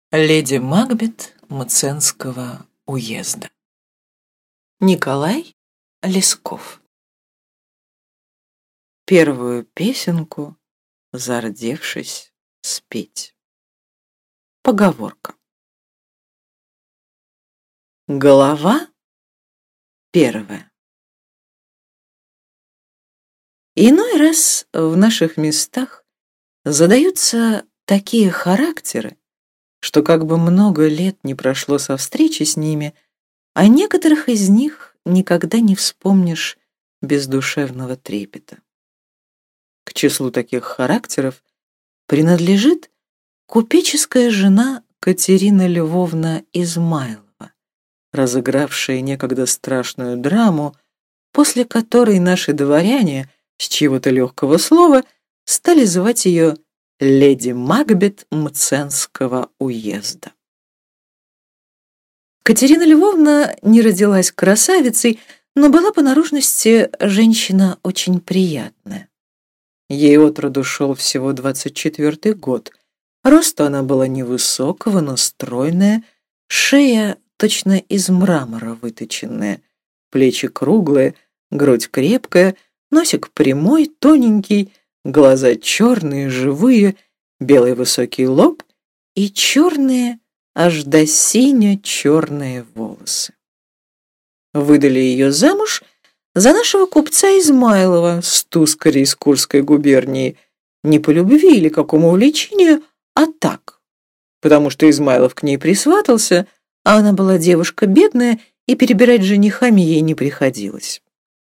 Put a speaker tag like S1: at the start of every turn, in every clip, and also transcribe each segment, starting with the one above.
S1: Леди Макбет Мценского уезда. Николай Лесков. Первую песенку, зардевшись, спеть. Поговорка. Глава первая. Иной раз в наших местах задаются такие характеры, что как бы много лет не прошло со встречи с ними, а некоторых из них никогда не вспомнишь без душевного трепета. К числу таких характеров принадлежит купеческая жена Катерина Львовна Измайлова, разыгравшая некогда страшную драму, после которой наши дворяне с чьего-то легкого слова стали звать ее леди Макбет Мценского уезда. Катерина Львовна не родилась красавицей, но была по наружности женщина очень приятная. Ей от роду шел всего 24-й год. Росту она была невысокого, но стройная, шея точно из мрамора выточенная, плечи круглые, грудь крепкая, носик прямой, тоненький, глаза черные, живые, белый высокий лоб и черные, аж до сине-черные волосы. Выдали ее замуж за нашего купца Измайлова с Тускари из Курской губернии, не по любви или какому увлечению, а так, потому что Измайлов к ней присватался, а она была девушка бедная, и перебирать женихами ей не приходилось.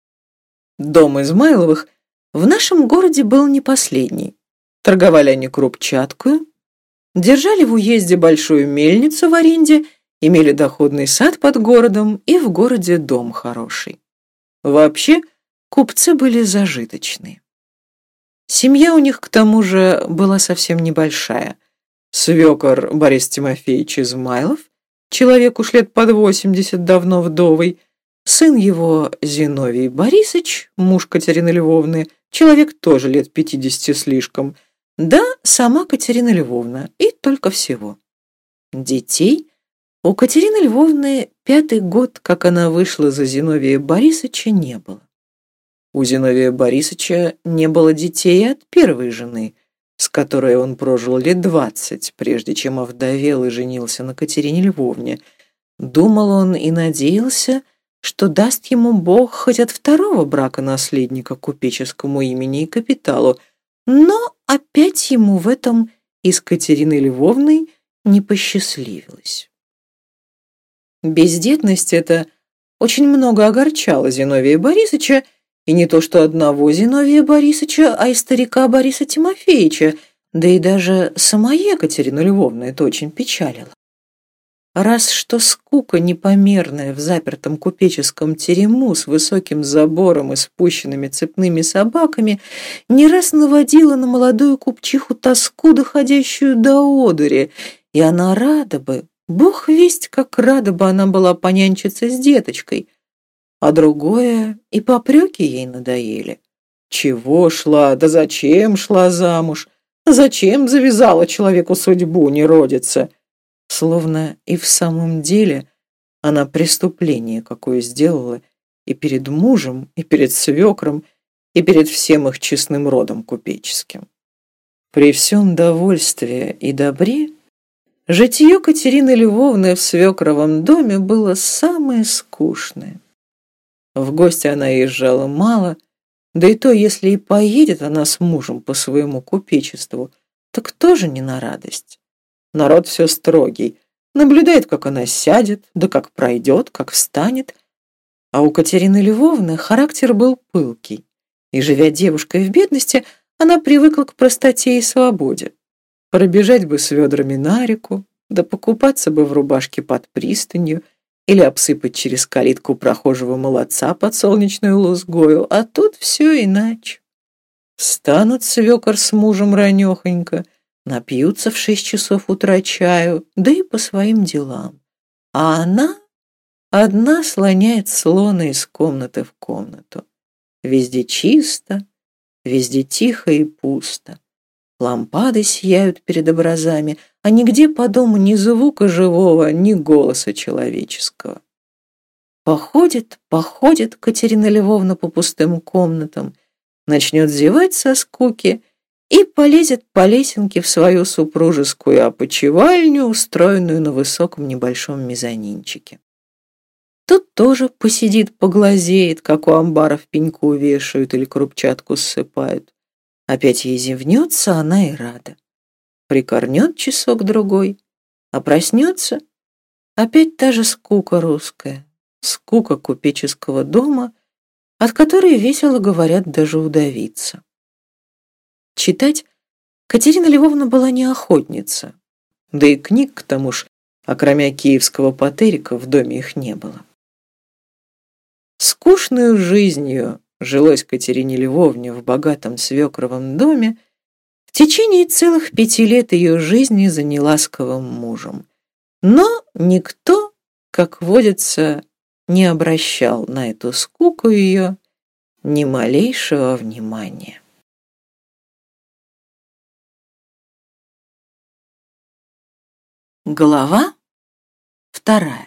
S1: Дом Измайловых в нашем городе был не последний. Торговали они крупчаткую, держали в уезде большую мельницу в аренде, имели доходный сад под городом и в городе дом хороший. Вообще, купцы были зажиточные. Семья у них, к тому же, была совсем небольшая. Свекор Борис Тимофеевич Измайлов, человек уж лет под 80, давно вдовый, сын его Зиновий Борисович, муж Катерины Львовны, человек тоже лет 50 слишком, да сама Катерина Львовна, и только всего. Детей у Катерины Львовны 5-й год, как она вышла за Зиновия Борисовича, не было. У Зиновия Борисовича не было детей от первой жены, с которой он прожил лет 20, прежде чем овдовел и женился на Катерине Львовне. Думал он и надеялся, что даст ему Бог хоть от второго брака наследника купеческому имени и капиталу, но опять ему в этом и с Катериной Львовной не посчастливилось. Бездетность эта очень много огорчала Зиновия Борисовича, и не то что одного Зиновия Борисовича, а и старика Бориса Тимофеевича, да и даже самая Катерина Львовна это очень печалило. Раз что скука непомерная в запертом купеческом терему с высоким забором и спущенными цепными собаками не раз наводила на молодую купчиху тоску, доходящую до одури, и она рада бы, бог весть, как рада бы она была понянчиться с деточкой, а другое и попреки ей надоели. Чего шла, да зачем шла замуж, зачем завязала человеку судьбу не родиться? Словно и в самом деле она преступление какое сделала и перед мужем, и перед свекром, и перед всем их честным родом купеческим. При всем довольстве и добре житье Катерины Львовны в свекровом доме было самое скучное. В гости она езжала мало, да и то, если и поедет она с мужем по своему купечеству, так тоже не на радость. Народ все строгий, наблюдает, как она сядет, да как пройдет, как встанет. А у Катерины Львовны характер был пылкий, и, живя девушкой в бедности, она привыкла к простоте и свободе. Пробежать бы с ведрами на реку, да покупаться бы в рубашке под пристанью или обсыпать через калитку прохожего молодца под солнечную лузгою, а тут все иначе. Встанут свекор с мужем ранехонько, напьются в 6 часов утра чаю, да и по своим делам. А она одна слоняет слона из комнаты в комнату. Везде чисто, везде тихо и пусто. лампады сияют перед образами, а нигде по дому ни звука живого, ни голоса человеческого. Походит Катерина Львовна по пустым комнатам, начнет зевать со скуки и полезет по лесенке в свою супружескую опочивальню, устроенную на высоком небольшом мезонинчике. Тут тоже посидит, поглазеет, как у амбаров пеньку вешают или крупчатку ссыпают. Опять ей зевнется, она и рада. Прикорнет часок-другой, а проснется — опять та же скука русская, скука купеческого дома, от которой весело говорят даже удавиться. Читать Катерина Львовна была не охотница, да и книг, к тому ж, окромя киевского патерика, в доме их не было. Скучную жизнью жилось Катерине Львовне в богатом свекровом доме в течение целых 5 лет ее жизни за неласковым мужем. Но никто, как водится, не обращал на эту скуку ее ни малейшего внимания. Глава 2.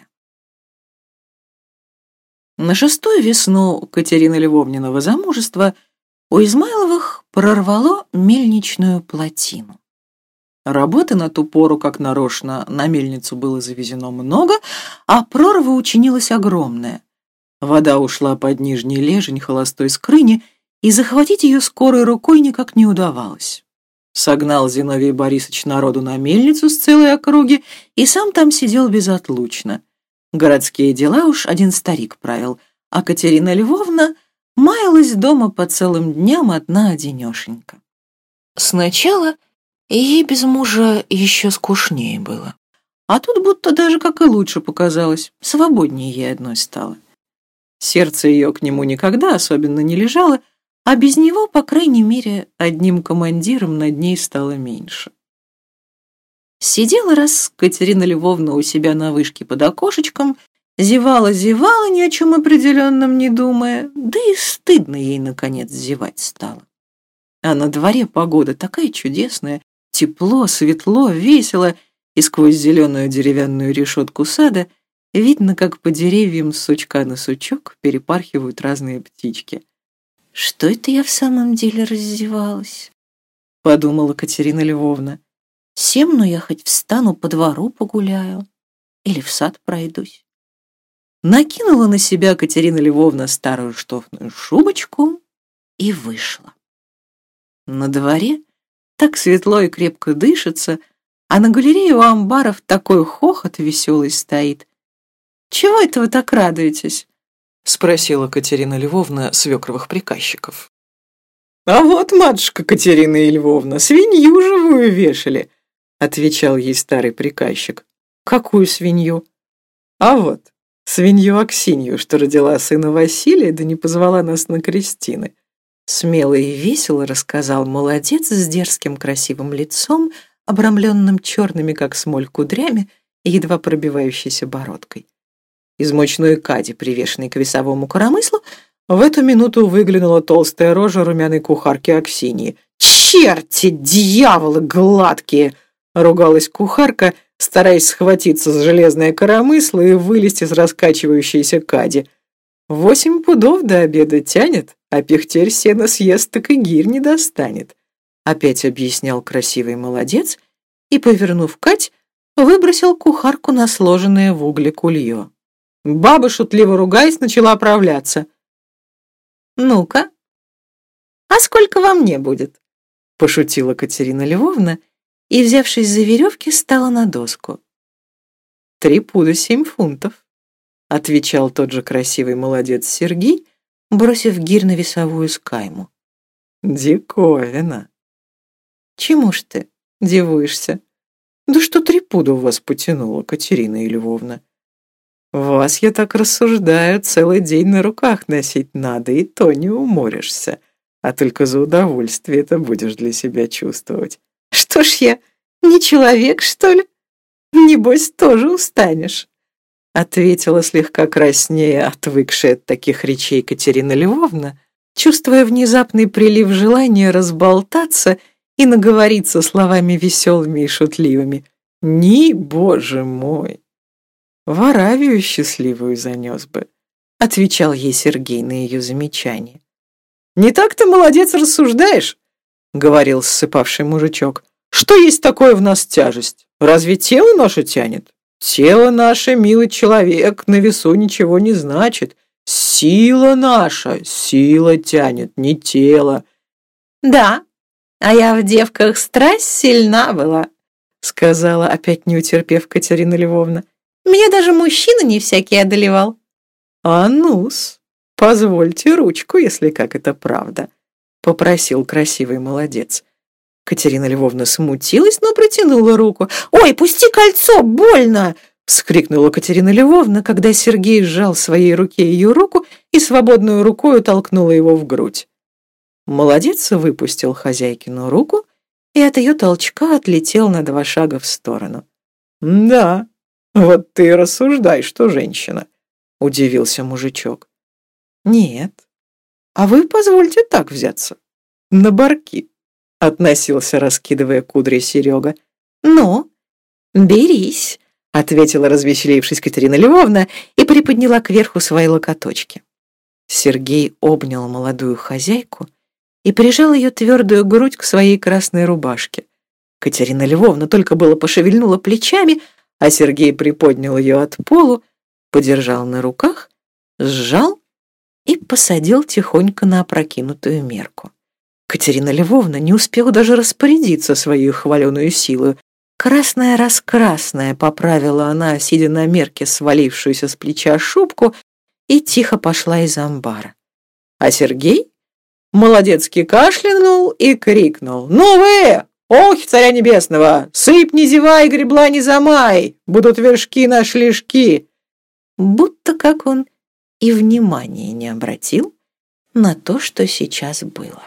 S1: На 6-ю весну Катерины Львовниного замужества у Измайловых прорвало мельничную плотину. Работы на ту пору, как нарочно, на мельницу было завезено много, а прорва учинилась огромная. Вода ушла под нижний лежень холостой скрыни, и захватить ее скорой рукой никак не удавалось. Согнал Зиновий Борисович народу на мельницу с целой округи и сам там сидел безотлучно. Городские дела уж один старик правил, а Катерина Львовна маялась дома по целым дням одна-одинешенька. Сначала ей без мужа еще скучнее было, а тут будто даже как и лучше показалось, свободнее ей одной стало. Сердце ее к нему никогда особенно не лежало, а без него, по крайней мере, одним командиром над ней стало меньше. Сидела раз Катерина Львовна у себя на вышке под окошечком, зевала-зевала, ни о чем определенном не думая, да и стыдно ей, наконец, зевать стало. А на дворе погода такая чудесная, тепло, светло, весело, и сквозь зеленую деревянную решетку сада видно, как по деревьям с сучка на сучок перепархивают разные птички. «Что это я в самом деле раздевалась?» — подумала Катерина Львовна. «Семну я хоть встану, по двору погуляю или в сад пройдусь». Накинула на себя Катерина Львовна старую штофную шубочку и вышла. На дворе так светло и крепко дышится, а на галерее у амбаров такой хохот веселый стоит. «Чего это вы так радуетесь?» — спросила Катерина Львовна свекровых приказчиков. «А вот, матушка Катерина Львовна, свинью живую вешали», — отвечал ей старый приказчик. «Какую свинью?» «А вот, свинью Аксинью, что родила сына Василия, да не позвала нас на крестины». Смело и весело рассказал молодец с дерзким красивым лицом, обрамленным черными, как смоль, кудрями и едва пробивающейся бородкой. Из мучной кади, привешенной к весовому коромыслу, в эту минуту выглянула толстая рожа румяной кухарки Аксиньи. «Черти, дьяволы гладкие!» — ругалась кухарка, стараясь схватиться за железное коромысло и вылезть из раскачивающейся кади. 8 пудов до обеда тянет, а пихтерь сена съест, так и гирь не достанет. Опять объяснял красивый молодец и, повернув кать, выбросил кухарку на сложенное в угле кулье. Баба, шутливо ругаясь, начала оправляться. «Ну-ка, а сколько во мне будет?» — пошутила Катерина Львовна и, взявшись за веревки, стала на доску. 3 пуда 7 фунтов, — отвечал тот же красивый молодец Сергей, бросив гирь на весовую скайму. «Диковина!» «Чему ж ты дивуешься? Да что 3 пуда у вас потянуло, Катерина Львовна? Вас, я так рассуждаю, целый день на руках носить надо, и то не уморишься, а только за удовольствие это будешь для себя чувствовать. Что ж я, не человек, что ли? Небось, тоже устанешь», — ответила слегка краснея, отвыкшая от таких речей Катерина Львовна, чувствуя внезапный прилив желания разболтаться и наговориться словами веселыми и шутливыми. Ни, боже мой! В Аравию счастливую занес бы, отвечал ей Сергей на ее замечание. Не так ты, молодец, рассуждаешь, говорил ссыпавший мужичок. Что есть такое в нас тяжесть? Разве тело наше тянет? Тело наше, милый человек, на весу ничего не значит. Сила наша, сила тянет, не тело. Да, а я в девках страсть сильна была, сказала, опять не утерпев Катерина Львовна. Меня даже мужчина не всякий одолевал. А ну-с, позвольте ручку, если как это правда, попросил красивый молодец. Катерина Львовна смутилась, но протянула руку. «Ой, пусти кольцо, больно!» — вскрикнула Катерина Львовна, когда Сергей сжал в своей руке ее руку и свободную рукою толкнула его в грудь. Молодец выпустил хозяйкину руку и от ее толчка отлетел на 2 шага в сторону. «Да, вот ты и рассуждай, что женщина», — удивился мужичок. «Нет, а вы позвольте так взяться, на барки», — относился, раскидывая кудри Серега. «Ну, берись», — ответила, развеселившись Катерина Львовна и приподняла кверху свои локоточки. Сергей обнял молодую хозяйку и прижал ее твердую грудь к своей красной рубашке. Катерина Львовна только было пошевельнула плечами, а Сергей приподнял ее от полу, подержал на руках, сжал и посадил тихонько на опрокинутую мерку. Катерина Львовна не успела даже распорядиться своей хваленую силою. Красная-раскрасная поправила она, сидя на мерке, свалившуюся с плеча шубку, и тихо пошла из амбара. А Сергей молодецки кашлянул и крикнул: «Ну вы, охи царя небесного, сыпь не зевай, гребла не замай, будут вершки на шлишки!» Будто как он и внимания не обратил на то, что сейчас было.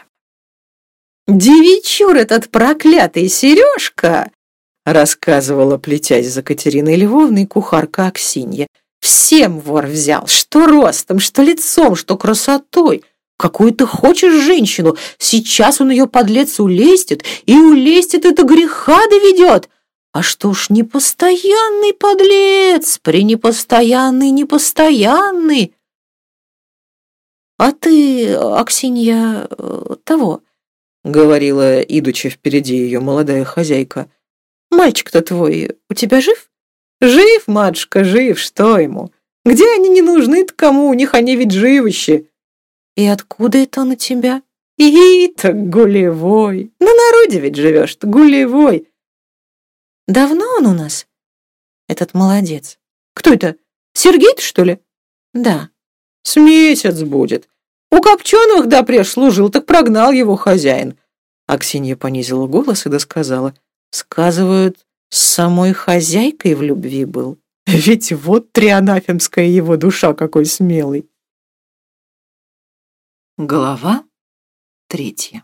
S1: «Девичур этот проклятый Сережка!» рассказывала, плетясь за Катериной Львовной, кухарка Аксинья. «Всем вор взял, что ростом, что лицом, что красотой. Какую ты хочешь женщину, сейчас он ее, подлец, улестит, и улестит это греха доведет. А что ж непостоянный подлец, пренепостоянный, непостоянный. А ты, Аксинья, того, — говорила, идучи впереди ее молодая хозяйка, — мальчик-то твой у тебя жив? Жив, матушка, жив, что ему? Где они не нужны-то кому, у них они ведь живущи. И откуда это он у тебя? И-так гулевой. На народе ведь живешь-то, гулевой. Давно он у нас, этот молодец? Кто это, Сергей-то, что ли? Да. С месяц будет. У Копченовых допреж служил, так прогнал его хозяин. Аксинья понизила голос и досказала. Сказывают, с самой хозяйкой в любви был. Ведь вот трианафемская его душа, какой смелый. Глава 3.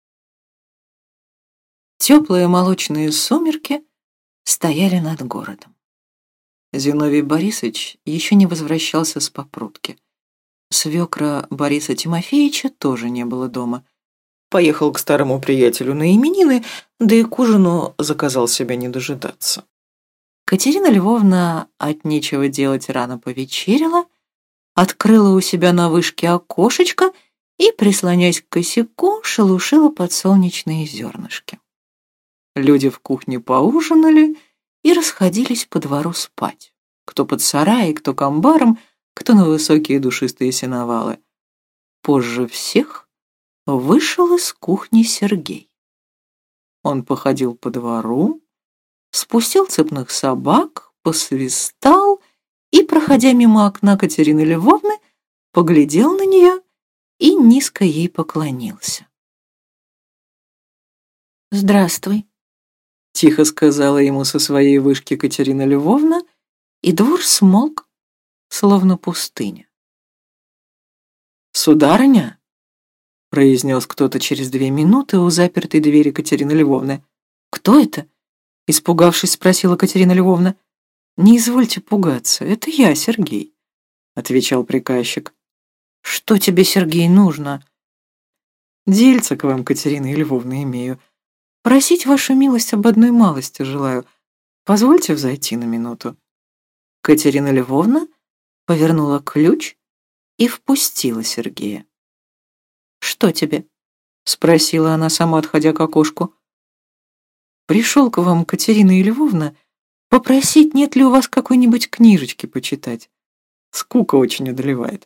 S1: Теплые молочные сумерки стояли над городом. Зиновий Борисович еще не возвращался с попрутки. Свекра Бориса Тимофеевича тоже не было дома. Поехал к старому приятелю на именины, да и к ужину заказал себя не дожидаться. Катерина Львовна от нечего делать рано повечерила, открыла у себя на вышке окошечко и, прислонясь к косяку, шелушила подсолнечные зернышки. Люди в кухне поужинали и расходились по двору спать. Кто под сарай, кто к амбарам, кто на высокие душистые сеновалы. Позже всех вышел из кухни Сергей. Он походил по двору, спустил цепных собак, посвистал и, проходя мимо окна Катерины Львовны, поглядел на нее и низко ей поклонился. «Здравствуй», — тихо сказала ему со своей вышки Катерина Львовна, и двор смолк, словно пустыня. «Сударыня», — произнес кто-то через 2 минуты у запертой двери Катерины Львовны. «Кто это?» — испугавшись, спросила Катерина Львовна. «Не извольте пугаться, это я, Сергей», — отвечал приказчик. «Что тебе, Сергей, нужно?» «Дельце к вам, Катерина Львовна, имею. Просить вашу милость об одной малости желаю. Позвольте взойти на минуту». Катерина Львовна повернула ключ и впустила Сергея. «Что тебе?» — спросила она, сама отходя к окошку. «Пришел к вам, Катерина Львовна, попросить, нет ли у вас какой-нибудь книжечки почитать. Скука очень одолевает».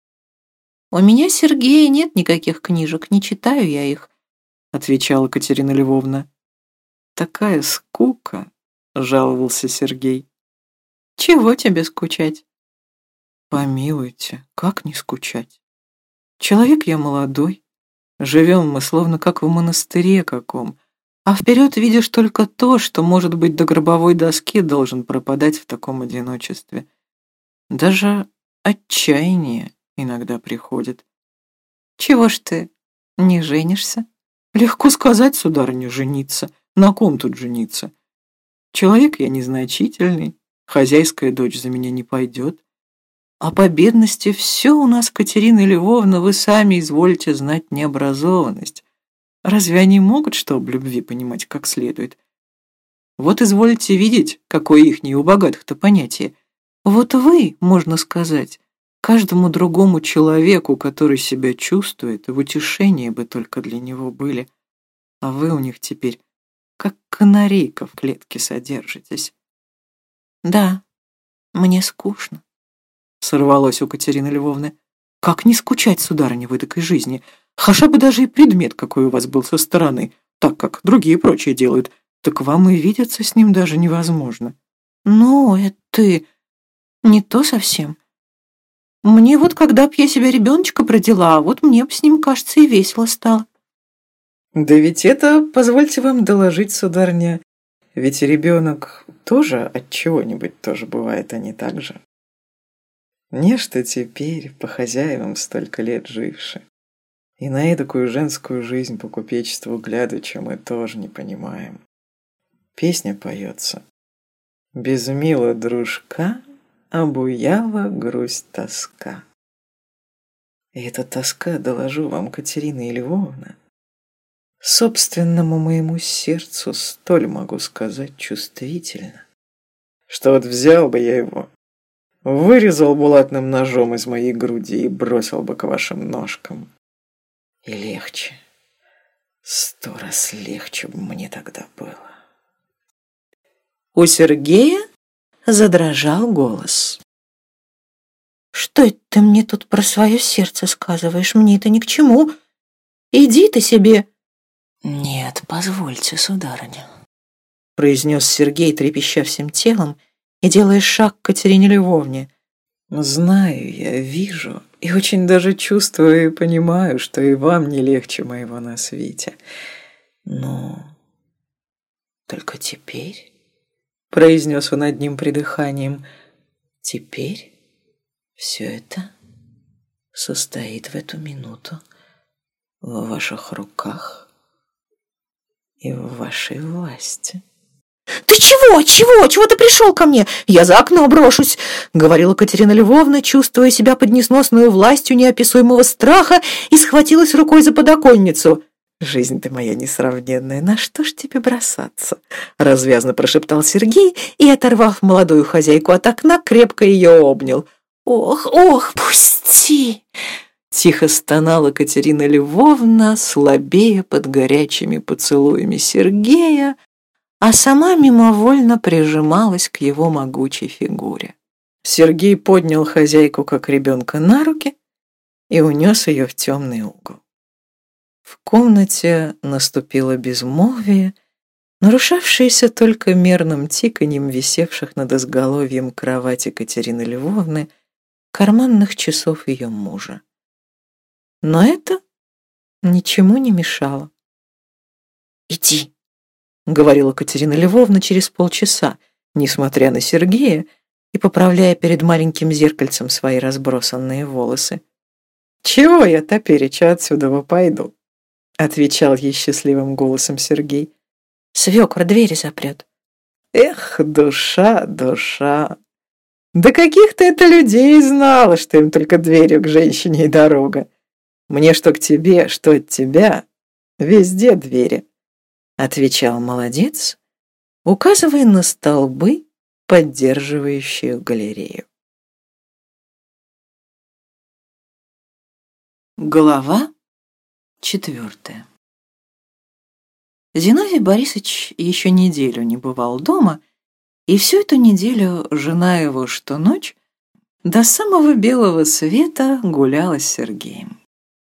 S1: «У меня, Сергея, нет никаких книжек, не читаю я их», — отвечала Катерина Львовна. «Такая скука», — жаловался Сергей. «Чего тебе скучать?» «Помилуйте, как не скучать? Человек я молодой, живем мы словно как в монастыре каком, а вперед видишь только то, что, может быть, до гробовой доски должен пропадать в таком одиночестве. Даже отчаяние иногда приходит. Чего ж ты не женишься?» «Легко сказать, сударыня, жениться. На ком тут жениться? Человек я незначительный, хозяйская дочь за меня не пойдет. А по бедности все у нас, Катерина Львовна, вы сами изволите знать необразованность. Разве они могут что об любви понимать как следует? Вот изволите видеть, какое ихнее у богатых-то понятие. Вот вы, можно сказать, каждому другому человеку, который себя чувствует, в утешение бы только для него были, а вы у них теперь как канарейка в клетке содержитесь». «Да, мне скучно», — сорвалось у Катерины Львовны. «Как не скучать, сударыня, в этой жизни? Хаша бы даже и предмет какой у вас был со стороны, так как другие прочие делают, так вам и видеться с ним даже невозможно». «Ну, это ты не то совсем. Мне вот когда б я себе ребеночка родила, вот мне б с ним, кажется, и весело стало».
S2: Да ведь это, позвольте вам доложить, сударыня, ведь ребенок тоже от чего-нибудь тоже бывает, а не так же. Нечто теперь по хозяевам столько лет живши, и на эдакую женскую жизнь по купечеству глядача мы тоже не понимаем. Песня поется: «Без мила дружка обуяла грусть-тоска». И эта тоска, доложу вам, Катерина Львовна, собственному моему сердцу столь, могу сказать, чувствительно, что вот взял бы я его, вырезал булатным ножом из моей груди и бросил бы к вашим ножкам. И легче, 100 раз легче бы мне тогда было.
S1: У Сергея задрожал голос. «Что это ты мне тут про свое сердце сказываешь? Мне это ни к чему. Иди ты себе». «Нет, позвольте, сударыня», — произнес Сергей, трепеща всем телом и делая шаг к Катерине Львовне.
S2: «Знаю я, вижу и очень даже чувствую и понимаю, что и вам не легче моего на свете. Но только теперь, — произнес он одним придыханием, — теперь все это состоит в эту минуту в ваших руках и в вашей власти».
S1: «Ты чего? Чего ты пришел ко мне? Я за окно брошусь», — говорила Катерина Львовна, чувствуя себя под несносную властью неописуемого страха, и схватилась рукой за подоконницу.
S2: «Жизнь ты моя несравненная, на что ж тебе бросаться?» — развязно прошептал Сергей и, оторвав молодую хозяйку от окна, крепко ее обнял.
S1: «Ох, пусти!» — тихо стонала Катерина Львовна, слабея под горячими поцелуями Сергея, а сама мимовольно прижималась к его могучей фигуре.
S2: Сергей поднял хозяйку, как ребенка, на руки и унес ее в темный угол. В комнате наступило безмолвие, нарушавшееся только мерным тиканьем висевших над изголовьем кровати Катерины Львовны карманных часов ее мужа. Но это ничему не мешало.
S1: «Иди», — говорила Катерина Львовна через полчаса, несмотря на Сергея и поправляя перед маленьким зеркальцем свои разбросанные волосы.
S2: «Чего я топереча отсюда пойду?» — отвечал ей счастливым голосом Сергей.
S1: «Свекор двери запрет».
S2: «Эх, душа, душа! Да каких ты это людей знала, что им только дверью к женщине и дорога? Мне что к тебе, что от тебя, везде двери.
S1: отвечал молодец, указывая на столбы, поддерживающие галерею. Глава 4. Зиновий Борисович еще неделю не бывал дома, и всю эту неделю жена его что ночь до самого белого света гуляла с Сергеем.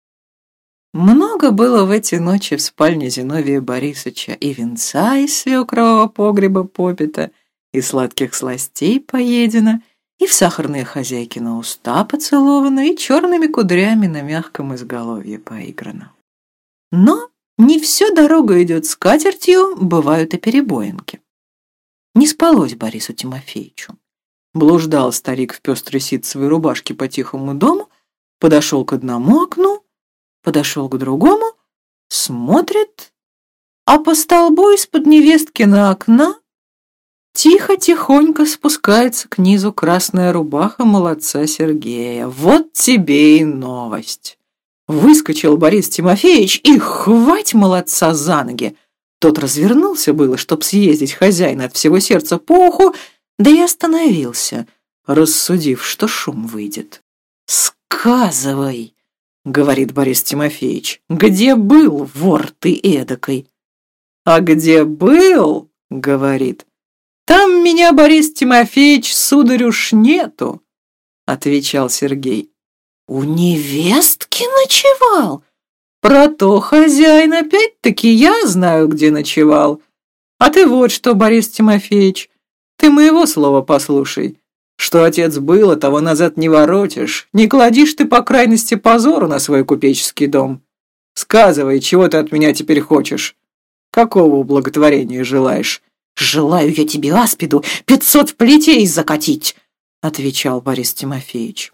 S1: Много было в эти ночи в спальне Зиновия Борисовича и венца из свекрового погреба попита, и сладких сластей поедено, и в сахарные хозяйки на уста поцеловано, и черными кудрями на мягком изголовье поиграно. Но не всю дорогу идет скатертью, бывают и перебоинки. Не спалось Борису Тимофеевичу. Блуждал старик в пестрой ситцевой рубашке по тихому дому, подошел к одному окну, подошел к другому, смотрит, а по столбу из-под невесткина окна тихо-тихонько спускается к низу красная рубаха молодца Сергея. Вот тебе и новость. Выскочил Борис Тимофеевич и хвать молодца за ноги. Тот развернулся было, чтоб съездить хозяина от всего сердца по уху, да и остановился, рассудив, что шум выйдет. «Сказывай!» — говорит Борис Тимофеевич. «Где был, вор ты эдакой?» «А где был?» — говорит. «Там меня, Борис Тимофеевич, сударь, уж нету», — отвечал Сергей. «У невестки ночевал?» «Про то, хозяин, опять-таки я знаю, где ночевал. А ты вот что, Борис Тимофеевич, ты моего слова послушай. Что отец было, того назад не воротишь. Не кладишь ты по крайности позору на свой купеческий дом. Сказывай, чего ты от меня теперь хочешь? Какого благотворения желаешь?» «Желаю я тебе, аспиду, 500 плетей закатить», — отвечал Борис Тимофеевич.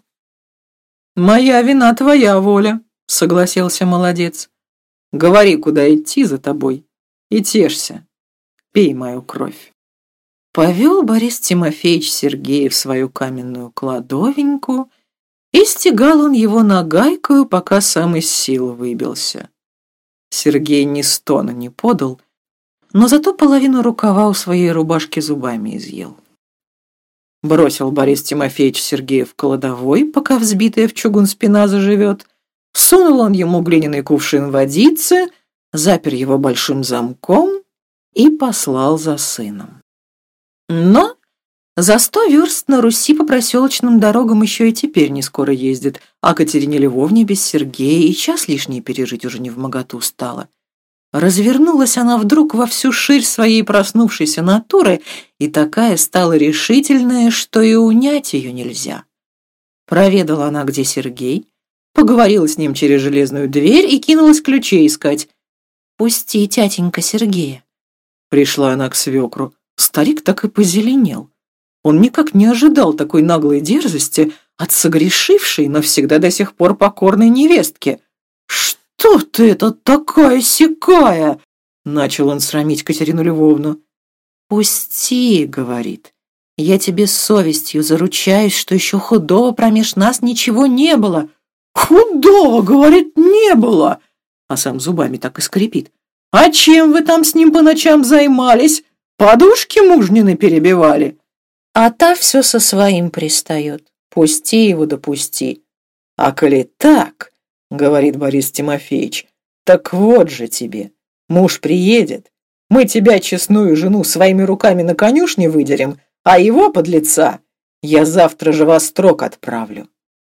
S1: «Моя вина, твоя воля», — согласился молодец. «Говори, куда идти за тобой, и тешься. Пей мою кровь». Повел Борис Тимофеевич Сергея в свою каменную кладовеньку, и стегал он его нагайкою, пока сам из сил выбился. Сергей ни стона не подал, но зато половину рукава у своей рубашки зубами изъел. Бросил Борис Тимофеевич Сергея в кладовой, пока взбитая в чугун спина заживет, сунул он ему глиняный кувшин водицы, запер его большим замком и послал за сыном. Но за 100 верст на Руси по проселочным дорогам еще и теперь не скоро ездит, а Катерине Львовне без Сергея и час лишний пережить уже невмоготу стало. Развернулась она вдруг во всю ширь своей проснувшейся натуры, и такая стала решительная, что и унять ее нельзя. Проведала она, где Сергей, поговорила с ним через железную дверь и кинулась ключей искать. «Пусти, тятенька, Сергея». Пришла она к свекру. Старик так и позеленел. Он никак не ожидал такой наглой дерзости от согрешившей, но всегда до сих пор покорной невестки. «Что ты это такая-сякая?» — начал он срамить Катерину Львовну. «Пусти», — говорит, — «я тебе совестью заручаюсь, что еще худого промеж нас ничего не было». «Худого, — говорит, — не было», а сам зубами так и скрипит. «А чем вы там с ним по ночам займались? Подушки мужнины перебивали?» А та все со своим пристает. «Пусти его, да пусти». «А коли так, — говорит Борис Тимофеевич, — так вот же тебе. Муж приедет, мы тебя, честную жену, своими руками на конюшне выдерем, а его, подлеца, я завтра же во строк отправлю».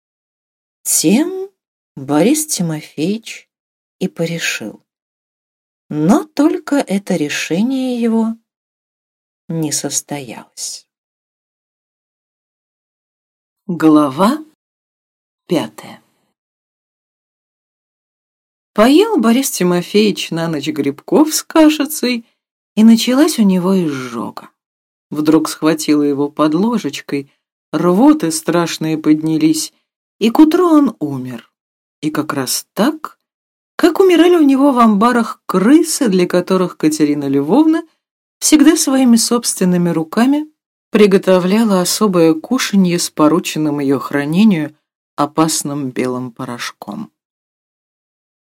S1: Тем Борис Тимофеевич и порешил. Но только это решение его не состоялось. Глава 5. Поел Борис Тимофеевич на ночь грибков с кашицей, и началась у него изжога. Вдруг схватила его под ложечкой, рвоты страшные поднялись, и к утру он умер. И как раз так, как умирали у него в амбарах крысы, для которых Катерина Львовна всегда своими собственными руками приготовляла особое кушанье с порученным ее хранению опасным белым порошком.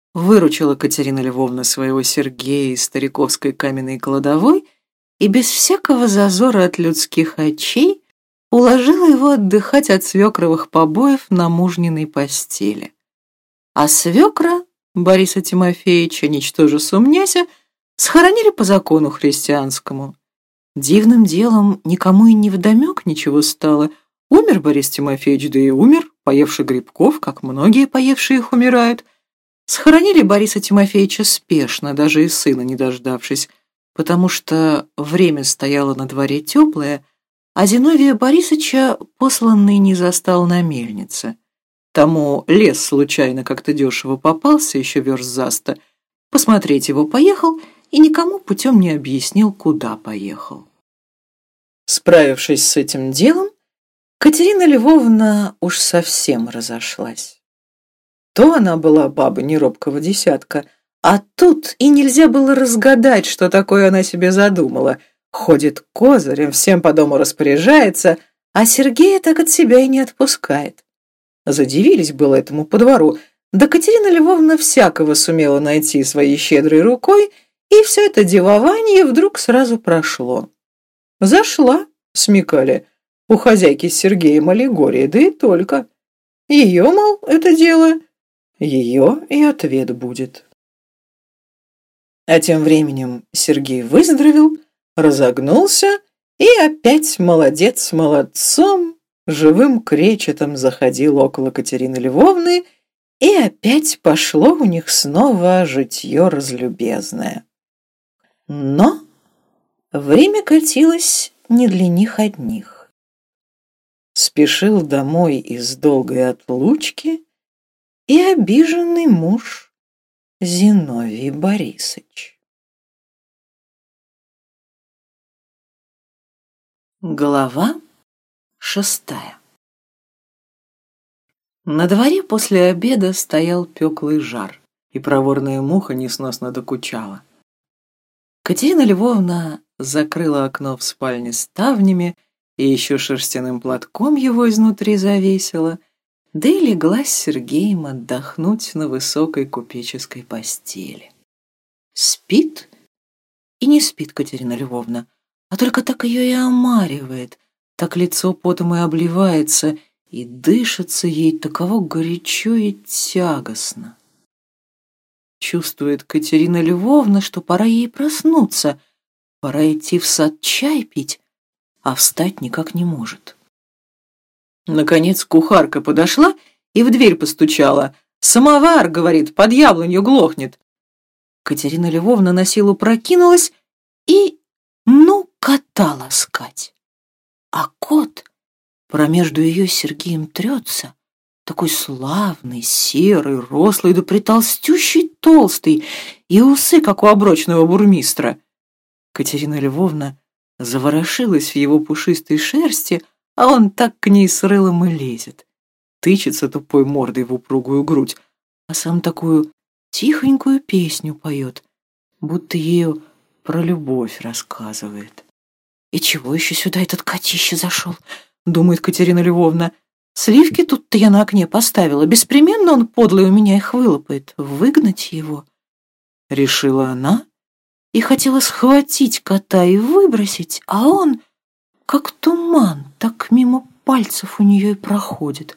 S1: выручила Катерина Львовна своего Сергея из стариковской каменной кладовой и без всякого зазора от людских очей уложила его отдыхать от свекровых побоев на мужниной постели. А свекра Бориса Тимофеевича, ничтоже сумняся, схоронили по закону христианскому. Дивным делом никому и невдомек ничего стало. Умер Борис Тимофеевич, да и умер, поевший грибков, как многие поевшие их умирают. Схоронили Бориса Тимофеевича спешно, даже и сына не дождавшись, потому что время стояло на дворе теплое, а Зиновия Борисовича посланный не застал на мельнице. Тому лес случайно как-то дешево попался, еще верст за 100. Посмотреть его поехал и никому путем не объяснил, куда поехал. Справившись с этим делом, Катерина Львовна уж совсем разошлась. То она была баба неробкого десятка, а тут и нельзя было разгадать, что такое она себе задумала. Ходит козырем, всем по дому распоряжается, а Сергея так от себя и не отпускает. Задивились было этому по двору, да Катерина Львовна всякого сумела найти своей щедрой рукой, и все это девование вдруг сразу прошло. Зашла, смекали, у хозяйки с Сергеем аллегория, да и только. Ее, мол, это дело, ее и ответ будет. А тем временем Сергей выздоровел, разогнулся и опять молодец молодцом, живым кречетом заходил около Катерины Львовны, и опять пошло у них снова житье разлюбезное. Но время катилось не для них одних. Спешил домой из долгой отлучки и обиженный муж Зиновий Борисович. Глава 6. На дворе после обеда стоял пеклый жар, и проворная муха несносно докучала. Катерина Львовна закрыла окно в спальне ставнями и еще шерстяным платком его изнутри завесила, да и легла с Сергеем отдохнуть на высокой купеческой постели. Спит и не спит Катерина Львовна, а только так ее и омаривает, так лицо потом и обливается, и дышится ей таково горячо и тягостно. Чувствует Катерина Львовна, что пора ей проснуться, пора идти в сад чай пить, а встать никак не может. Наконец кухарка подошла и в дверь постучала. «Самовар, — говорит, — под яблонью глохнет». Катерина Львовна на силу прокинулась и, кота ласкать. А кот промежду ее с Сергеем трется, такой славный, серый, рослый, да притолстющий, толстый, и усы, как у оброчного бурмистра. Катерина Львовна заворошилась в его пушистой шерсти, а он так к ней с рылом и лезет. Тычется тупой мордой в упругую грудь, а сам такую тихонькую песню поет, будто ею про любовь рассказывает. «И чего еще сюда этот котище зашел?» — думает Катерина Львовна. «Сливки тут-то я на окне поставила. Беспременно он, подлый, у меня их вылопает. Выгнать его?» Решила она и хотела схватить кота и выбросить, а он, как туман, так мимо пальцев у нее и проходит.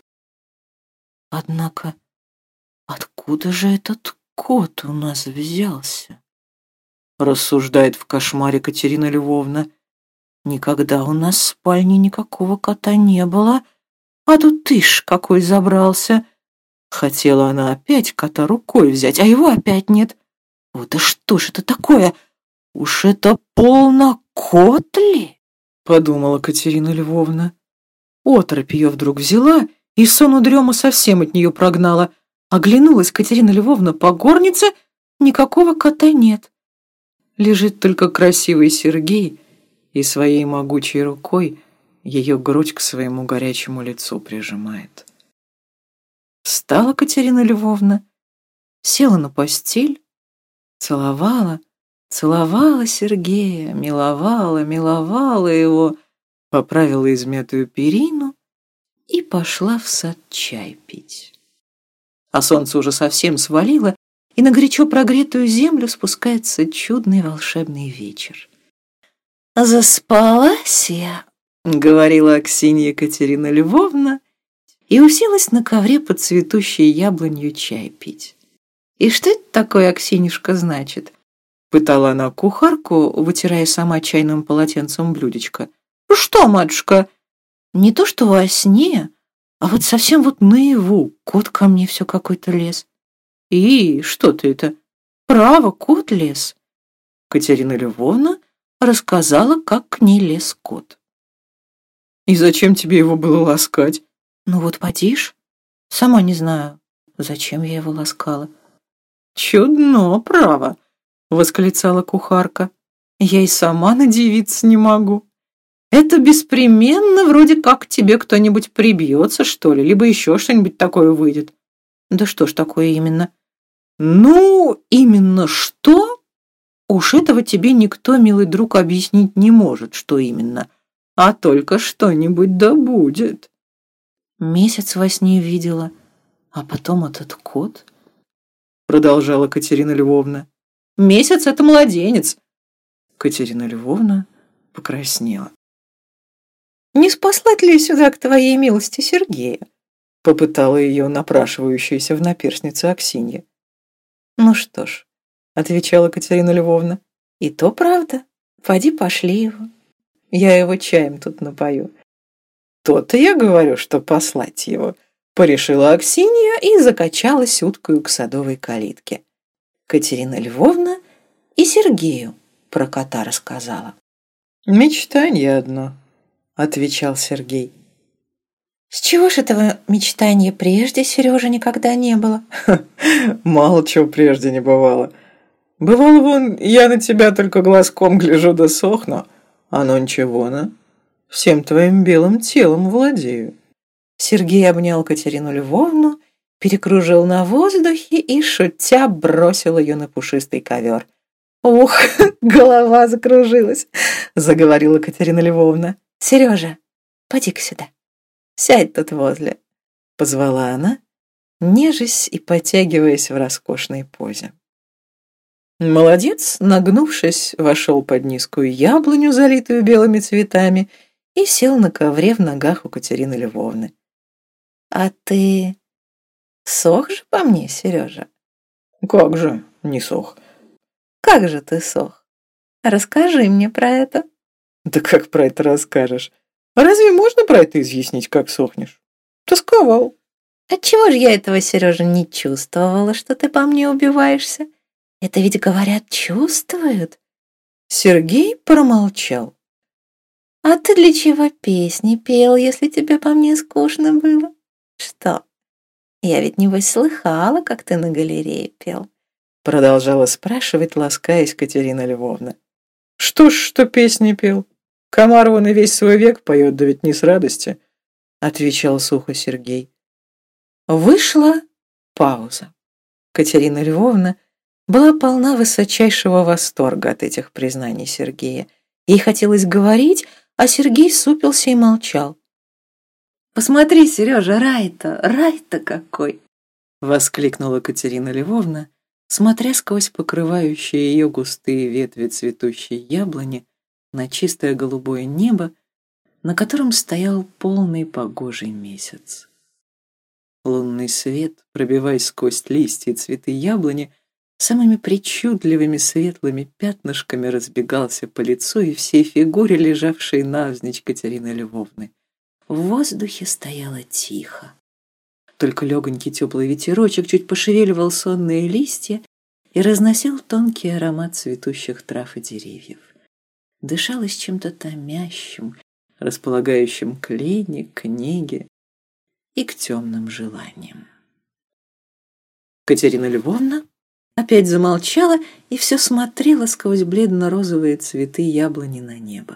S1: Однако откуда же этот кот у нас взялся? Рассуждает в кошмаре Катерина Львовна. Никогда у нас в спальне никакого кота не было, а тут ишь какой забрался. Хотела она опять кота рукой взять, а его опять нет. Вот да что ж это такое? Уж это полно кот ли? Подумала Катерина Львовна. Оторопь ее вдруг взяла, и сон удрему совсем от нее прогнала. Оглянулась Катерина Львовна по горнице, никакого кота нет. Лежит только красивый Сергей, и своей могучей рукой ее грудь к своему горячему лицу прижимает. Встала Катерина Львовна, села на постель, целовала Сергея, миловала его, поправила измятую перину и пошла в сад чай пить. А солнце уже совсем свалило, и на горячо прогретую землю спускается чудный волшебный вечер. «Заспалась я», — говорила Аксинья Екатерина Львовна, и уселась на ковре под цветущей яблонью чай пить. «И что это такое, Аксинюшка, значит?» — пытала она кухарку, вытирая сама чайным полотенцем блюдечко. «Что, матушка?» «Не то что во сне, а вот совсем вот наяву кот ко мне все какой-то лез». «И что ты это? Право, кот лез». Катерина Львовна рассказала, как к ней лез кот. «И зачем тебе его было ласкать?» «Ну вот поди ж. Сама не знаю, зачем я его ласкала». «Чудно, право», — восклицала кухарка. «Я и сама надивиться не могу. Это беспременно вроде как к тебе кто-нибудь прибьется, что ли, либо еще что-нибудь такое выйдет». «Да что ж такое именно?» «Ну, именно что? Уж этого тебе никто, милый друг, объяснить не может, что именно, а только что-нибудь да будет». «Месяц во сне видела, а потом этот кот», — продолжала Катерина Львовна. «Месяц — это младенец». Катерина Львовна покраснела. «Не спаслать ли сюда к твоей милости Сергея?» — попытала ее напрашивающаяся в наперснице Аксинья. «Ну что ж», — отвечала Катерина Львовна, — «и то правда. Поди пошли его. Я его чаем тут напою». «То-то я говорю, что послать его», — порешила Аксинья и закачалась уткою к садовой калитке. Катерина Львовна и Сергею про кота рассказала. «Мечтание одно», — отвечал Сергей. «С чего ж этого мечтания прежде, Сережа, никогда не было?» «Мало чего прежде не бывало. Бывало, вон, я на тебя только глазком гляжу да сохну, а ну ничего, на. Всем твоим белым телом владею». Сергей обнял Катерину Львовну, перекружил на воздухе и, шутя, бросил ее на пушистый ковер. «Ух, голова закружилась», — заговорила Катерина Львовна. «Сережа, поди-ка сюда, сядь тут возле», — позвала она, нежась и потягиваясь в роскошной позе. Молодец, нагнувшись, вошел под низкую яблоню, залитую белыми цветами, и сел на ковре в ногах у Катерины Львовны. «А ты сох же по мне, Сережа?» «Как же не сох?» «Как же ты сох? Расскажи мне про это». «Да как про это расскажешь? Разве можно про это изъяснить, как сохнешь? Тосковал». «Отчего же я этого, Сережа, не чувствовала, что ты по мне убиваешься? Это ведь, говорят, чувствуют». Сергей промолчал. «А ты для чего песни пел, если тебе по мне скучно было? Что, я ведь небось слыхала, как ты на галерее пел?» Продолжала спрашивать, ласкаясь Катерина Львовна. «Что ж, что песни пел? Комар вон и весь свой век поет, да ведь не с радости», — отвечал сухо Сергей. Вышла пауза. Катерина Львовна была полна высочайшего восторга от этих признаний Сергея. Ей хотелось говорить, а Сергей супился и молчал. «Посмотри, Сережа, рай-то какой!» — воскликнула Катерина Львовна, смотря сквозь покрывающие ее густые ветви цветущей яблони на чистое голубое небо, на котором стоял полный погожий месяц. Лунный свет, пробиваясь сквозь листья и цветы яблони, самыми причудливыми светлыми пятнышками разбегался по лицу и всей фигуре, лежавшей навзничь Катерины Львовны. В воздухе стояло тихо. Только легонький теплый ветерочек чуть пошевеливал сонные листья и разносил тонкий аромат цветущих трав и деревьев. Дышалось чем-то томящим, располагающим к лени, к неге и к темным желаниям. Катерина Львовна опять замолчала и все смотрела сквозь бледно-розовые цветы яблони на небо.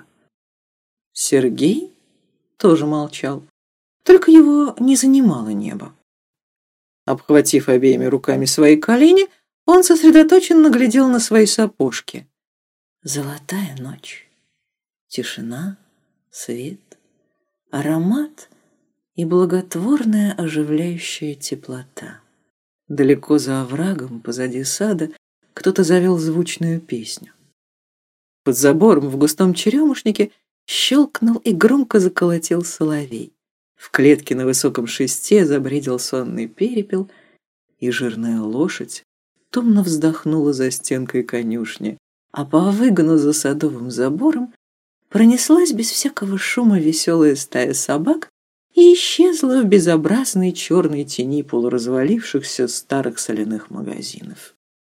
S1: Сергей тоже молчал, только его не занимало небо. Обхватив обеими руками свои колени, он сосредоточенно глядел на свои сапожки. Золотая ночь, тишина, свет, аромат и благотворная оживляющая теплота. Далеко за оврагом, позади сада, кто-то завел звучную песню. Под забором в густом черемушнике щелкнул и громко заколотил соловей. В клетке на высоком шесте забредил сонный перепел, и жирная лошадь томно вздохнула за стенкой конюшни, а по выгону за садовым забором пронеслась без всякого шума веселая стая собак и исчезла в безобразной черной тени полуразвалившихся старых соляных магазинов.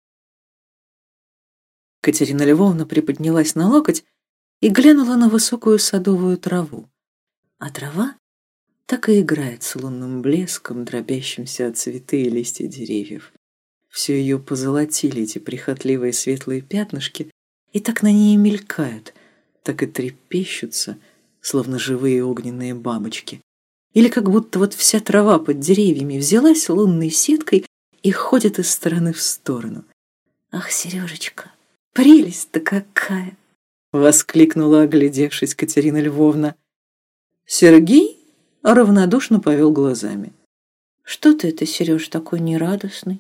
S1: Катерина Львовна приподнялась на локоть и глянула на высокую садовую траву, а трава так и играет с лунным блеском, дробящимся от цветы и листья деревьев. Все ее позолотили эти прихотливые светлые пятнышки, и так на ней мелькают, так и трепещутся, словно живые огненные бабочки. Или как будто вот вся трава под деревьями взялась лунной сеткой и ходит из стороны в сторону. «Ах, Сережечка, прелесть-то какая!» — воскликнула, оглядевшись, Катерина Львовна. Сергей равнодушно повел глазами. «Что ты это, Сереж, такой нерадостный?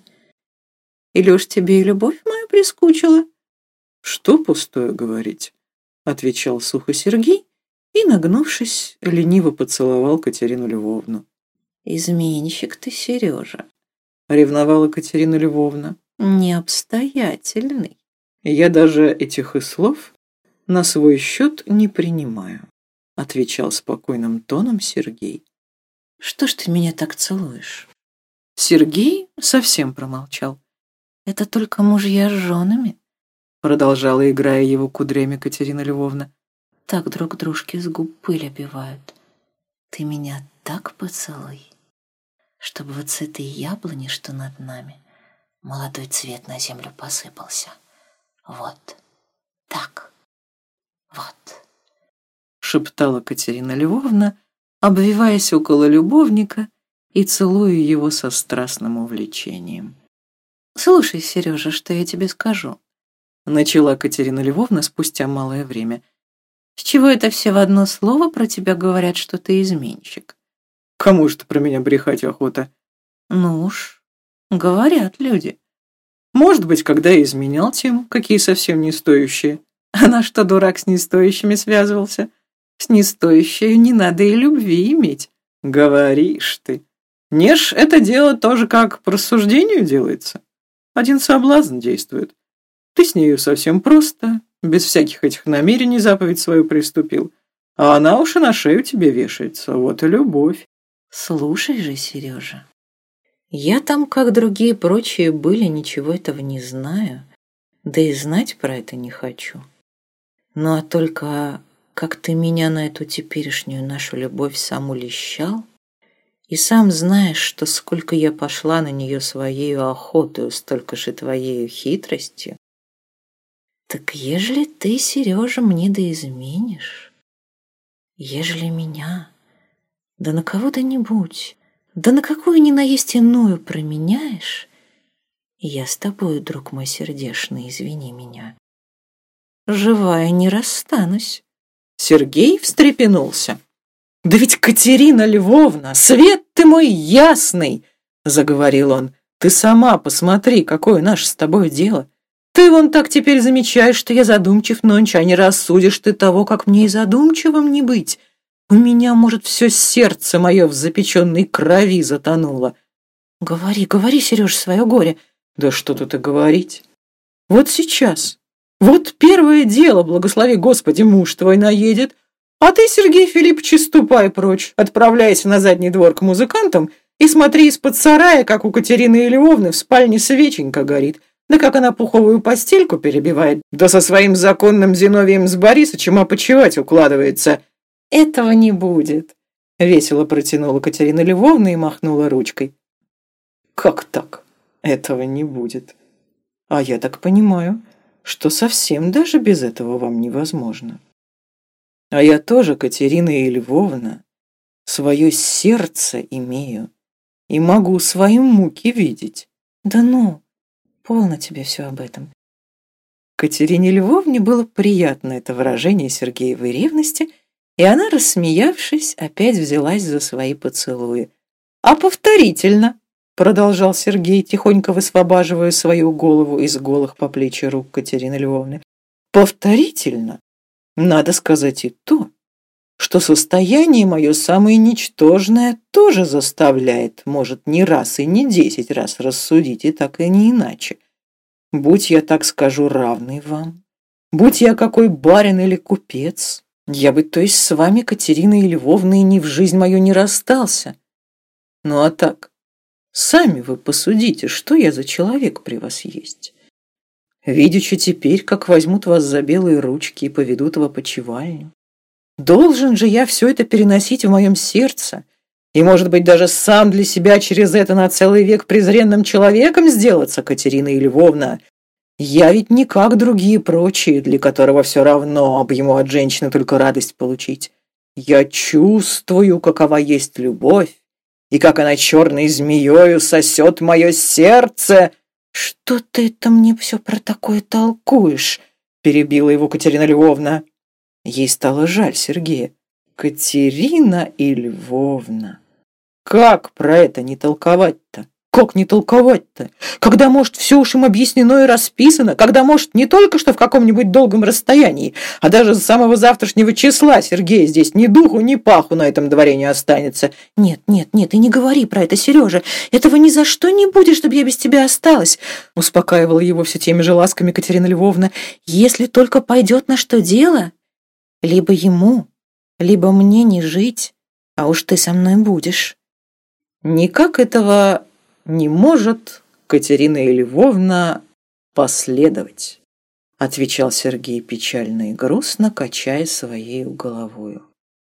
S1: Или уж тебе и любовь моя прискучила?» «Что пустое говорить?» — отвечал сухо Сергей и, нагнувшись, лениво поцеловал Катерину Львовну. «Изменщик ты, Сережа», — ревновала Катерина Львовна. «Необстоятельный». «Я даже этих и слов на свой счет не принимаю», — отвечал спокойным тоном Сергей. «Что ж ты меня так целуешь?» Сергей совсем промолчал. «Это только мужья с женами», — продолжала, играя его кудрями, Катерина Львовна. «Так друг дружке с губ пыль обивают. Ты меня так поцелуй, чтобы вот с этой яблони, что над нами, молодой цвет на землю посыпался. Вот так, вот», — шептала Катерина Львовна, обвиваясь около любовника и целуя его со страстным увлечением. «Слушай, Сережа, что я тебе скажу», — начала Катерина Львовна спустя малое время. «С чего это все в одно слово про тебя говорят, что ты изменщик?» «Кому ж ты про меня брехать охота?» «Ну уж, говорят люди». «Может быть, когда я изменял тем, какие совсем не стоящие. А на что дурак с нестоящими связывался? С нестоящей не надо и любви иметь». «Говоришь ты. Неж это дело тоже как по рассуждению делается. Один соблазн действует. Ты с нею совсем просто, без всяких этих намерений заповедь свою приступил, а она уж и на шею тебе вешается. Вот и любовь». «Слушай же, Сережа, я там, как другие прочие были, ничего этого не знаю, да и знать про это не хочу. Ну а только как ты меня на эту теперешнюю нашу любовь сам улещал, и сам знаешь, что сколько я пошла на нее своею охотою, столько же твоею хитростью. Так ежели ты, Сережа, мне да изменишь, ежели меня, да на кого-то-нибудь, да на какую ни наесть иную променяешь, я с тобою, друг мой сердешный, извини меня, живая не расстанусь». Сергей встрепенулся. «Да ведь, Катерина Львовна, свет ты мой ясный!» — заговорил он. «Ты сама посмотри, какое наше с тобой дело. Ты вон так теперь замечаешь, что я задумчив нонче, а не рассудишь ты того, как мне и задумчивым не быть. У меня, может, все сердце мое в запеченной крови затонуло». «Говори, говори, Сереж, свое горе». «Да что тут и говорить. Вот сейчас, вот первое дело, благослови Господи, муж твой наедет, а ты, Сергей Филиппович, ступай прочь, отправляйся на задний двор к музыкантам и смотри из-под сарая, как у Катерины Львовны в спальне свеченька горит, да как она пуховую постельку перебивает, да со своим законным Зиновием с Борисычем опочивать укладывается». «Этого не будет», — весело протянула Катерина Львовна и махнула ручкой. «Как так? Этого не будет? А я так понимаю, что совсем даже без этого вам невозможно. А я тоже, Катерина Львовна, свое сердце имею и могу свои муки видеть». «Да ну, полно тебе все об этом». Катерине Львовне было приятно это выражение Сергеевой ревности, и она, рассмеявшись, опять взялась за свои поцелуи. «А повторительно!» продолжал Сергей, тихонько высвобаживая свою голову из голых по плечи рук Катерины Львовны. Повторительно надо сказать и то, что состояние мое самое ничтожное тоже заставляет, может, не раз и не 10 раз рассудить, и так и не иначе. Будь я, так скажу, равный вам, будь я какой барин или купец, я бы, то есть, с вами, Катериной Львовной, ни в жизнь мою не расстался. Ну а так, сами вы посудите, что я за человек при вас есть. Видячи теперь, как возьмут вас за белые ручки и поведут в опочивальню. Должен же я все это переносить в моем сердце и, может быть, даже сам для себя через это на целый век презренным человеком сделаться, Катерина Львовна. Я ведь не как другие прочие, для которого все равно об ему от женщины только радость получить. Я чувствую, какова есть любовь, и как она черной змеёю сосет мое сердце. «Что ты это мне все про такое толкуешь?» – перебила его Катерина Львовна. Ей стало жаль Сергея. «Катерина Львовна, как про это не толковать-то? Как не толковать-то? Когда, может, все уж им объяснено и расписано, когда, может, не только что в каком-нибудь долгом расстоянии, а даже с самого завтрашнего числа Сергея здесь ни духу, ни паху на этом дворе не останется». «Нет, нет, нет, и не говори про это, Сережа. Этого ни за что не будет, чтобы я без тебя осталась», успокаивала его все теми же ласками Катерина Львовна. «Если только пойдет на что дело, либо ему, либо мне не жить, а уж ты со мной будешь». Никак этого не может Катерина Львовна последовать, отвечал Сергей печально и грустно, качая своей головою.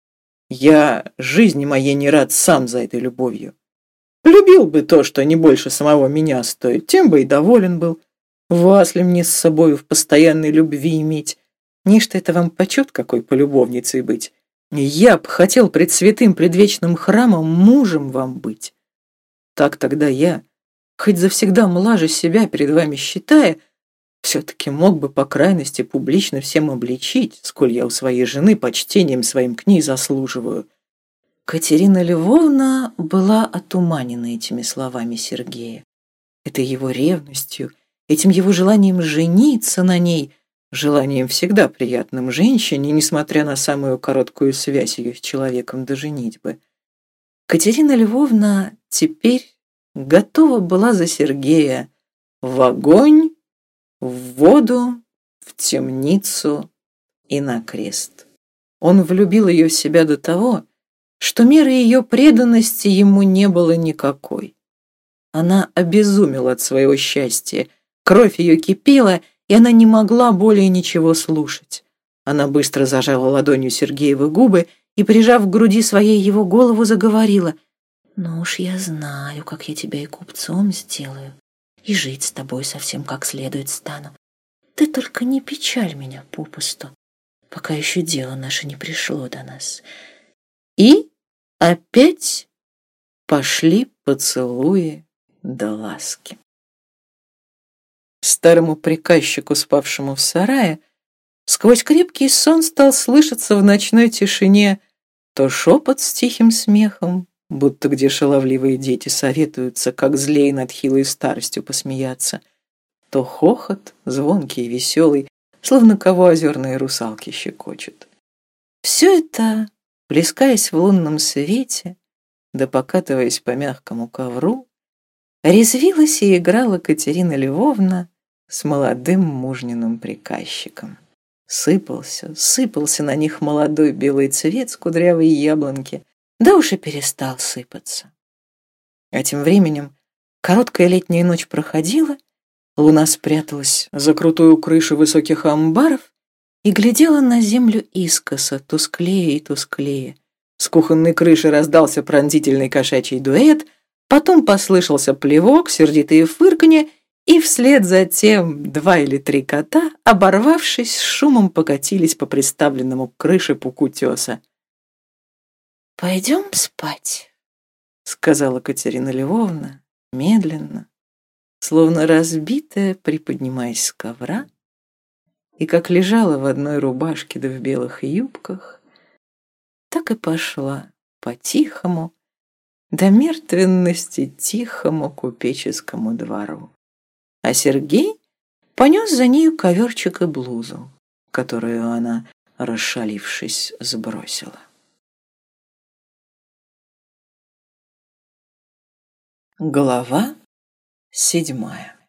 S1: Я жизни моей не рад сам за этой любовью. Любил бы то, что не больше самого меня стоит, тем бы и доволен был. Вас ли мне с собою в постоянной любви иметь? Нечто это вам почет какой полюбовницей быть. Я б хотел пред святым предвечным храмом мужем вам быть. Так тогда я, хоть завсегда млаже себя перед вами считая, все-таки мог бы по крайности публично всем обличить, сколь я у своей жены почтением своим к ней заслуживаю. Катерина Львовна была отуманена этими словами Сергея. Этой его ревностью, этим его желанием жениться на ней, желанием всегда приятным женщине, несмотря на самую короткую связь ее с человеком до женитьбы. Катерина Львовна теперь готова была за Сергея в огонь, в воду, в темницу и на крест. Он влюбил ее в себя до того, что меры ее преданности ему не было никакой. Она обезумела от своего счастья, кровь ее кипела, и она не могла более ничего слушать. Она быстро зажала ладонью Сергеевы губы и, прижав к груди своей его голову, заговорила: «Ну уж я знаю, как я тебя и купцом сделаю, и жить с тобой совсем как следует стану. Ты только не печаль меня попусту, пока еще дело наше не пришло до нас». И опять пошли поцелуи да ласки. Старому приказчику, спавшему в сарае, сквозь крепкий сон стал слышаться в ночной тишине то шепот с тихим смехом, будто где шаловливые дети советуются, как злей над хилой старостью посмеяться, то хохот, звонкий и веселый, словно кого озерные русалки щекочут. Все это, плескаясь в лунном свете, да покатываясь по мягкому ковру, резвилась и играла Катерина Львовна с молодым мужниным приказчиком. Сыпался на них молодой белый цвет с кудрявой яблоньки, да уж и перестал сыпаться. А тем временем короткая летняя ночь проходила, луна спряталась за крутую крышу высоких амбаров и глядела на землю искоса, тусклее и тусклее. С кухонной крыши раздался пронзительный кошачий дуэт, потом послышался плевок, сердитые фырканье, и вслед за тем 2 или 3 кота, оборвавшись, с шумом покатились по приставленному к крыше пуку теса. «Пойдем спать», — сказала Катерина Львовна, медленно, словно разбитая, приподнимаясь с ковра, и как лежала в одной рубашке да в белых юбках, так и пошла по-тихому, до мертвенности тихому купеческому двору. А Сергей понес за нею коверчик и блузу, которую она, расшалившись, сбросила. Глава 7.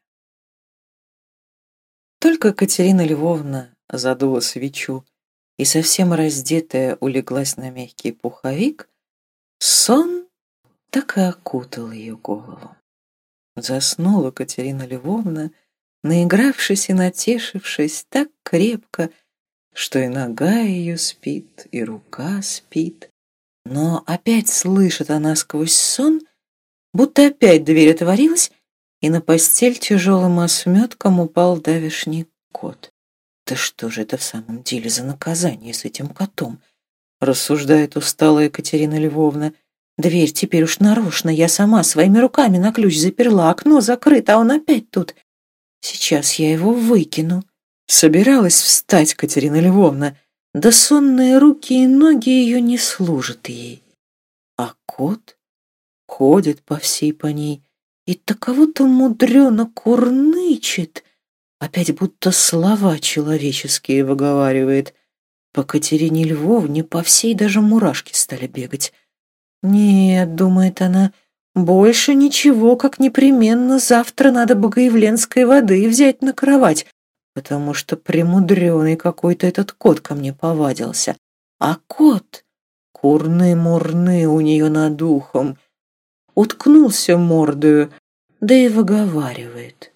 S1: Только Катерина Львовна задула свечу и совсем раздетая улеглась на мягкий пуховик, сон так и окутал ее голову. Заснула Катерина Львовна, наигравшись и натешившись так крепко, что и нога ее спит, и рука спит. Но опять слышит она сквозь сон, будто опять дверь отворилась, и на постель тяжелым осметком упал давешний кот. «Да что же это в самом деле за наказание с этим котом?» — рассуждает усталая Екатерина Львовна. «Дверь теперь уж нарочно, я сама своими руками на ключ заперла, окно закрыто, а он опять тут. Сейчас я его выкину». Собиралась встать Катерина Львовна, да сонные руки и ноги ее не служат ей. А кот ходит по всей по ней и таково-то мудрено курнычет, опять будто слова человеческие выговаривает. По Катерине Львовне по всей даже мурашки стали бегать. «Нет, — думает она, — больше ничего, как непременно завтра надо богоявленской воды взять на кровать, потому что премудрёный какой-то этот кот ко мне повадился. А кот, курны-мурны у нее над ухом, уткнулся мордою, да и выговаривает.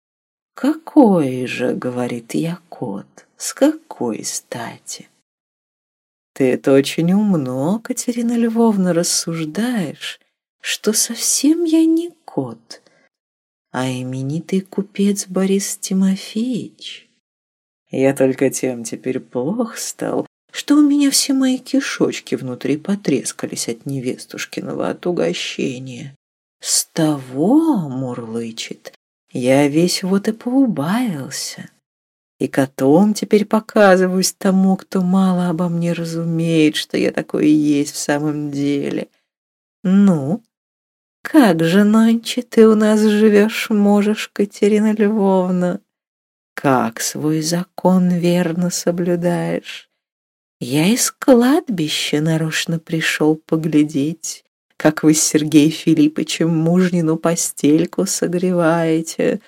S1: «Какой же, — говорит, — я кот, с какой стати?» «Ты это очень умно, Катерина Львовна, рассуждаешь, что совсем я не кот, а именитый купец Борис Тимофеевич. Я только тем теперь плох стал, что у меня все мои кишочки внутри потрескались от невестушкиного отугощения. С того, — мурлычет, — я весь вот и поубавился. И котом теперь показываюсь тому, кто мало обо мне разумеет, что я такой и есть в самом деле. Ну, как же нонче ты у нас живешь, можешь, Катерина Львовна? Как свой закон верно соблюдаешь? Я из кладбища нарочно пришел поглядеть, как вы с Сергеем Филиппычем мужнину постельку согреваете.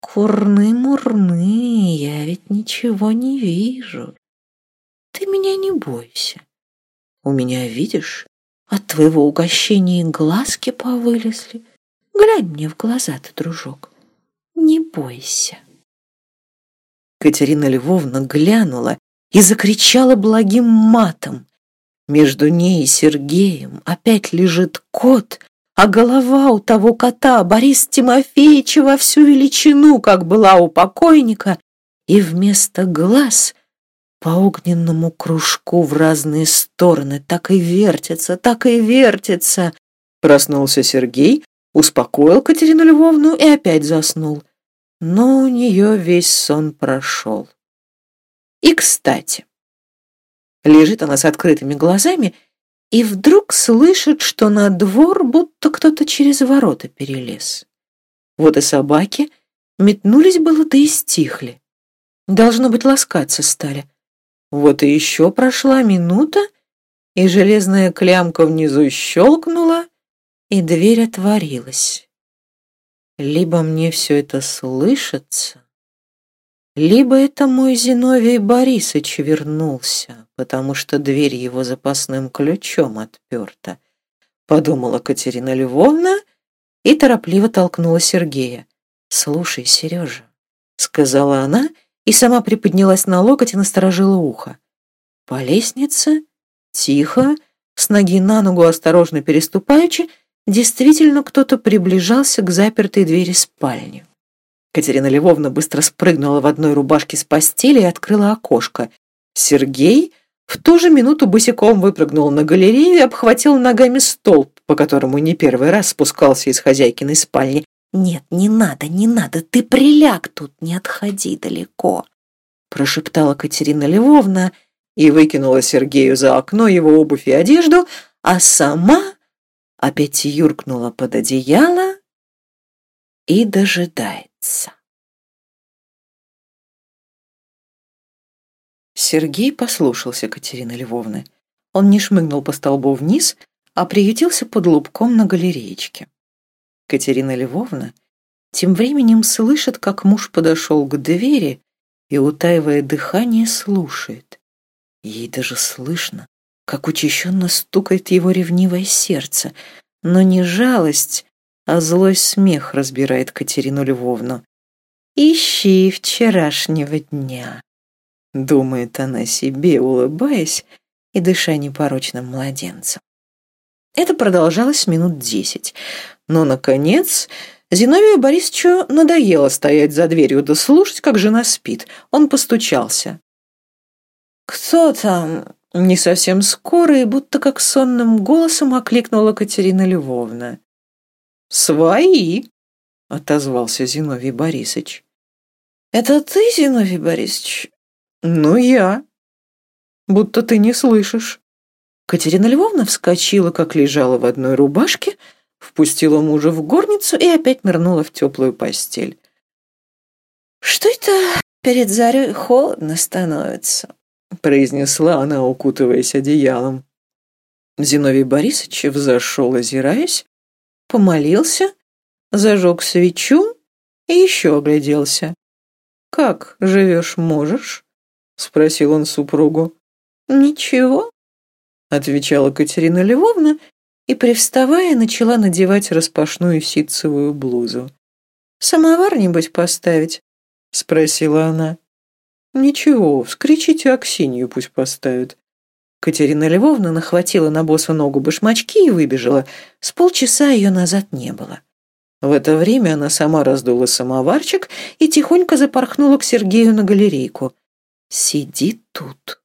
S1: Курны-мурны, я ведь ничего не вижу. Ты меня не бойся. У меня, видишь, от твоего угощения глазки повылезли. Глянь мне в глаза-то, дружок. Не бойся». Катерина Львовна глянула и закричала благим матом. Между ней и Сергеем опять лежит кот, а голова у того кота Бориса Тимофеевича во всю величину, как была у покойника, и вместо глаз по огненному кружку в разные стороны так и вертится, так и вертится. Проснулся Сергей, успокоил Катерину Львовну и опять заснул. Но у нее весь сон прошел. И, кстати, лежит она с открытыми глазами и вдруг слышит, что на двор будто кто-то через ворота перелез. Вот и собаки метнулись было, да и стихли. Должно быть, ласкаться стали. Вот и еще прошла минута, и железная клямка внизу щелкнула, и дверь отворилась. Либо мне все это слышится, либо это мой Зиновий Борисыч вернулся, потому что дверь его запасным ключом отперта, подумала Катерина Львовна и торопливо толкнула Сергея. «Слушай, Сережа», — сказала она, и сама приподнялась на локоть и насторожила ухо. По лестнице, тихо, с ноги на ногу осторожно переступаючи, действительно кто-то приближался к запертой двери спальни. Катерина Львовна быстро спрыгнула в одной рубашке с постели и открыла окошко. Сергей в ту же минуту босиком выпрыгнул на галерею и обхватил ногами столб, по которому не первый раз спускался из хозяйкиной спальни. «Нет, не надо, ты приляг тут, не отходи далеко», прошептала Катерина Львовна и выкинула Сергею за окно его обувь и одежду, а сама опять юркнула под одеяло и дожидается. Сергей послушался Катерины Львовны. Он не шмыгнул по столбу вниз, а приютился под лубком на галереечке. Катерина Львовна тем временем слышит, как муж подошел к двери и, утаивая дыхание, слушает. Ей даже слышно, как учащенно стукает его ревнивое сердце, но не жалость, а злой смех разбирает Катерину Львовну. «Ищи вчерашнего дня», — думает она себе, улыбаясь и дыша непорочным младенцем. Это продолжалось минут 10, но, наконец, Зиновию Борисовичу надоело стоять за дверью да слушать, как жена спит. Он постучался. «Кто там?» — не совсем скоро и будто как сонным голосом окликнула Катерина Львовна. «Свои!» — отозвался Зиновий Борисович. «Это ты, Зиновий Борисович?» «Ну, я. Будто ты не слышишь». Катерина Львовна вскочила, как лежала в одной рубашке, впустила мужа в горницу и опять нырнула в теплую постель. «Что это перед зарей холодно становится?» — произнесла она, укутываясь одеялом. Зиновий Борисович взошел, озираясь, помолился, зажег свечу и еще огляделся. «Как живешь, можешь?» — спросил он супругу. «Ничего», — отвечала Катерина Львовна и, привставая, начала надевать распашную ситцевую блузу. «Самовар, небось, поставить?» — спросила она. «Ничего, вскричите Аксинью, пусть поставят». Катерина Львовна нахватила на босу ногу башмачки и выбежала. С полчаса ее назад не было. В это время она сама раздула самоварчик и тихонько запорхнула к Сергею на галерейку. «Сиди тут»,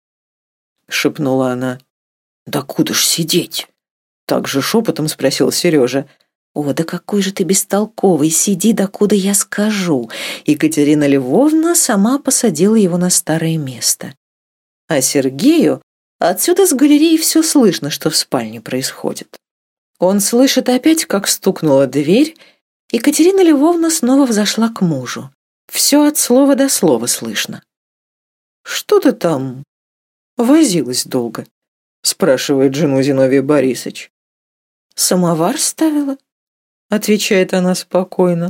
S1: — шепнула она. «Да куда ж сидеть?» — так же шепотом спросил Сережа. «О, да какой же ты бестолковый! Сиди, докуда я скажу!» Екатерина Львовна сама посадила его на старое место. А Сергею отсюда с галереи все слышно, что в спальне происходит. Он слышит опять, как стукнула дверь, и Екатерина Львовна снова взошла к мужу. Все от слова до слова слышно. «Что ты там возилась долго?» — спрашивает жену Зиновий Борисович. «Самовар ставила», — отвечает она спокойно.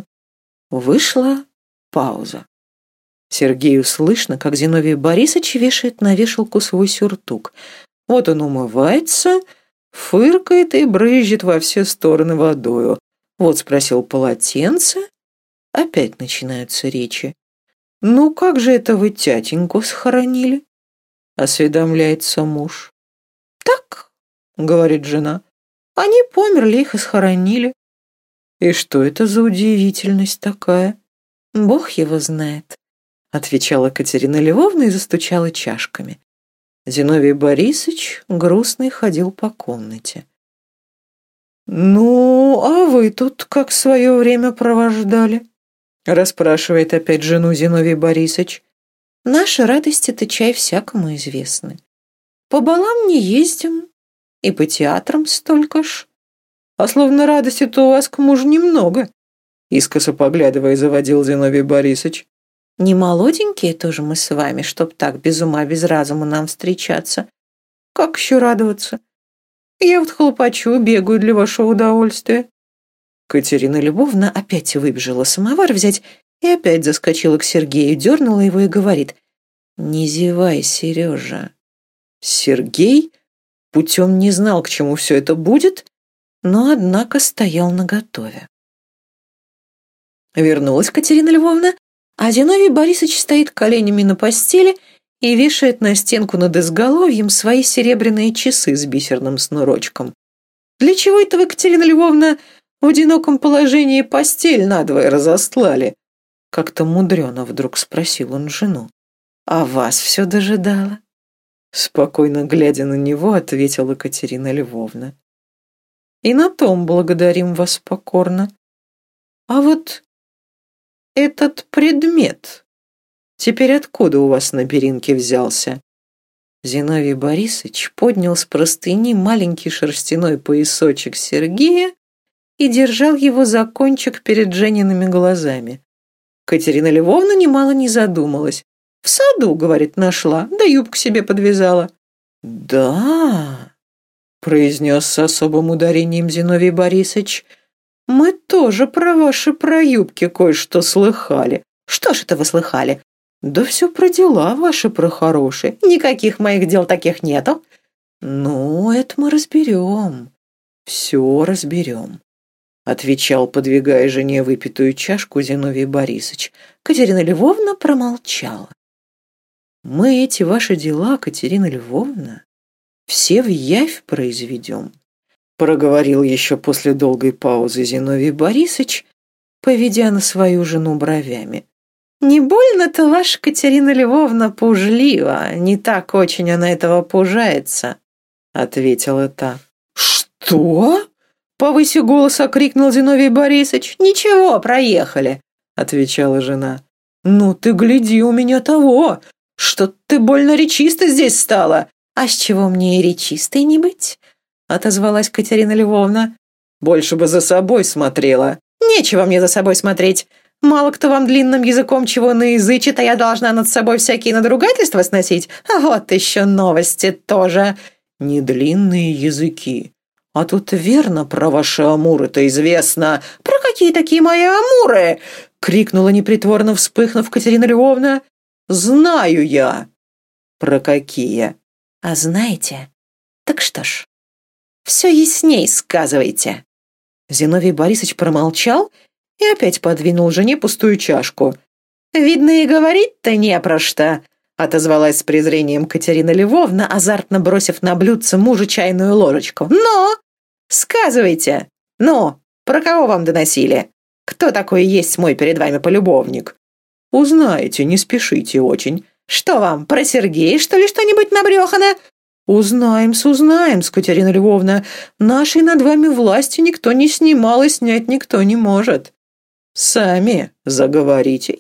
S1: Вышла пауза. Сергею слышно, как Зиновий Борисович вешает на вешалку свой сюртук. Вот он умывается, фыркает и брызжет во все стороны водою. Вот спросил полотенце. Опять начинаются речи. «Ну как же это вы тятеньку схоронили?» — осведомляется муж. «Так», — говорит жена, — «они померли, их и схоронили». «И что это за удивительность такая?» «Бог его знает», — отвечала Катерина Львовна и застучала чашками. Зиновий Борисович грустный ходил по комнате. «Ну, а вы тут как свое время провождали?» — расспрашивает опять жену Зиновий Борисович. «Наши радости-то чай всякому известны. По балам не ездим, и по театрам столько ж. А словно радости-то у вас к мужу немного», — искоса поглядывая заводил Зиновий Борисович. «Не молоденькие тоже мы с вами, чтоб так без ума, без разума нам встречаться. Как еще радоваться? Я вот хлопочу, бегаю для вашего удовольствия». Катерина Львовна опять выбежала самовар взять и опять заскочила к Сергею, дернула его и говорит: «Не зевай, Сережа». Сергей путем не знал, к чему все это будет, но, однако, стоял наготове. Вернулась Катерина Львовна, а Зиновий Борисович стоит коленями на постели и вешает на стенку над изголовьем свои серебряные часы с бисерным снурочком. «Для чего это вы, Катерина Львовна, в одиноком положении постель надвое разостлали?» Как-то мудрено вдруг спросил он жену. «А вас все дожидала?» Спокойно глядя на него, ответила Катерина Львовна. «И на том благодарим вас покорно. А вот этот предмет теперь откуда у вас на перинке взялся?» Зиновий Борисович поднял с простыни маленький шерстяной поясочек Сергея и держал его за кончик перед Жениными глазами. Катерина Львовна немало не задумалась. «В саду, — говорит, — нашла, да юбку себе подвязала». «Да, — произнес с особым ударением Зиновий Борисович, — мы тоже про ваши проюбки кое-что слыхали». «Что ж это вы слыхали?» «Да все про дела ваши, про хорошие». «Никаких моих дел таких нету». «Ну, это мы разберем, все разберем», — отвечал, подвигая жене выпитую чашку, Зиновий Борисович. Катерина Львовна промолчала. «Мы эти ваши дела, Катерина Львовна, все в явь произведем», — проговорил еще после долгой паузы Зиновий Борисович, поведя на свою жену бровями. «Не больно-то ваша Катерина Львовна пужлива, не так очень она этого пужается», — ответила та. «Что?» — повысив голос, окрикнул Зиновий Борисович. «Ничего, проехали», — отвечала жена. «Ну ты гляди, у меня того, что ты больно речисто здесь стала». «А с чего мне и речистой не быть?» — отозвалась Катерина Львовна. «Больше бы за собой смотрела». «Нечего мне за собой смотреть. Мало кто вам длинным языком чего наязычит, а я должна над собой всякие надругательства сносить. А вот еще новости тоже». «Не длинные языки. А тут верно про ваши амуры-то известно». «Про какие такие мои амуры?» — крикнула непритворно вспыхнув Катерина Львовна. «Знаю я». «Про какие?» «А знаете? Так что ж, все ясней сказывайте». Зиновий Борисович промолчал и опять подвинул жене пустую чашку. «Видно, и говорить-то не про что», — отозвалась с презрением Катерина Львовна, азартно бросив на блюдце мужа чайную ложечку. «Но! Сказывайте! Ну, про кого вам доносили? Кто такой есть мой перед вами полюбовник?» «Узнаете, не спешите очень». «Что вам, про Сергея, что ли, что-нибудь набрехано?» «Узнаем-с, Катерина Львовна. Нашей над вами власти никто не снимал и снять никто не может. Сами заговорите».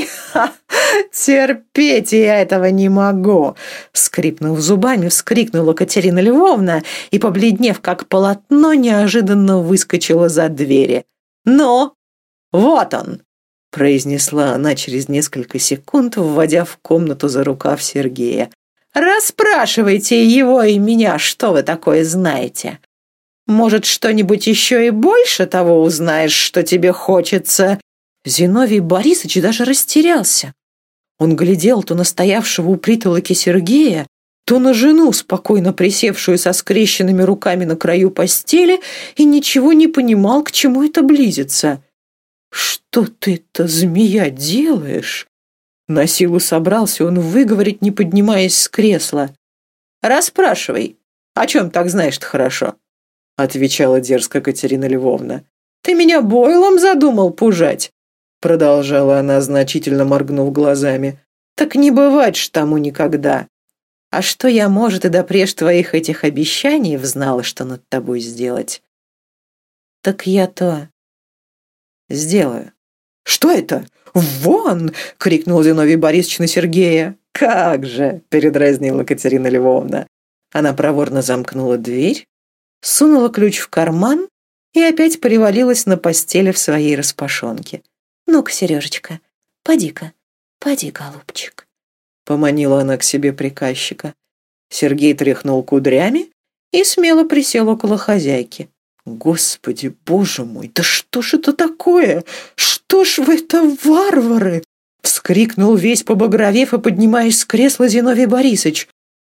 S1: Терпеть я этого не могу!» Скрипнув зубами, вскрикнула Катерина Львовна и, побледнев как полотно, неожиданно выскочила за двери. «Ну, вот он!» — произнесла она через несколько секунд, вводя в комнату за рукав Сергея. «Расспрашивайте его и меня, что вы такое знаете. Может, что-нибудь еще и больше того узнаешь, что тебе хочется?» Зиновий Борисович даже растерялся. Он глядел то на стоявшего у притолоки Сергея, то на жену, спокойно присевшую со скрещенными руками на краю постели, и ничего не понимал, к чему это близится. «Что ты-то, змея, делаешь?» На силу собрался он выговорить, не поднимаясь с кресла. «Расспрашивай, о чем так знаешь-то хорошо?» — отвечала дерзко Катерина Львовна. «Ты меня бойлом задумал пужать?» — продолжала она, значительно моргнув глазами. «Так не бывать ж тому никогда. А что я, может, и допреж твоих этих обещаний взнала, что над тобой сделать? Так я-то сделаю». «Что это? Вон!» — крикнул Зиновий Борисович на Сергея. «Как же!» — передразнила Катерина Львовна. Она проворно замкнула дверь, сунула ключ в карман и опять привалилась на постели в своей распашонке. «Ну-ка, Сережечка, поди-ка, поди, голубчик», — поманила она к себе приказчика. Сергей тряхнул кудрями и смело присел около хозяйки. «Господи, боже мой, да что ж это такое? Что ж вы это, варвары?» — вскрикнул весь побагровев и поднимаясь с кресла Зиновий Борисович.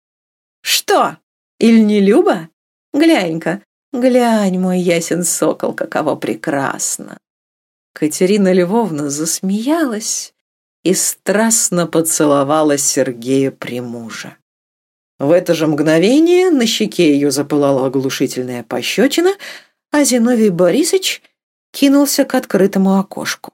S1: «Что, иль не Люба? Глянь-ка, глянь, мой ясен сокол, каково прекрасно!» Катерина Львовна засмеялась и страстно поцеловала Сергея при муже. В это же мгновение на щеке ее запылала оглушительная пощечина, а Зиновий Борисович кинулся к открытому окошку.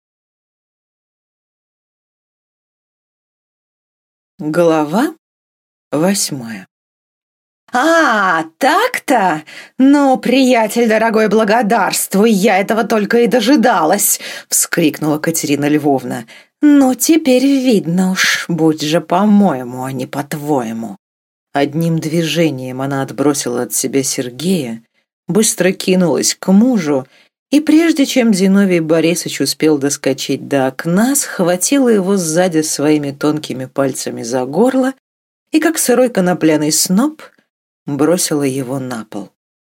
S1: Глава 8. «А, так-то? Ну, приятель дорогой, благодарствуй, я этого только и дожидалась!» — вскрикнула Катерина Львовна. «Ну, теперь видно уж, будь же по-моему, а не по-твоему». Одним движением она отбросила от себя Сергея, быстро кинулась к мужу, и прежде чем Зиновий Борисович успел доскочить до окна, схватила его сзади своими тонкими пальцами за горло и, как сырой конопляный сноп, бросила его на пол.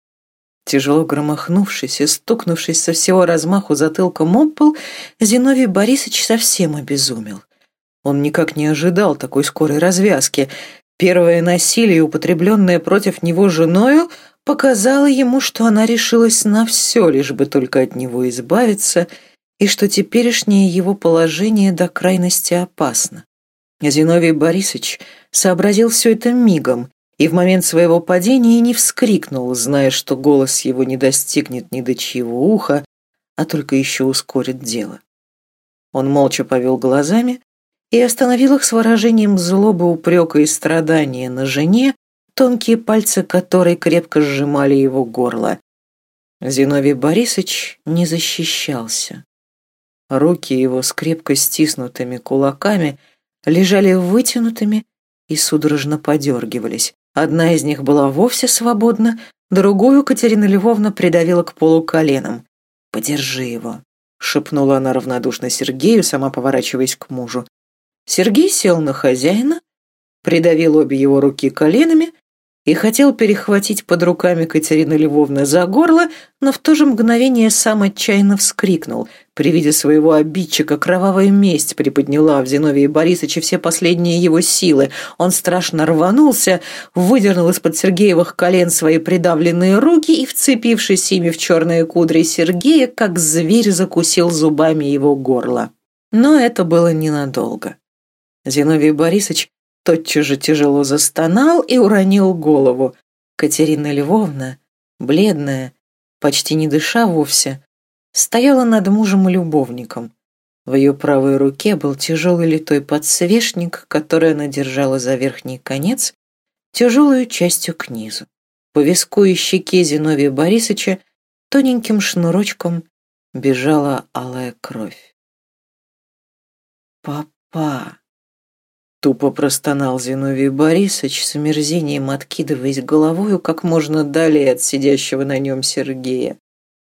S1: Тяжело громыхнувшись и стукнувшись со всего размаху затылком об пол, Зиновий Борисович совсем обезумел. Он никак не ожидал такой скорой развязки. Первое насилие, употребленное против него женою, показало ему, что она решилась на все, лишь бы только от него избавиться, и что теперешнее его положение до крайности опасно. Зиновий Борисович сообразил все это мигом и в момент своего падения не вскрикнул, зная, что голос его не достигнет ни до чьего уха, а только еще ускорит дело. Он молча повел глазами и остановил их с выражением злобы, упрека и страдания на жене, тонкие пальцы которой крепко сжимали его горло. Зиновий Борисович не защищался. Руки его с крепко стиснутыми кулаками лежали вытянутыми и судорожно подергивались. Одна из них была вовсе свободна, другую Катерина Львовна придавила к полу коленом. «Подержи его», — шепнула она равнодушно Сергею, сама поворачиваясь к мужу. Сергей сел на хозяина, придавил обе его руки коленами и хотел перехватить под руками Катерины Львовны за горло, но в то же мгновение сам отчаянно вскрикнул. При виде своего обидчика кровавая месть приподняла в Зиновии Борисовиче все последние его силы. Он страшно рванулся, выдернул из-под Сергеевых колен свои придавленные руки и, вцепившись ими в черные кудри Сергея, как зверь закусил зубами его горло. Но это было ненадолго. Зиновий Борисович тотчас же тяжело застонал и уронил голову. Катерина Львовна, бледная, почти не дыша вовсе, стояла над мужем и любовником. В ее правой руке был тяжелый литой подсвечник, который она держала за верхний конец, тяжелую частью к низу. По виску и щеке Зиновия Борисовича тоненьким шнурочком бежала алая кровь. «Папа!» Тупо простонал Зиновий Борисович, с омерзением откидываясь головою как можно далее от сидящего на нем Сергея.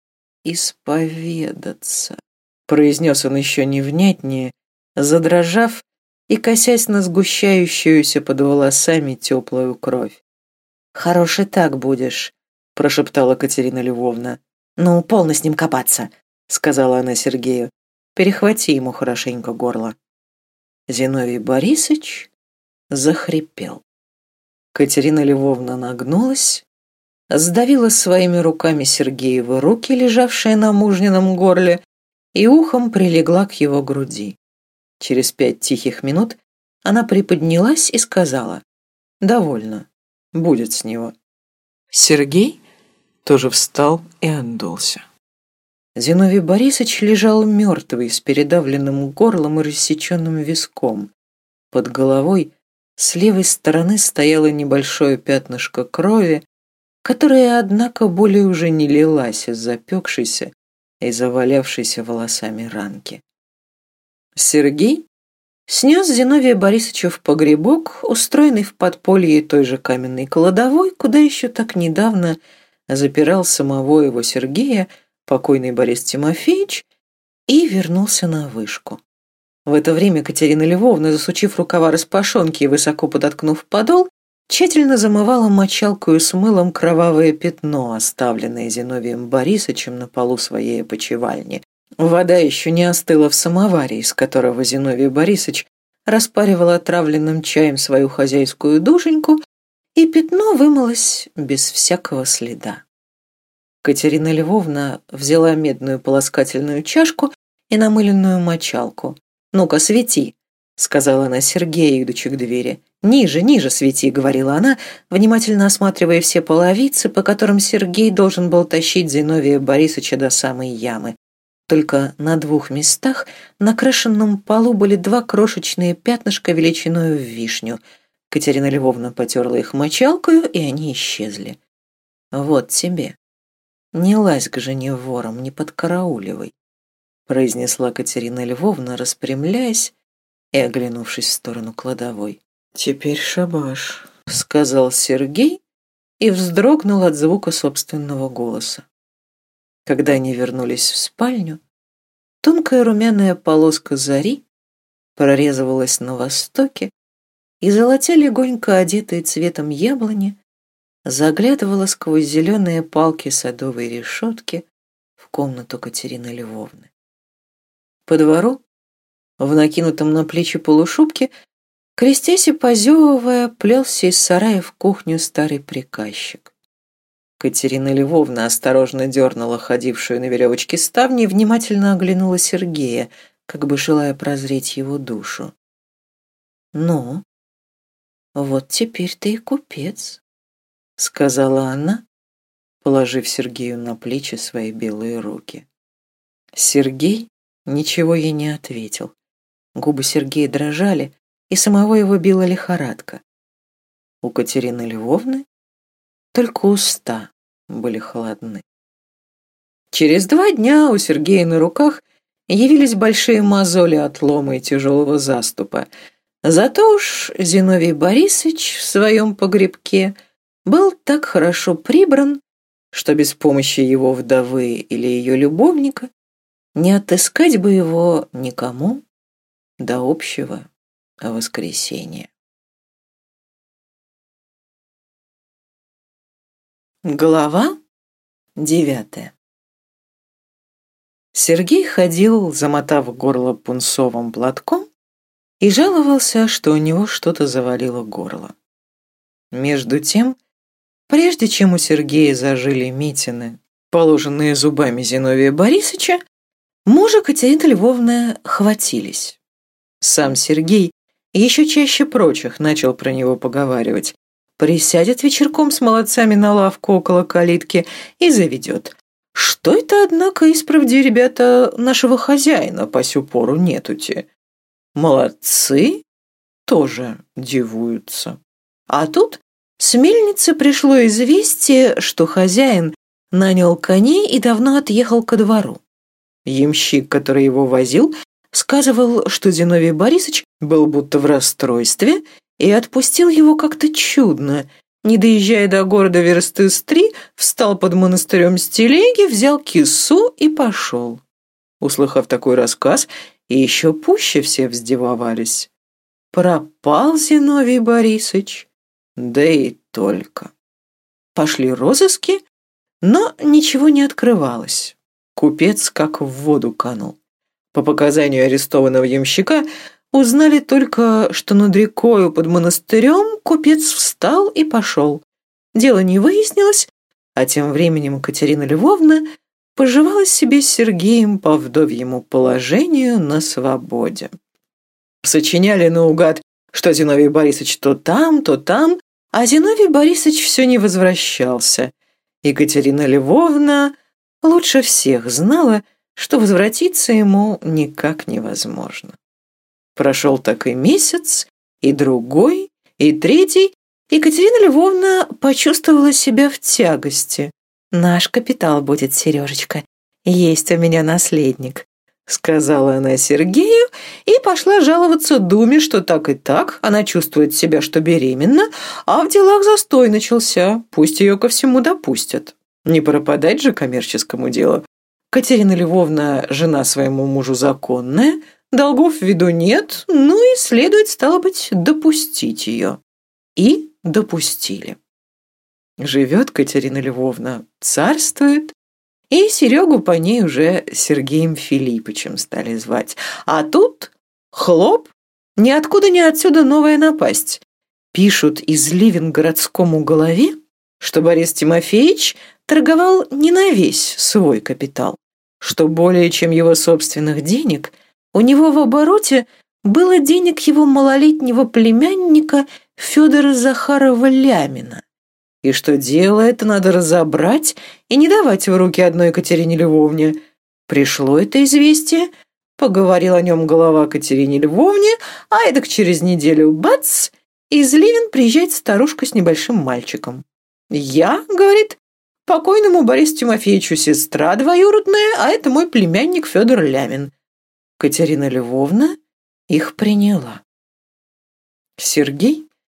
S1: «Исповедаться», — произнес он еще невнятнее, задрожав и косясь на сгущающуюся под волосами теплую кровь. «Хорош и так будешь», — прошептала Катерина Львовна. «Ну, полно с ним копаться», — сказала она Сергею. «Перехвати ему хорошенько горло». Зиновий Борисович захрипел. Катерина Львовна нагнулась, сдавила своими руками Сергеевы руки, лежавшие на мужнином горле, и ухом прилегла к его груди. Через 5 тихих минут она приподнялась и сказала: «Довольно, будет с него». Сергей тоже встал и отдулся. Зиновий Борисович лежал мертвый, с передавленным горлом и рассеченным виском. Под головой с левой стороны стояло небольшое пятнышко крови, которая, однако, более уже не лилась из запекшейся и завалявшейся волосами ранки. Сергей снес Зиновия Борисовича в погребок, устроенный в подполье той же каменной кладовой, куда еще так недавно запирал самого его Сергея покойный Борис Тимофеевич, и вернулся на вышку. В это время Катерина Львовна, засучив рукава распашонки и высоко подоткнув подол, тщательно замывала мочалкою с мылом кровавое пятно, оставленное Зиновием Борисовичем на полу своей опочивальни. Вода еще не остыла в самоваре, из которого Зиновий Борисович распаривал отравленным чаем свою хозяйскую душеньку, и пятно вымылось без всякого следа. Катерина Львовна взяла медную полоскательную чашку и намыленную мочалку. «Ну-ка, свети», — сказала она Сергею, идучи к двери. «Ниже, ниже свети», — говорила она, внимательно осматривая все половицы, по которым Сергей должен был тащить Зиновия Борисовича до самой ямы. Только на 2 местах на крашенном полу были 2 крошечные пятнышка величиною в вишню. Катерина Львовна потерла их мочалкою, и они исчезли. «Вот тебе. Не лазь к жене вором, не подкарауливай», произнесла Катерина Львовна, распрямляясь и оглянувшись в сторону кладовой. «Теперь шабаш», — сказал Сергей и вздрогнул от звука собственного голоса. Когда они вернулись в спальню, тонкая румяная полоска зари прорезывалась на востоке, и золотя легонько одетые цветом яблони заглядывала сквозь зеленые палки садовой решетки в комнату Катерины Львовны. По двору, в накинутом на плечи полушубке, крестясь и позевывая, плелся из сарая в кухню старый приказчик. Катерина Львовна осторожно дернула ходившую на веревочке ставни и внимательно оглянула Сергея, как бы желая прозреть его душу. «Ну, вот теперь ты и купец», — сказала она, положив Сергею на плечи свои белые руки. Сергей ничего ей не ответил. Губы Сергея дрожали, и самого его била лихорадка. У Катерины Львовны только уста были холодны. Через 2 дня у Сергея на руках явились большие мозоли от лома и тяжелого заступа. Зато уж Зиновий Борисович в своем погребке был так хорошо прибран, что без помощи его вдовы или ее любовника не отыскать бы его никому до общего воскресенья. Глава 9. Сергей ходил, замотав горло пунцовым платком, и жаловался, что у него что-то завалило горло. Между тем, прежде чем у Сергея зажили митины, положенные зубами Зиновия Борисовича, мужа Катерины Львовны хватились. Сам Сергей еще чаще прочих начал про него поговаривать. Присядет вечерком с молодцами на лавку около калитки и заведет: «Что это, однако, исправди, ребята, нашего хозяина по сю пору нетути?» Молодцы тоже дивуются. А тут с мельницы пришло известие, что хозяин нанял коней и давно отъехал ко двору. Ямщик, который его возил, сказывал, что Зиновий Борисович был будто в расстройстве и отпустил его как-то чудно. Не доезжая до города версты с 3, встал под монастырем с телеги, взял кису и пошел. Услыхав такой рассказ, и еще пуще все вздивовались. Пропал Зиновий Борисович, да и только. Пошли розыски, но ничего не открывалось. Купец как в воду канул. По показанию арестованного ямщика узнали только, что над рекою под монастырем купец встал и пошел. Дело не выяснилось, а тем временем Катерина Львовна поживала себе с Сергеем по вдовьему положению на свободе. Сочиняли наугад, что Зиновий Борисович то там, а Зиновий Борисович все не возвращался. Екатерина Львовна лучше всех знала, что возвратиться ему никак невозможно. Прошел так и месяц, и другой, и третий. Екатерина Львовна почувствовала себя в тягости. «Наш капитал будет, Сережечка. Есть у меня наследник», — сказала она Сергею и пошла жаловаться Думе, что так и так, она чувствует себя, что беременна, а в делах застой начался, пусть ее ко всему допустят. Не пропадать же коммерческому делу. Катерина Львовна жена своему мужу законная, долгов в виду нет, ну и следует, стало быть, допустить ее. И допустили. Живет Катерина Львовна, царствует, и Серегу по ней уже Сергеем Филиппычем стали звать. А тут хлоп, ниоткуда ни отсюда новая напасть. Пишут из Ливенгородскому голове, что Борис Тимофеевич торговал не на весь свой капитал, что более чем его собственных денег у него в обороте было денег его малолетнего племянника Федора Захарова Лямина, и что дело это надо разобрать и не давать в руки одной Катерине Львовне. Пришло это известие, поговорил о нем голова Катерине Львовне, а эдак через неделю бац, из Ливен приезжает старушка с небольшим мальчиком. «Я, — говорит, — покойному Борису Тимофеевичу сестра двоюродная, а это мой племянник Федор Лямин». Катерина Львовна их приняла. Сергей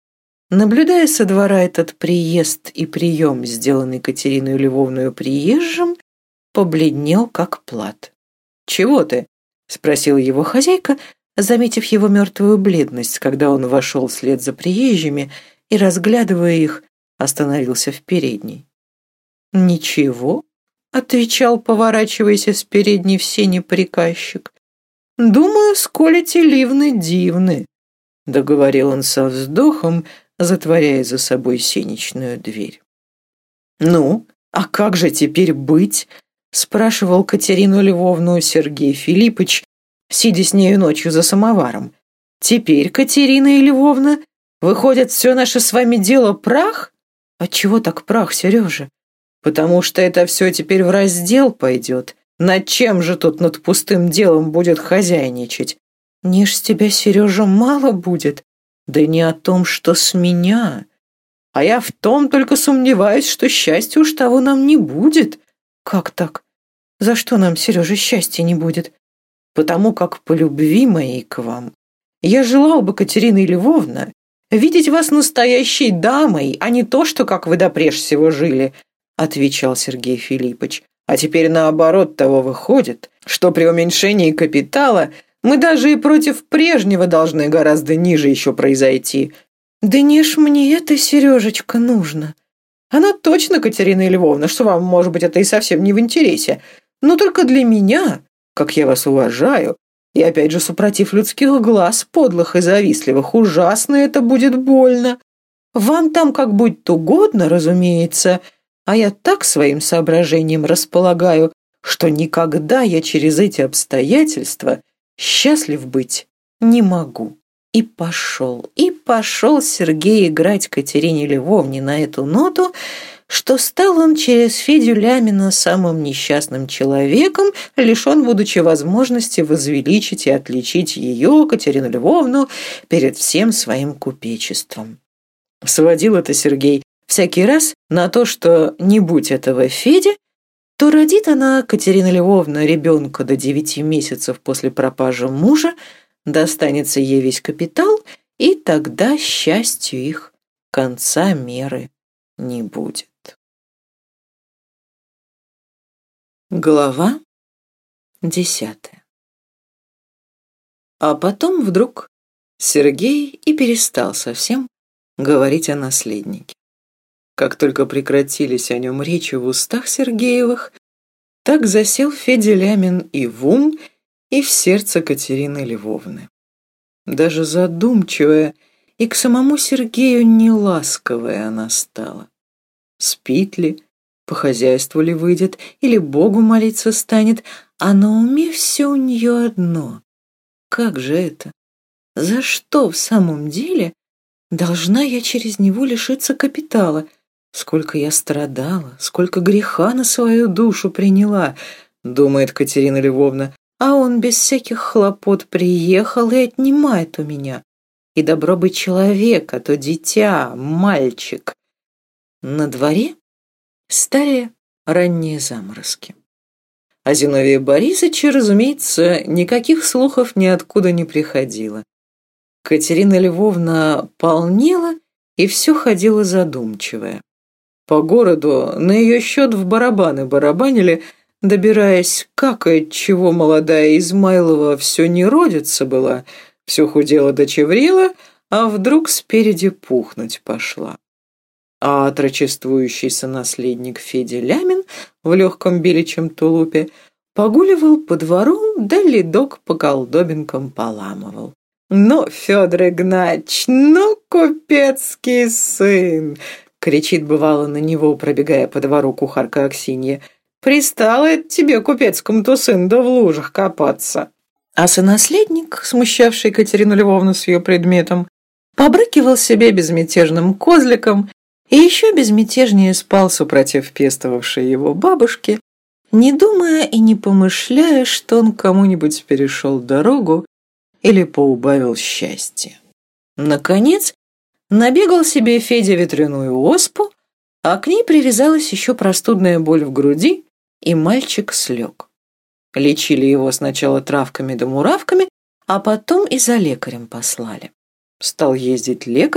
S1: наблюдая со двора этот приезд и прием, сделанный Катериной Львовной приезжим, побледнел как плат. «Чего ты?» — спросила его хозяйка, заметив его мертвую бледность, когда он вошел вслед за приезжими и, разглядывая их, остановился в передней. «Ничего», — отвечал, поворачиваясь с передней в сене приказчик. «Думаю, сколь эти ливны дивны», — договорил он со вздохом, затворяя за собой сенечную дверь. «Ну, а как же теперь быть?» — спрашивал Катерину Львовну Сергей Филиппович, сидя с нею ночью за самоваром. «Теперь, Катерина Львовна, выходит, все наше с вами дело прах?» «Отчего так прах, Сережа?» «Потому что это все теперь в раздел пойдет. Над чем же тут над пустым делом будет хозяйничать? Не ж с тебя, Сережа, мало будет. Да не о том, что с меня. А я в том только сомневаюсь, что счастья уж того нам не будет». «Как так? За что нам, Сережа, счастья не будет?» «Потому как по любви моей к вам я желал бы, Катерина Львовна, видеть вас настоящей дамой, а не то, что как вы допреж всего жили», отвечал Сергей Филиппович. «А теперь наоборот того выходит, что при уменьшении капитала мы даже и против прежнего должны гораздо ниже еще произойти». «Да не ж мне это, Сережечка, нужно». «Оно точно, Катерина Львовна, что вам, может быть, это и совсем не в интересе. Но только для меня, как я вас уважаю, и опять же супротив людских глаз, подлых и завистливых, ужасно это будет больно. Вам там как будет угодно, разумеется, а я так своим соображением располагаю, что никогда я через эти обстоятельства счастлив быть не могу». И пошел Сергей играть Катерине Львовне на эту ноту, что стал он через Федю Лямина самым несчастным человеком, лишен, будучи возможности возвеличить и отличить ее, Катерину Львовну, перед всем своим купечеством. Сводил это Сергей всякий раз на то, что не будь этого Феди, то родит она, Катерина Львовна, ребенка до 9 месяцев после пропажи мужа, достанется ей весь капитал, и тогда счастью их конца меры не будет. Глава 10. А потом вдруг Сергей и перестал совсем говорить о наследнике. Как только прекратились о нем речи в устах Сергеевых, так засел Федя Лямин и в ум, и в сердце Катерины Львовны. Даже задумчивая и к самому Сергею неласковая она стала. Спит ли, по хозяйству ли выйдет, или Богу молиться станет, а на уме все у нее одно. Как же это? За что в самом деле должна я через него лишиться капитала? Сколько я страдала, сколько греха на свою душу приняла, думает Катерина Львовна, а он без всяких хлопот приехал и отнимает у меня. И добро бы человек, а то дитя, мальчик. На дворе стали ранние заморозки. О Зиновии Борисовиче, разумеется, никаких слухов ниоткуда не приходило. Катерина Львовна полнела и все ходила задумчивая. По городу на ее счет в барабаны барабанили, добираясь, как и отчего молодая Измайлова все не родится была, все худела дочеврела, а вдруг спереди пухнуть пошла. А отрочествующийся наследник Федя Лямин в легком беличьем тулупе погуливал по двору, да ледок по колдобинкам поламывал. «Ну, Федор Игнатьич, ну, купецкий сын!» — кричит бывало на него, пробегая по двору кухарка Аксинья. «Пристало это тебе, купецкому-то сыну, да в лужах копаться!» А сонаследник, смущавший Катерину Львовну с ее предметом, побрыкивал себе безмятежным козликом и еще безмятежнее спал, супротив пестовавшей его бабушки, не думая и не помышляя, что он кому-нибудь перешел дорогу или поубавил счастье. Наконец, набегал себе Федя ветряную оспу, а к ней привязалась еще простудная боль в груди, и мальчик слег. Лечили его сначала травками да муравками, а потом и за лекарем послали. Стал ездить лекарь,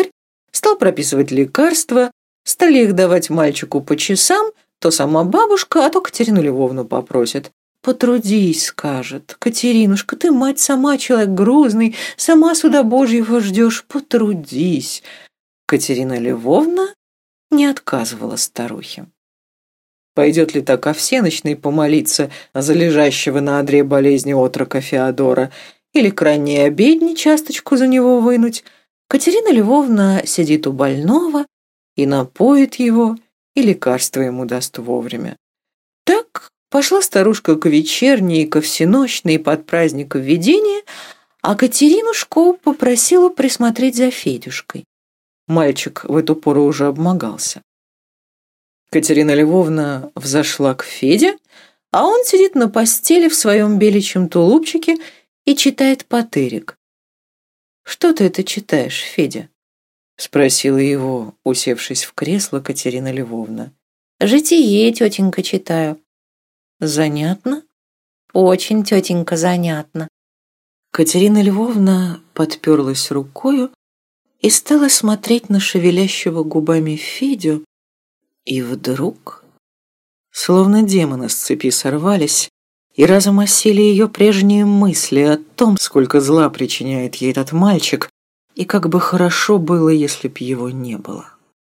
S1: стал прописывать лекарства, стали их давать мальчику по часам, то сама бабушка, а то Катерину Львовну попросит. «Потрудись», — скажет. «Катеринушка, ты мать сама, человек грузный, сама суда Божьего ждешь, потрудись». Катерина Львовна не отказывала старухе. Пойдет ли так ко всенощной помолиться за лежащего на одре болезни отрока Феодора или к ранней обедне часточку за него вынуть, Катерина Львовна сидит у больного и напоит его, и лекарство ему даст вовремя. Так пошла старушка к вечерней, ко всенощной под праздник введения, а Катеринушку попросила присмотреть за Федюшкой. Мальчик в эту пору уже обмогался. Катерина Львовна взошла к Феде, а он сидит на постели в своем беличьем тулупчике и читает патырик. «Что ты это читаешь, Федя?» — спросила его, усевшись в кресло, Катерина Львовна. «Житие, тетенька, читаю». «Занятно?» «Очень, тетенька, занятно». Катерина Львовна подперлась рукою и стала смотреть на шевелящего губами Федю, и вдруг, словно демоны с цепи сорвались, и разом осели ее прежние мысли о том, сколько зла причиняет ей этот мальчик, и как бы хорошо было, если б его не было.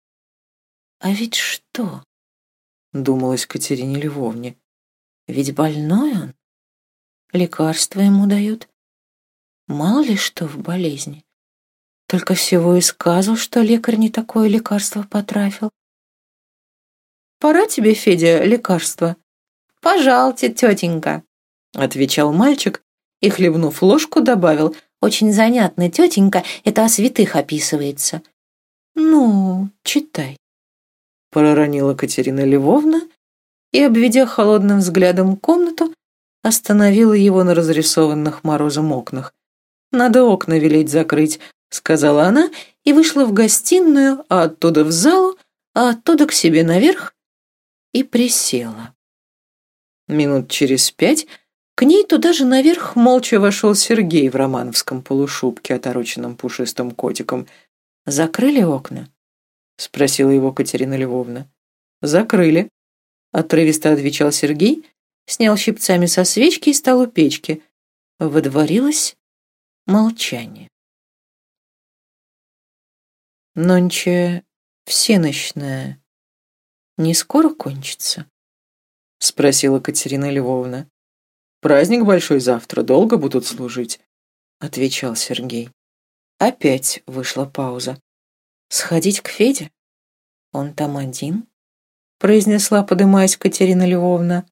S1: «А ведь что?» — думалось Катерине Львовне. «Ведь больной он, лекарства ему дают. Мало ли что в болезни. Только всего и сказал, что лекарь не такое лекарство потрафил. «Пора тебе, Федя, лекарство?» «Пожалуйте, тетенька», — отвечал мальчик и, хлебнув ложку, добавил: «Очень занятно, тетенька, это о святых описывается». «Ну, читай», — проронила Катерина Львовна и, обведя холодным взглядом комнату, остановила его на разрисованных морозом окнах. «Надо окна велеть закрыть», — сказала она и вышла в гостиную, а оттуда в залу, а оттуда к себе наверх и присела. Минут через 5 к ней туда же наверх молча вошел Сергей в романовском полушубке, отороченном пушистым котиком. «Закрыли окна?» — спросила его Катерина Львовна. «Закрыли», — отрывисто отвечал Сергей, снял щипцами со свечки и стал у печки. Водворилось молчание. «Нонче всенощная не скоро кончится?» — спросила Катерина Львовна. «Праздник большой завтра, долго будут служить», — отвечал Сергей. Опять вышла пауза. «Сходить к Феде? Он там один?» — произнесла, подымаясь Катерина Львовна.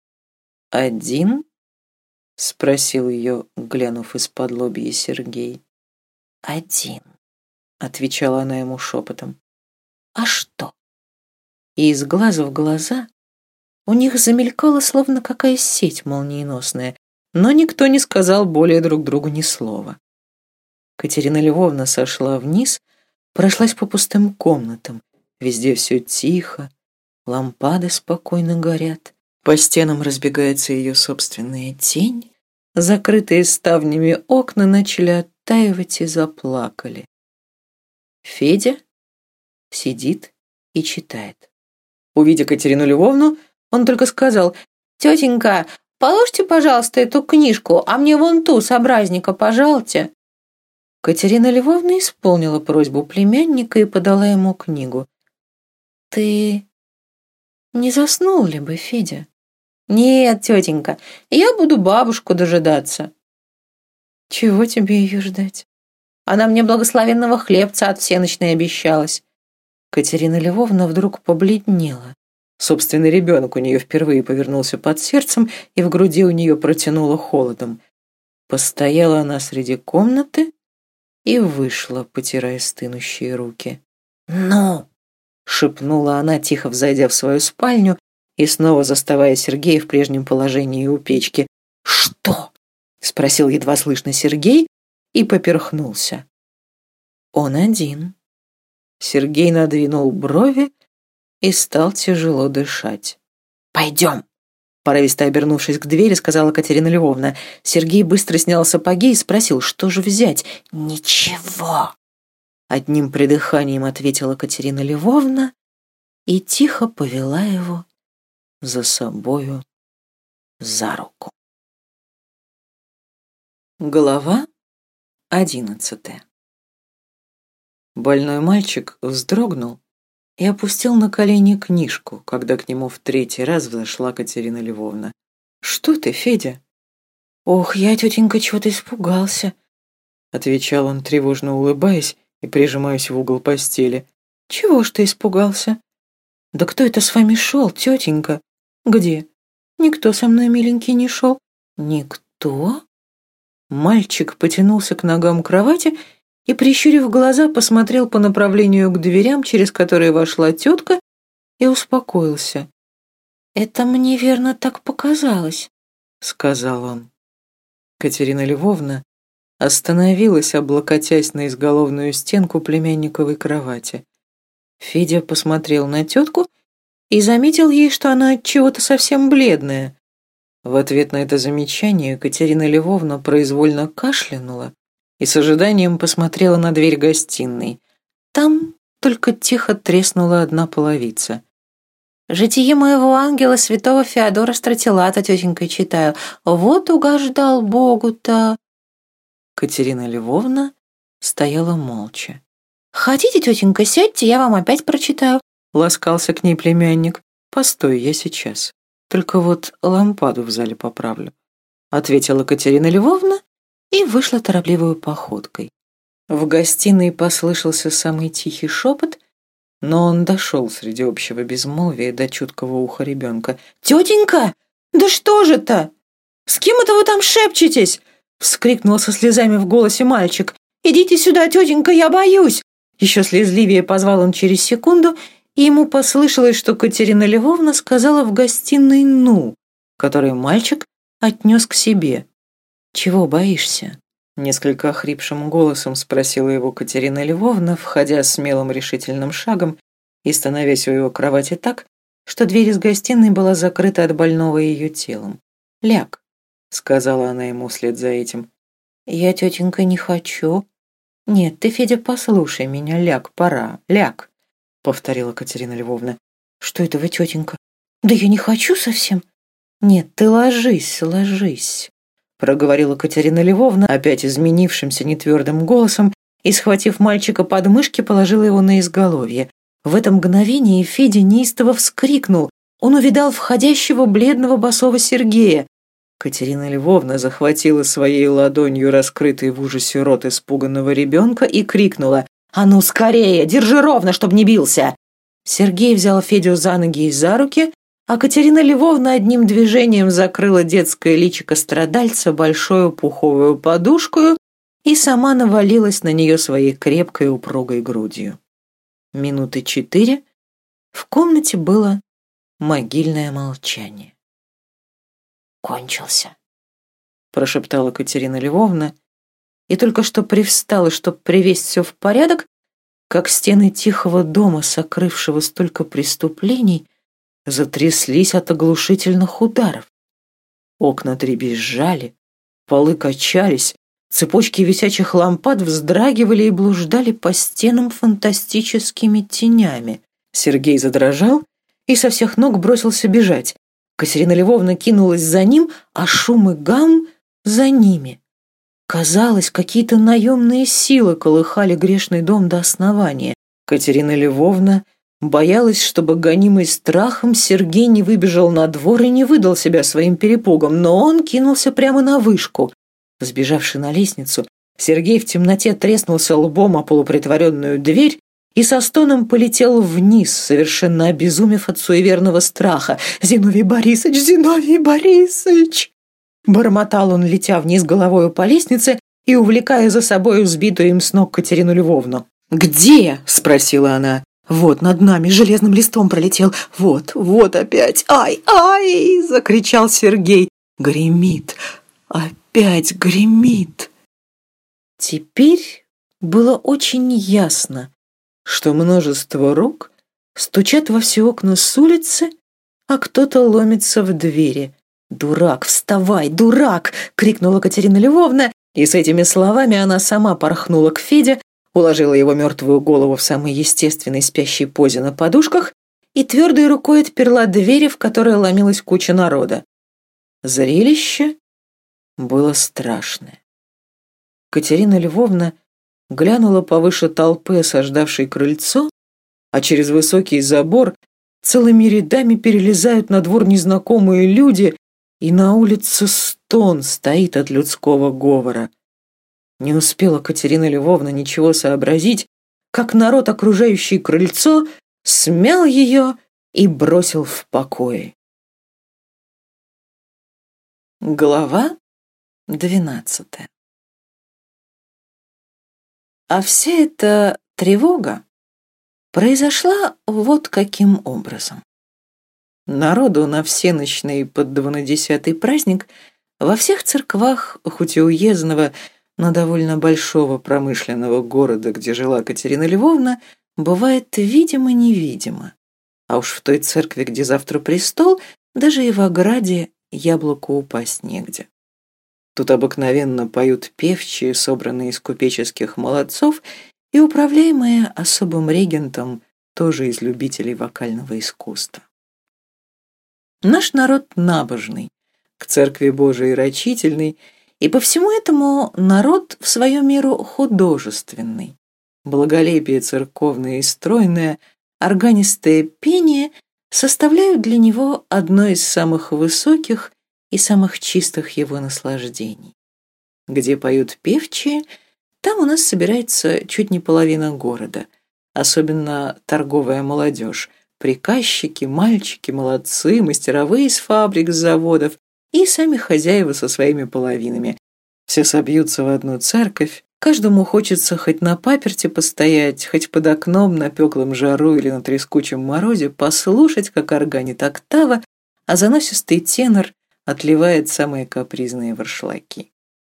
S1: «Один?» — спросил ее, глянув из-под лобья Сергей. «Один», — отвечала она ему шепотом. «А что?» И из глаза в глаза у них замелькала, словно какая сеть молниеносная, но никто не сказал более друг другу ни слова. Катерина Львовна сошла вниз, прошлась по пустым комнатам. Везде все тихо, лампады спокойно горят, по стенам разбегается ее собственная тень, закрытые ставнями окна начали оттаивать и заплакали. Федя сидит и читает. Увидя Катерину Львовну, он только сказал: «Тетенька, положьте, пожалуйста, эту книжку, а мне вон ту собразника, пожалуйте». Катерина Львовна исполнила просьбу племянника и подала ему книгу. «Ты не заснул ли бы, Федя?» «Нет, тетенька, я буду бабушку дожидаться». «Чего тебе ее ждать? Она мне благословенного хлебца от всенощной обещалась». Катерина Львовна вдруг побледнела. Собственный ребенок у нее впервые повернулся под сердцем, и в груди у нее протянуло холодом. Постояла она среди комнаты и вышла, потирая стынущие руки. «Ну!» — шепнула она, тихо взойдя в свою спальню и снова заставая Сергея в прежнем положении у печки. «Что?» — спросил едва слышно Сергей и поперхнулся. «Он один». Сергей надвинул брови и стал тяжело дышать. «Пойдем!» Порывисто обернувшись к двери, сказала Катерина Львовна. Сергей быстро снял сапоги и спросил, что же взять. «Ничего!» одним придыханием ответила Катерина Львовна и тихо повела его за собою за руку. Глава 11. Больной мальчик вздрогнул и опустил на колени книжку, когда к нему в третий раз взошла Катерина Львовна. «Что ты, Федя?» «Ох, я, тетенька, чего-то испугался», — отвечал он, тревожно улыбаясь и прижимаясь в угол постели. «Чего ж ты испугался?» «Да кто это с вами шел, тетенька?» «Где?» «Никто со мной, миленький, не шел». «Никто?» Мальчик потянулся к ногам кровати и, прищурив глаза, посмотрел по направлению к дверям, через которые вошла тетка, и успокоился. «Это мне, верно, так показалось», — сказал он. Катерина Львовна остановилась, облокотясь на изголовную стенку племянниковой кровати. Федя посмотрел на тетку и заметил ей, что она от чего-то совсем бледная. В ответ на это замечание Катерина Львовна произвольно кашлянула и с ожиданием посмотрела на дверь гостиной. Там только тихо треснула одна половица. «Житие моего ангела святого Феодора Стратилата, тетенька, читаю. Вот угождал Богу-то». Катерина Львовна стояла молча. «Хотите, тетенька, сядьте, я вам опять прочитаю», — ласкался к ней племянник. «Постой, я сейчас. Только вот лампаду в зале поправлю», — ответила Катерина Львовна и вышла торопливой походкой. В гостиной послышался самый тихий шепот, но он дошел среди общего безмолвия до чуткого уха ребенка. «Тетенька, да что же-то? С кем это вы там шепчетесь?» — вскрикнул со слезами в голосе мальчик. «Идите сюда, тетенька, я боюсь!» Еще слезливее позвал он через секунду, и ему послышалось, что Катерина Львовна сказала в гостиной «ну», который мальчик отнес к себе. «Чего боишься?» — несколько охрипшим голосом спросила его Катерина Львовна, входя смелым решительным шагом и становясь у его кровати так, что дверь из гостиной была закрыта от больного ее телом. «Ляг», — сказала она ему вслед за этим. «Я, тетенька, не хочу». «Нет, ты, Федя, послушай меня, ляг, пора, ляг», — повторила Катерина Львовна. «Что это вы, тетенька? Да я не хочу совсем». «Нет, ты ложись, ложись», — проговорила Катерина Львовна опять изменившимся нетвердым голосом и, схватив мальчика под мышки, положила его на изголовье. В это мгновение Федя неистово вскрикнул. Он увидал входящего бледного босого Сергея. Катерина Львовна захватила своей ладонью раскрытый в ужасе рот испуганного ребенка и крикнула: «А ну скорее, держи ровно, чтоб не бился!» Сергей взял Федю за ноги и за руки, а Катерина Львовна одним движением закрыла детское личико страдальца большую пуховую подушкою и сама навалилась на нее своей крепкой упругой грудью. Минуты 4 в комнате было могильное молчание. «Кончился», — прошептала Катерина Львовна, и только что привстала, чтоб привести все в порядок, как стены тихого дома, сокрывшего столько преступлений, затряслись от оглушительных ударов. Окна дребезжали, полы качались, цепочки висячих лампад вздрагивали и блуждали по стенам фантастическими тенями. Сергей задрожал и со всех ног бросился бежать. Катерина Львовна кинулась за ним, а шум и гам за ними. Казалось, какие-то наемные силы колыхали грешный дом до основания. Катерина Львовна боялась, чтобы, гонимый страхом, Сергей не выбежал на двор и не выдал себя своим перепугом, но он кинулся прямо на вышку. Сбежавший на лестницу, Сергей в темноте треснулся лбом о полупритворенную дверь и со стоном полетел вниз, совершенно обезумев от суеверного страха. «Зиновий Борисович! Зиновий Борисович!» Бормотал он, летя вниз головою по лестнице и увлекая за собой сбитую им с ног Катерину Львовну. «Где?» — спросила она. «Вот над нами железным листом пролетел. Вот, вот опять! Ай, ай!» — закричал Сергей. «Гремит! Опять гремит!» Теперь было очень ясно, что множество рук стучат во все окна с улицы, а кто-то ломится в двери. «Дурак, вставай, дурак!» — крикнула Катерина Львовна, и с этими словами она сама порхнула к Феде, уложила его мертвую голову в самой естественной спящей позе на подушках и твердой рукой отперла двери, в которые ломилась куча народа. Зрелище было страшное. Катерина Львовна глянула повыше толпы, осаждавшей крыльцо, а через высокий забор целыми рядами перелезают на двор незнакомые люди, и на улице стон стоит от людского говора. Не успела Катерина Львовна ничего сообразить, как народ, окружающий крыльцо, смял ее и бросил в покое. Глава 12. А вся эта тревога произошла вот каким образом. Народу на всенощный под 20-й праздник во всех церквах, хоть и уездного, но довольно большого промышленного города, где жила Катерина Львовна, бывает видимо-невидимо. А уж в той церкви, где завтра престол, даже и в ограде яблоку упасть негде. Тут обыкновенно поют певчие, собранные из купеческих молодцов, и управляемые особым регентом, тоже из любителей вокального искусства. Наш народ набожный, к церкви Божией рачительный, и по всему этому народ в свою меру художественный. Благолепие церковное и стройное, органистое пение составляют для него одно из самых высоких и самых чистых его наслаждений. Где поют певчие, там у нас собирается чуть не половина города, особенно торговая молодежь, приказчики, мальчики, молодцы, мастеровые из фабрик, с заводов и сами хозяева со своими половинами. Все собьются в одну церковь, каждому хочется хоть на паперти постоять, хоть под окном на пеклом жару или на трескучем морозе послушать, как органит октава, а заносистый тенор отливает самые капризные воршлаки.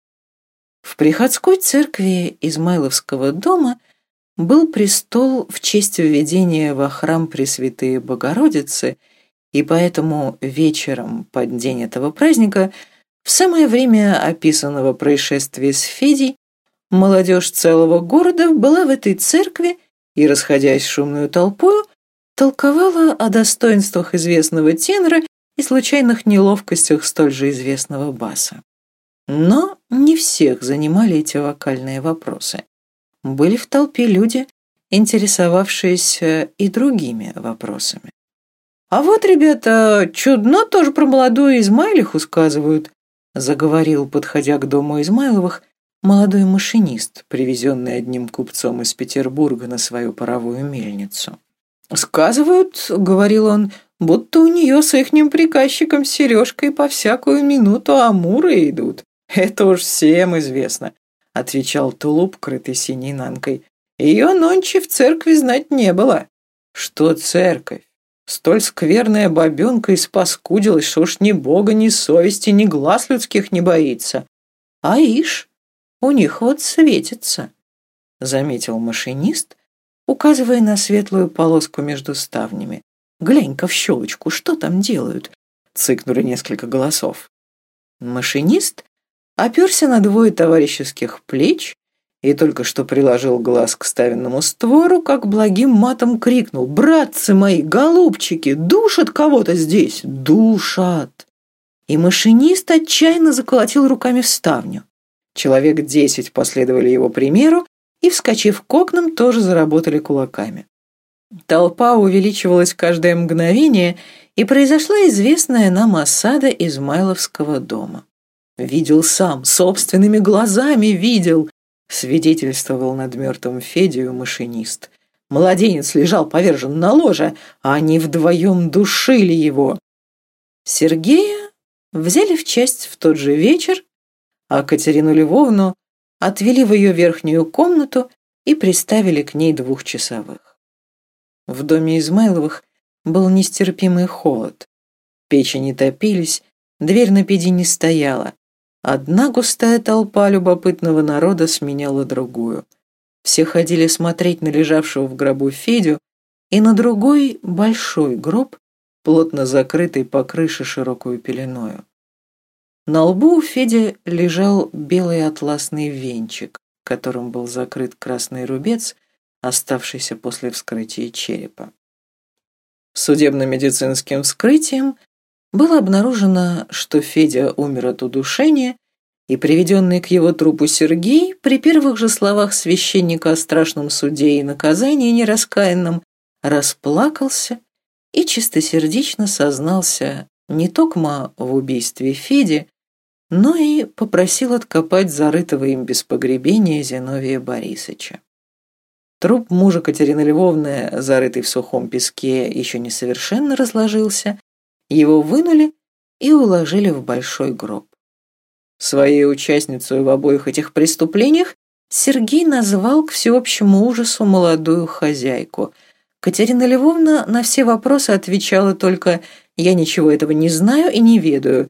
S1: В приходской церкви Измайловского дома был престол в честь введения во храм Пресвятые Богородицы, и поэтому вечером под день этого праздника, в самое время описанного происшествия с Федей, молодежь целого города была в этой церкви и, расходясь шумную толпою, толковала о достоинствах известного тенора и случайных неловкостях столь же известного баса. Но не всех занимали эти вокальные вопросы. Были в толпе люди, интересовавшиеся и другими вопросами. «А вот, ребята, чудно тоже про молодую Измайлиху сказывают», заговорил, подходя к дому Измайловых, молодой машинист, привезенный одним купцом из Петербурга на свою паровую мельницу. «Сказывают, — говорил он, — будто у нее с ихним приказчиком Сережкой по всякую минуту амуры идут. Это уж всем известно», — отвечал тулуп, крытый синей нанкой. «Ее нонче в церкви знать не было». «Что церковь? Столь скверная бабенка испаскудилась, что уж ни бога, ни совести, ни глаз людских не боится. А ишь, у них вот светится», — заметил машинист, указывая на светлую полоску между ставнями. «Глянь-ка в щелочку, что там делают?» — цыкнули несколько голосов. Машинист оперся на двое товарищеских плеч и только что приложил глаз к ставенному створу, как благим матом крикнул: «Братцы мои, голубчики, душат кого-то здесь, душат!» И машинист отчаянно заколотил руками в ставню. Человек 10 последовали его примеру и, вскочив к окнам, тоже заработали кулаками. Толпа увеличивалась каждое мгновение, и произошла известная нам осада Измайловского дома. «Видел сам, собственными глазами видел», — свидетельствовал над мертвым Федею машинист. «Младенец лежал повержен на ложе, а они вдвоем душили его». Сергея взяли в часть в тот же вечер, а Катерину Львовну отвели в ее верхнюю комнату и приставили к ней 2-часовых. В доме Измайловых был нестерпимый холод. Печи не топились, дверь на педи не стояла. Одна густая толпа любопытного народа сменяла другую. Все ходили смотреть на лежавшего в гробу Федю и на другой большой гроб, плотно закрытый по крыше широкую пеленою. На лбу у Феди лежал белый атласный венчик, которым был закрыт красный рубец, оставшийся после вскрытия черепа. Судебно-медицинским вскрытием было обнаружено, что Федя умер от удушения, и приведенный к его трупу Сергей при первых же словах священника о страшном суде и наказании нераскаянном расплакался и чистосердечно сознался не токмо в убийстве Феди, но и попросил откопать зарытого им без погребения Зиновия Борисовича. Труп мужа Катерины Львовны, зарытый в сухом песке, еще не совершенно разложился, его вынули и уложили в большой гроб. Своей участницей в обоих этих преступлениях Сергей назвал к всеобщему ужасу молодую хозяйку. Катерина Львовна на все вопросы отвечала только «я ничего этого не знаю и не ведаю».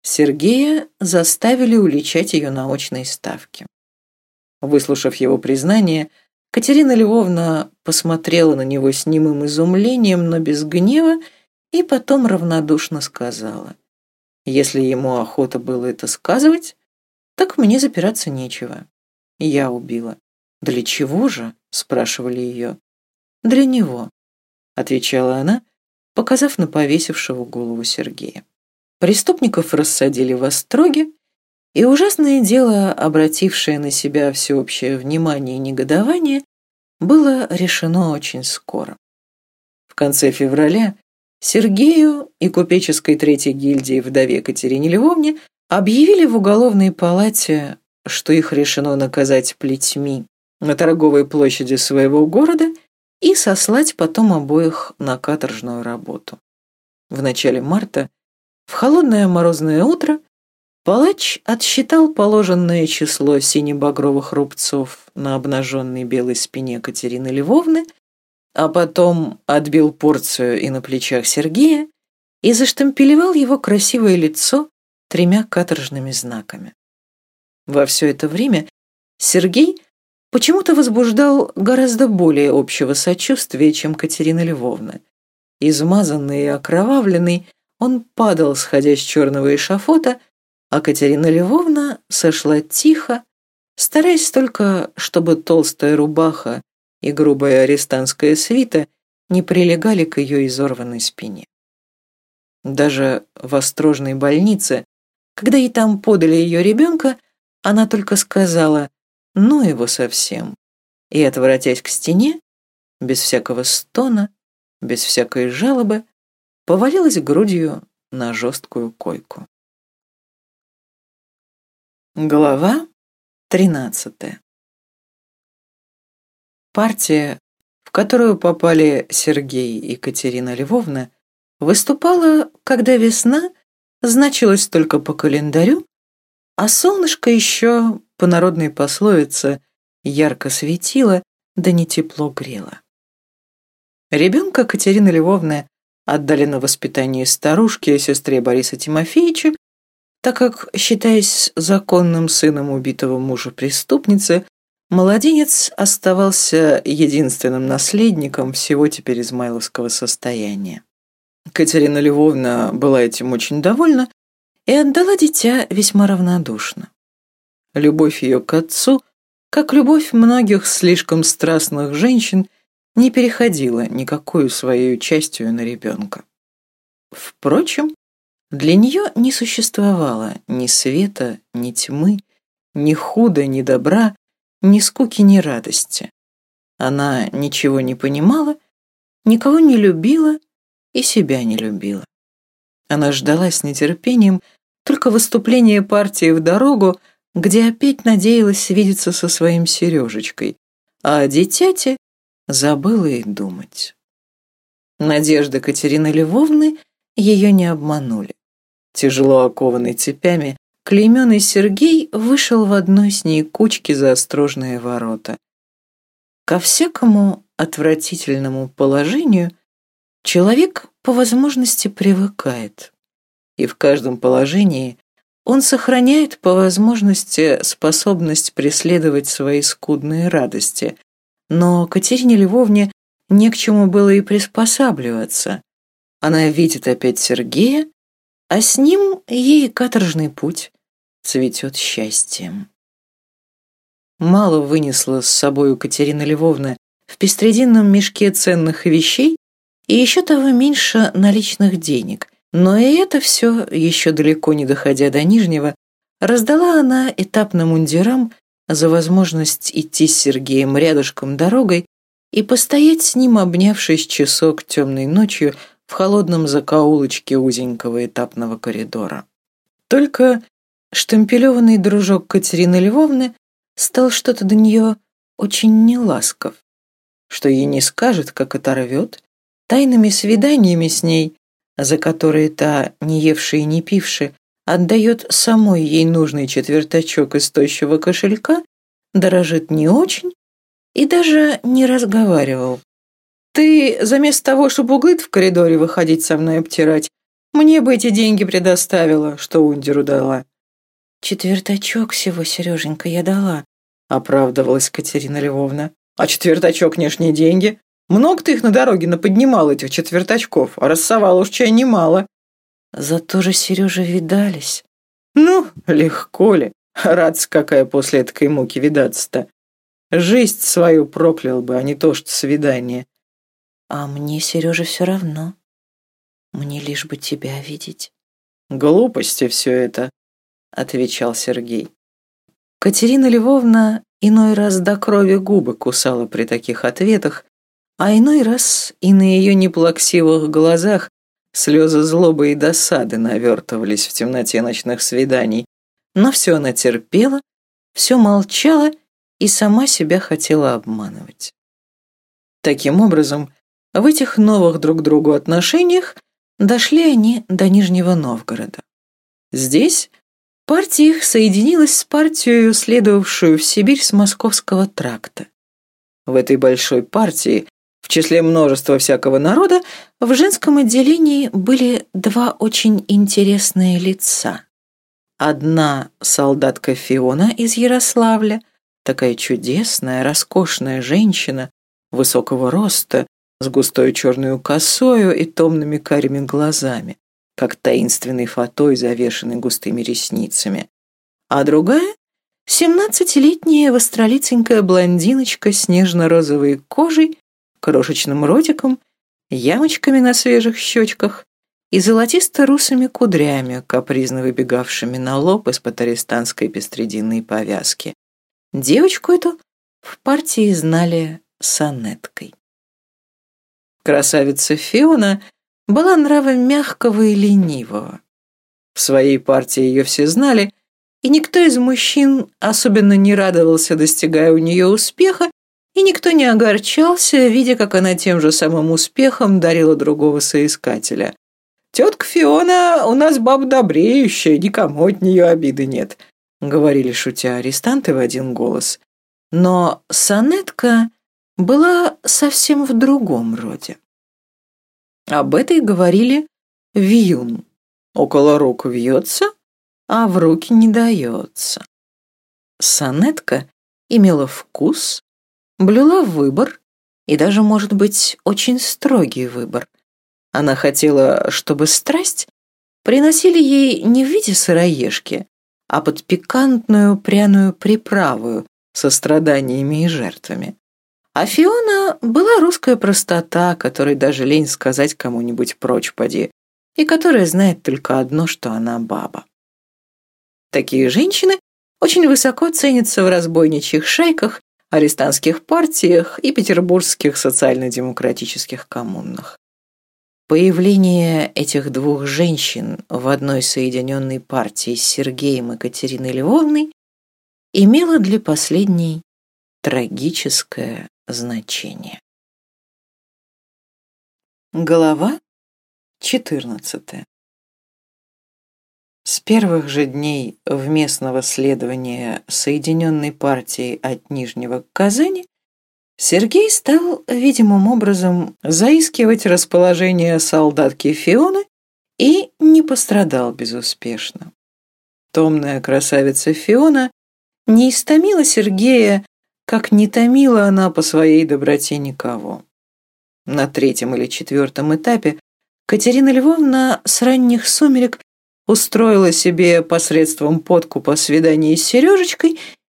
S1: Сергея заставили уличать ее на очной ставке. Выслушав его признание, Катерина Львовна посмотрела на него с немым изумлением, но без гнева, и потом равнодушно сказала: «Если ему охота было это сказывать, так мне запираться нечего. Я убила». «Для чего же?» – спрашивали ее. «Для него», – отвечала она, показав на повесившего голову Сергея. Преступников рассадили в остроге, и ужасное дело, обратившее на себя всеобщее внимание и негодование, было решено очень скоро. В конце февраля Сергею и купеческой третьей гильдии вдове Катерине Львовне объявили в уголовной палате, что их решено наказать плетьми на торговой площади своего города и сослать потом обоих на каторжную работу. В начале марта, в холодное морозное утро, палач отсчитал положенное число сине-багровых рубцов на обнаженной белой спине Катерины Львовны, а потом отбил порцию и на плечах Сергея и заштампелевал его красивое лицо 3 каторжными знаками. Во все это время Сергей почему-то возбуждал гораздо более общего сочувствия, чем Катерина Львовна. Измазанный и окровавленный, он падал, сходя с черного эшафота, а Катерина Львовна сошла тихо, стараясь только, чтобы толстая рубаха и грубая арестантская свита не прилегали к ее изорванной спине. Даже в острожной больнице, когда ей там подали ее ребенка, она только сказала «ну его совсем», и, отворотясь к стене, без всякого стона, без всякой жалобы, повалилась грудью на жесткую койку. Глава 13. Партия, в которую попали Сергей и Катерина Львовна, выступала, когда весна значилась только по календарю, а солнышко еще, по народной пословице, ярко светило, да не тепло грело. Ребенка Катерины Львовны отдали на воспитание старушке, сестре Бориса Тимофеевича, так как, считаясь законным сыном убитого мужа преступницы, младенец оставался единственным наследником всего теперь измайловского состояния. Катерина Львовна была этим очень довольна и отдала дитя весьма равнодушно. Любовь ее к отцу, как любовь многих слишком страстных женщин, не переходила никакую своей частью на ребенка. Впрочем, для нее не существовало ни света, ни тьмы, ни худа, ни добра, ни скуки, ни радости. Она ничего не понимала, никого не любила и себя не любила. Она ждала с нетерпением только выступления партии в дорогу, где опять надеялась видеться со своим Сережечкой, а о дитяте забыла и думать. Надежды Катерины Львовны ее не обманули. Тяжело окованный цепями, клейменный Сергей вышел в одной с ней кучке за острожные ворота. Ко всякому отвратительному положению человек по возможности привыкает, и в каждом положении он сохраняет по возможности способность преследовать свои скудные радости, но Катерине Львовне не к чему было и приспосабливаться. Она видит опять Сергея, а с ним ей каторжный путь цветет счастьем. мало вынесла с собою Катерина Львовна в пестрединном мешке ценных вещей и еще того меньше наличных денег, но и это все, еще далеко не доходя до Нижнего, раздала она этапным мундирам за возможность идти с Сергеем рядышком дорогой и постоять с ним, обнявшись часок темной ночью в холодном закоулочке узенького этапного коридора. Только штемпелеванный дружок Катерины Львовны стал что-то до нее очень неласков, что ей не скажет, как оторвет, тайными свиданиями с ней, за которые та, не евшая и не пившая, отдает самой ей нужный четвертачок из тощего кошелька, дорожит не очень и даже не разговаривал. «Ты, заместо того, чтобы углы в коридоре выходить со мной обтирать, мне бы эти деньги предоставила, что Ундеру дала». «Четвертачок всего, Сереженька, я дала», — оправдывалась Катерина Львовна. «А четвертачок не деньги? Много ты их на дороге наподнимал, этих четвертачков, а рассовала уж чай немало». «Зато же, Сережа, видались». «Ну, легко ли? Радость какая после этой муки видаться-то. Жизнь свою проклял бы, а не то что свидание». «А мне, Сережа, все равно. Мне лишь бы тебя видеть». «Глупости все это», — отвечал Сергей. Катерина Львовна иной раз до крови губы кусала при таких ответах, а иной раз и на ее неплаксивых глазах слезы злобы и досады навертывались в темноте ночных свиданий, но все она терпела, все молчала и сама себя хотела обманывать. Таким образом, в этих новых друг к другу отношениях дошли они до Нижнего Новгорода. Здесь партия их соединилась с партией, следовавшую в Сибирь с Московского тракта. В этой большой партии, в числе множества всякого народа, в женском отделении были два очень интересные лица. Одна солдатка Фиона из Ярославля, такая чудесная, роскошная женщина, высокого роста, с густой черной косою и томными карими глазами, как таинственный фатой, завешенный густыми ресницами. А другая — 17-летняя востролиценькая блондиночка с нежно-розовой кожей, крошечным ротиком, ямочками на свежих щечках и золотисто-русыми кудрями, капризно выбегавшими на лоб из-под арестантской пестрединной повязки. Девочку эту в партии знали Сонеткой. Красавица Фиона была нрава мягкого и ленивого. В своей партии ее все знали, и никто из мужчин особенно не радовался, достигая у нее успеха, и никто не огорчался, видя, как она тем же самым успехом дарила другого соискателя. «Тетка Фиона у нас баба добреющая, никому от нее обиды нет», — говорили, шутя, арестанты в один голос. Но Сонетка была совсем в другом роде. Об этой говорили вьюн. Около рук вьется, а в руки не дается. Сонетка имела вкус, блюла выбор и даже, может быть, очень строгий выбор. Она хотела, чтобы страсть приносили ей не в виде сыроежки, а под пикантную пряную приправу со страданиями и жертвами. А Фиона была русская простота, которой даже лень сказать кому-нибудь прочь поди, и которая знает только одно, что она баба. Такие женщины очень высоко ценятся в разбойничьих шайках, арестантских партиях и петербургских социально-демократических коммунах. Появление этих двух женщин в одной соединенной партии с Сергеем и Катериной Львовной имело для последней трагическое значение. Глава 14. С первых же дней вместного следования Соединенной партии от Нижнего к Казани Сергей стал видимым образом заискивать расположение солдатки Фионы и не пострадал безуспешно. Томная красавица Фиона не истомила Сергея, как не томила она по своей доброте никого. На 3-м или 4-м этапе Катерина Львовна с ранних сумерек устроила себе посредством подкупа свидание с Сережечкой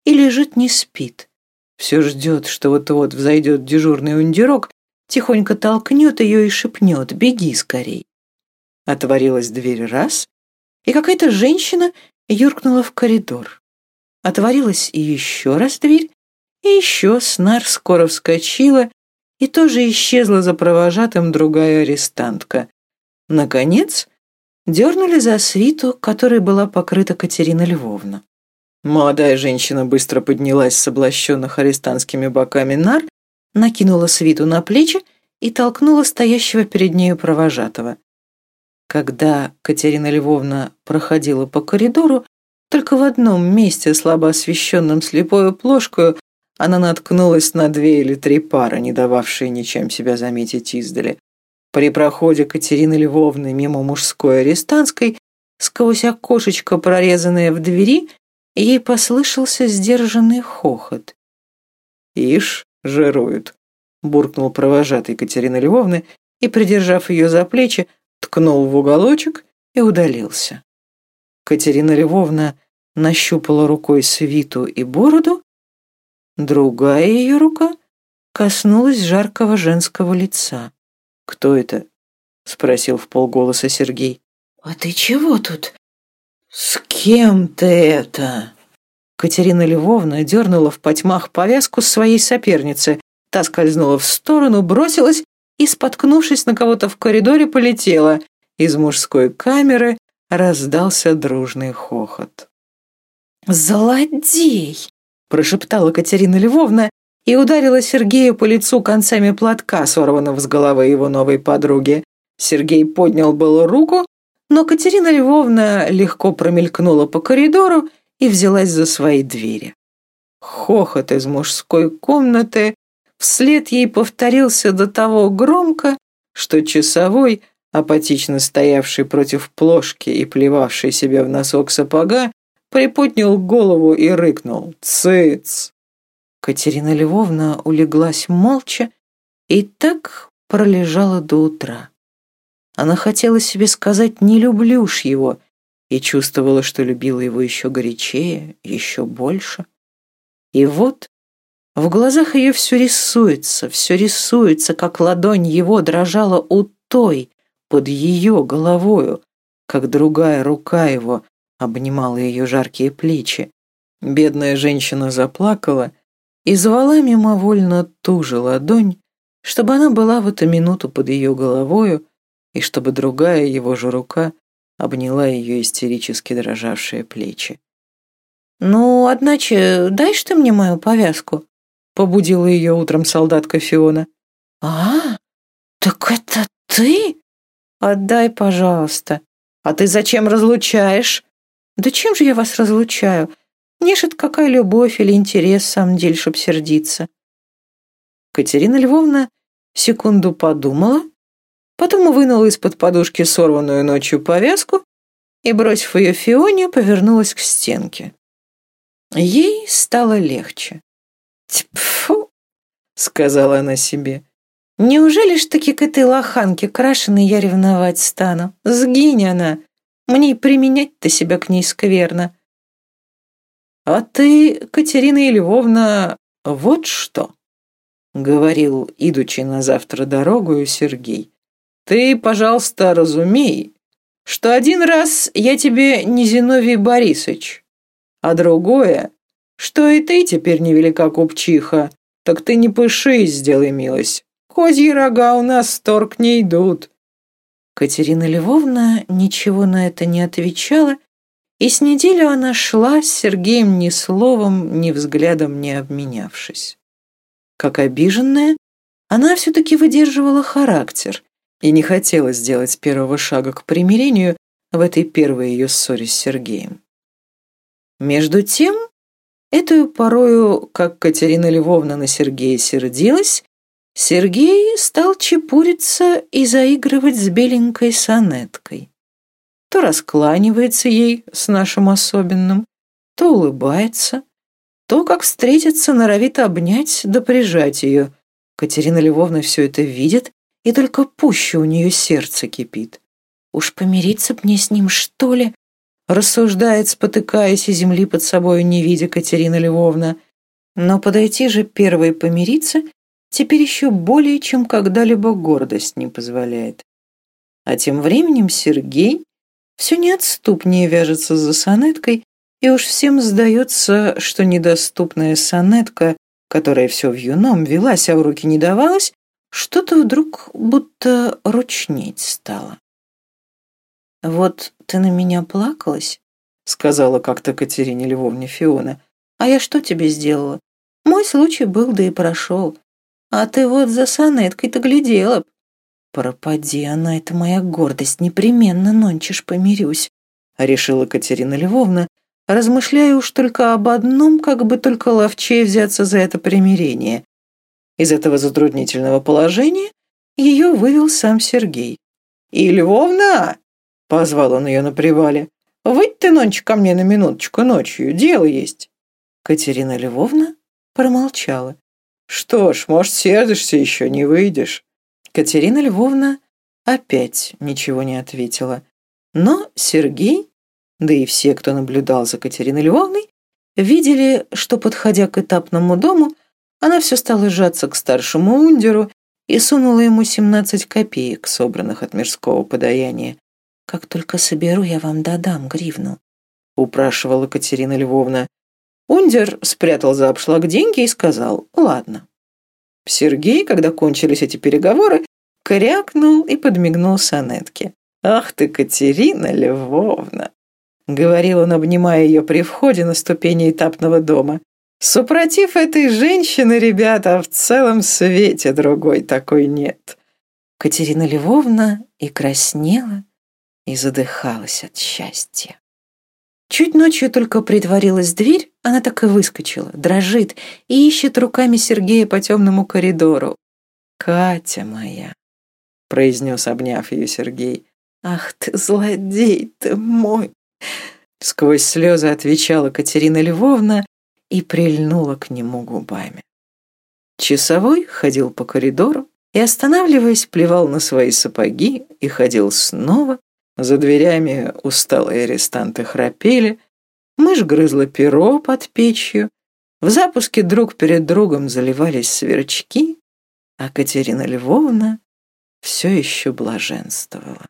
S1: и лежит не спит. Все ждет, что вот-вот взойдет дежурный ундерок, тихонько толкнет ее и шепнет: «Беги скорей». Отворилась дверь раз, и какая-то женщина юркнула в коридор. Отворилась и еще раз дверь, и еще снар скоро вскочила, и тоже исчезла за провожатым другая арестантка. Наконец, дернули за свиту, которой была покрыта Катерина Львовна. Молодая женщина быстро поднялась с облащенных арестантскими боками нар, накинула свиту на плечи и толкнула стоящего перед нею провожатого. Когда Катерина Львовна проходила по коридору, только в одном месте, слабо освещенном слепою плошкою, она наткнулась на 2 или 3 пары, не дававшие ничем себя заметить издали. При проходе Катерины Львовны мимо мужской арестантской, сквозь окошечко, прорезанное в двери, ей послышался сдержанный хохот. «Ишь, жируют», — буркнул провожатый Катерины Львовны и, придержав ее за плечи, ткнул в уголочек и удалился. Катерина Львовна нащупала рукой свиту и бороду, другая ее рука коснулась жаркого женского лица. «Кто это?» — спросил вполголоса Сергей. «А ты чего тут? С кем ты это?» Катерина Львовна дернула в потьмах повязку своей соперницы. Та скользнула в сторону, бросилась и, споткнувшись на кого-то в коридоре, полетела. Из мужской камеры раздался дружный хохот. «Злодей!» — прошептала Катерина Львовна и ударила Сергея по лицу концами платка, сорванного с головы его новой подруги. Сергей поднял было руку, но Катерина Львовна легко промелькнула по коридору и взялась за свои двери. Хохот из мужской комнаты вслед ей повторился до того громко, что часовой, апатично стоявший против плошки и плевавший себе в носок сапога, приподнял голову и рыкнул: «Цыц!». Катерина Львовна улеглась молча и так пролежала до утра. Она хотела себе сказать: «Не люблю ж его», и чувствовала, что любила его еще горячее, еще больше. И вот в глазах ее все рисуется, как ладонь его дрожала у той, под ее головою, как другая рука его обнимала ее жаркие плечи. Бедная женщина заплакала и звала мимовольно ту же ладонь, чтобы она была в эту минуту под ее головою, и чтобы другая его же рука обняла ее истерически дрожавшие плечи. «Ну, одначе, дай-ш ты мне мою повязку», — побудила ее утром солдатка Фиона. «А, так это ты? Отдай, пожалуйста. А ты зачем разлучаешь?» «Да чем же я вас разлучаю? Мне ж это какая любовь или интерес, в самом деле, чтоб сердиться». Катерина Львовна секунду подумала, потом вынула из-под подушки сорванную ночью повязку и, бросив ее Фионе, повернулась к стенке. Ей стало легче. «Тьфу!» — сказала она себе. «Неужели ж таки к этой лоханке крашеной я ревновать стану? Сгинь она! Мне и применять-то себя к ней скверно». «А ты, Катерина Львовна, вот что!» — говорил, идучи на завтра дорогою, Сергей. «Ты, пожалуйста, разумей, что один раз я тебе не Зиновий Борисович, а другое, что и ты теперь невелика купчиха, так ты не пышись, сделай милость. Козьи рога у нас в торг не идут». Катерина Львовна ничего на это не отвечала, и с неделю она шла с Сергеем ни словом, ни взглядом не обменявшись. Как обиженная, она все-таки выдерживала характер и не хотела сделать первого шага к примирению в этой первой ее ссоре с Сергеем. Между тем, эту порою, как Катерина Львовна на Сергея сердилась, Сергей стал чепуриться и заигрывать с беленькой сонеткой. То раскланивается ей с нашим особенным, то улыбается, то, как встретится, норовит обнять да прижать ее. Катерина Львовна все это видит, и только пуще у нее сердце кипит. «Уж помириться б мне с ним, что ли?» рассуждает, спотыкаясь и земли под собою не видя Катерина Львовна. Но подойти же первой помириться теперь еще более, чем когда-либо гордость не позволяет. А тем временем Сергей все неотступнее вяжется за сонеткой, и уж всем сдается, что недоступная сонетка, которая все вьюном велась, а в руки не давалась, что-то вдруг будто ручнеть стало. «Вот ты на меня плакалась», — сказала как-то Катерине Львовне Фиона, «а я что тебе сделала? Мой случай был, да и прошел. А ты вот за сонеткой-то глядела б. Пропади она, это моя гордость, непременно нонче ж помирюсь», — решила Катерина Львовна, размышляя уж только об одном, как бы только ловчее взяться за это примирение. Из этого затруднительного положения ее вывел сам Сергей. «И, Львовна!» — позвал он ее на привале. «Выйдь ты нонче ко мне на минуточку ночью, дело есть». Катерина Львовна промолчала. «Что ж, может, сердишься еще, не выйдешь?» Катерина Львовна опять ничего не ответила. Но Сергей, да и все, кто наблюдал за Катериной Львовной, видели, что, подходя к этапному дому, она все стала сжаться к старшему ундеру и сунула ему 17 копеек, собранных от мирского подаяния. «Как только соберу, я вам додам гривну», — упрашивала Катерина Львовна. Ундер спрятал за обшлаг деньги и сказал «Ладно». Сергей, когда кончились эти переговоры, крякнул и подмигнул сонетке. «Ах ты, Катерина Львовна!» — говорил он, обнимая ее при входе на ступени этапного дома. «Супротив этой женщины, ребята, в целом свете другой такой нет». Катерина Львовна и краснела, и задыхалась от счастья. Чуть ночью только притворилась дверь, она так и выскочила, дрожит и ищет руками Сергея по темному коридору. «Катя моя», — произнес, обняв ее Сергей. «Ах ты, злодей ты мой!» Сквозь слезы отвечала Катерина Львовна и прильнула к нему губами. Часовой ходил по коридору и, останавливаясь, плевал на свои сапоги и ходил снова. За дверями усталые арестанты храпели, мышь грызла перо под печью, в запуске друг перед другом заливались сверчки, а Катерина Львовна все еще блаженствовала.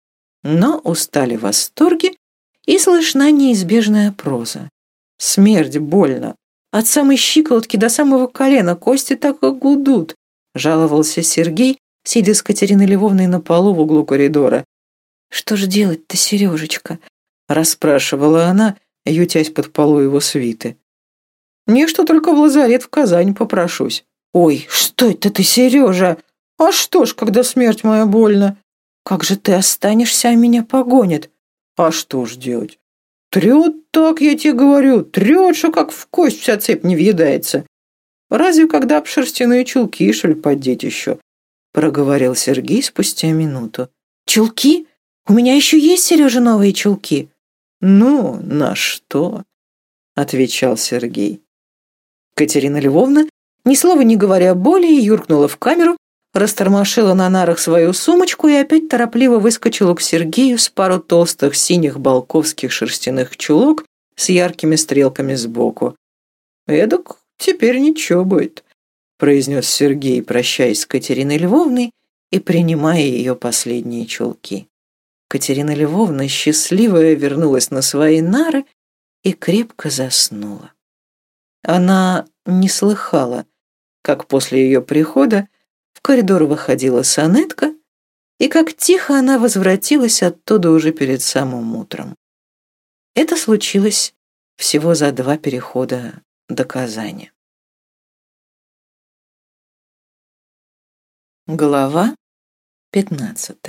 S1: Но устали восторги, и слышна неизбежная проза. «Смерть больно. От самой щиколотки до самого колена кости так и гудут», — жаловался Сергей, сидя с Катериной Львовной на полу в углу коридора. «Что ж делать-то, Сережечка?» — расспрашивала она, ютясь под полу его свиты. «Не, что только в лазарет в Казань попрошусь». «Ой, что это ты, Сережа? А что ж, когда смерть моя больно? Как же ты останешься, а меня погонят?» «А что ж делать? Трет так, я тебе говорю, трет, что как в кость вся цепь не въедается. Разве когда б шерстяные чулки, что ли, поддеть еще?» — проговорил Сергей спустя минуту. «Чулки? У меня еще есть, Сережа, новые чулки». «Ну, на что?» — отвечал Сергей. Катерина Львовна, ни слова не говоря более, юркнула в камеру, растормошила на нарах свою сумочку и опять торопливо выскочила к Сергею с пару толстых синих балковских шерстяных чулок с яркими стрелками сбоку. «Эдак теперь ничего будет», — произнес Сергей, прощаясь с Катериной Львовной и принимая ее последние чулки. Катерина Львовна, счастливая, вернулась на свои нары и крепко заснула. Она не слыхала, как после ее прихода в коридор выходила сонетка, и как тихо она возвратилась оттуда уже перед самым утром. Это случилось всего за 2 перехода до Казани. Глава 15.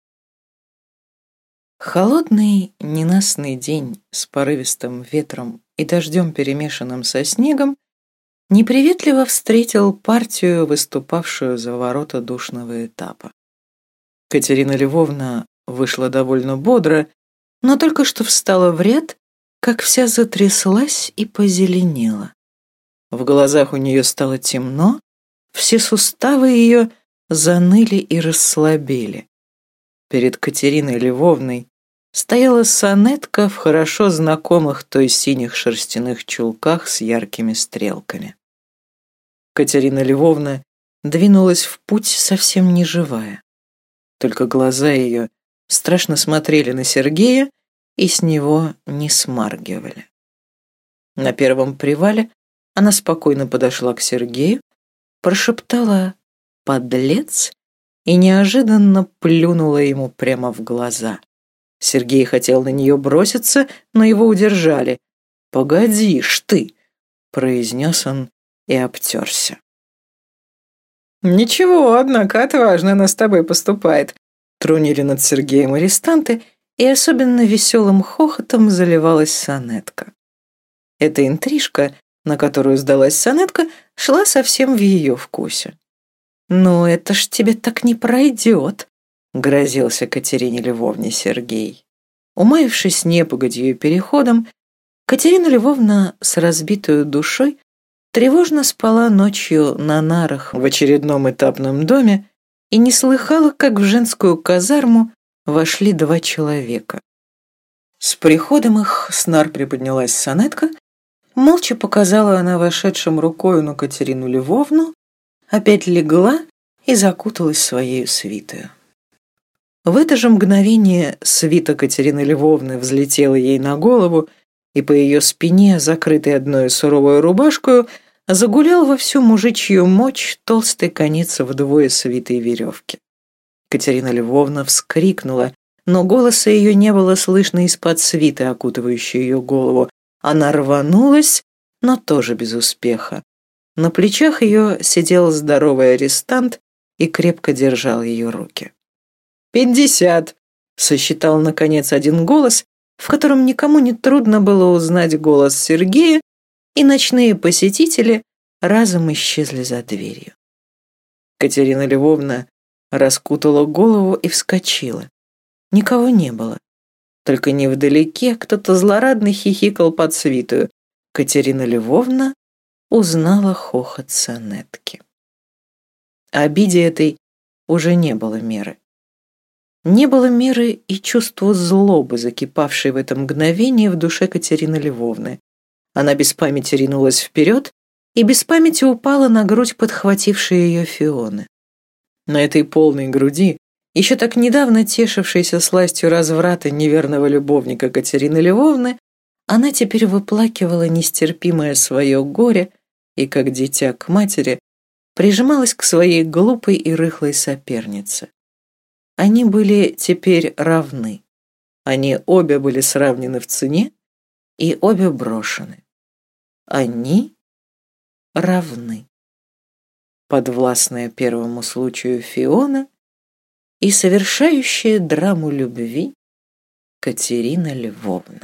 S1: Холодный, ненастный день с порывистым ветром и дождем, перемешанным со снегом, неприветливо встретил партию, выступавшую за ворота душного этапа. Катерина Львовна вышла довольно бодро, но только что встала в ряд, как вся затряслась и позеленела. В глазах у нее стало темно, все суставы ее заныли и расслабели. Перед Катериной Львовной стояла сонетка в хорошо знакомых той синих шерстяных чулках с яркими стрелками. Катерина Львовна двинулась в путь совсем не живая. Только глаза ее страшно смотрели на Сергея и с него не смаргивали. На первом привале она спокойно подошла к Сергею, прошептала «подлец» и неожиданно плюнула ему прямо в глаза. Сергей хотел на нее броситься, но его удержали. «Погодишь ты», — произнес он и обтерся. «Ничего, однако, отважно она с тобой поступает», — трунили над Сергеем арестанты, и особенно веселым хохотом заливалась сонетка. Эта интрижка, на которую сдалась сонетка, шла совсем в ее вкусе. «Ну, это ж тебе так не пройдет», — грозился Катерине Львовне Сергей. Умаившись непогодью и переходом, Катерина Львовна с разбитой душой тревожно спала ночью на нарах в очередном этапном доме и не слыхала, как в женскую казарму вошли 2 человека. С приходом их с нар приподнялась сонетка, молча показала она вошедшим рукою на Катерину Львовну, опять легла и закуталась своею свитою. В это же мгновение свита Катерины Львовны взлетела ей на голову, и по ее спине, закрытой одной суровой рубашкою, загулял во всю мужичью мочь толстый конец вдвое свитой веревки. Катерина Львовна вскрикнула, но голоса ее не было слышно из-под свиты, окутывающей ее голову. Она рванулась, но тоже без успеха. На плечах ее сидел здоровый арестант и крепко держал ее руки. 50, сосчитал, наконец, один голос, в котором никому не трудно было узнать голос Сергея, и ночные посетители разом исчезли за дверью. Катерина Львовна раскутала голову и вскочила. Никого не было. Только невдалеке кто-то злорадно хихикал под свитую. Катерина Львовна узнала хохот сонетки. Обиде этой уже не было меры. Не было меры и чувству злобы, закипавшей в это мгновение в душе Катерины Львовны. Она без памяти ринулась вперед и без памяти упала на грудь подхватившей ее Фионы. На этой полной груди, еще так недавно тешившейся сластью разврата неверного любовника Катерины Львовны, она теперь выплакивала нестерпимое свое горе и, как дитя к матери, прижималась к своей глупой и рыхлой сопернице. Они были теперь равны. Они обе были сравнены в цене и обе брошены. Они равны. Подвластная первому случаю Фиона и совершающая драму любви Катерина Львовна.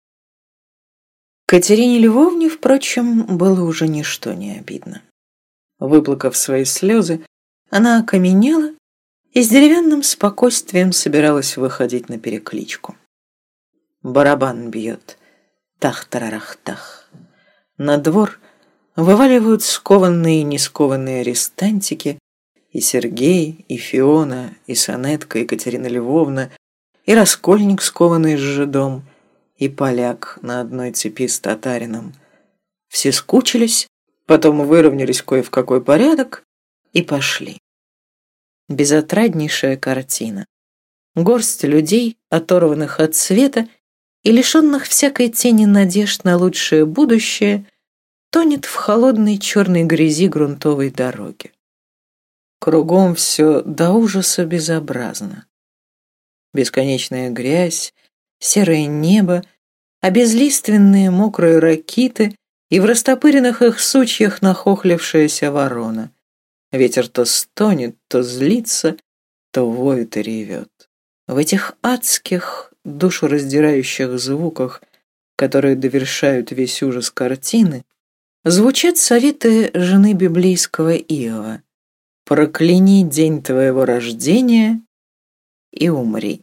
S1: Катерине Львовне, впрочем, было уже ничто не обидно. Выплакав свои слезы, она окаменела и с деревянным спокойствием собиралась выходить на перекличку. Барабан бьет. Тах-тарарах-тах. На двор вываливают скованные и нескованные арестантики, и Сергей, и Фиона, и сонетка, и Катерина Львовна, и раскольник, скованный с жидом, и поляк на одной цепи с татарином. Все скучились, потом выровнялись кое в какой порядок и пошли. Безотраднейшая картина. Горсть людей, оторванных от света и лишенных всякой тени надежд на лучшее будущее, тонет в холодной черной грязи грунтовой дороги. Кругом все до ужаса безобразно. Бесконечная грязь, серое небо, обезлиственные мокрые ракиты и в растопыренных их сучьях нахохлившаяся ворона. Ветер то стонет, то злится, то воет и ревет. В этих адских, душераздирающих звуках, которые довершают весь ужас картины, звучат советы жены библейского Иова: «Прокляни день твоего рождения и умри».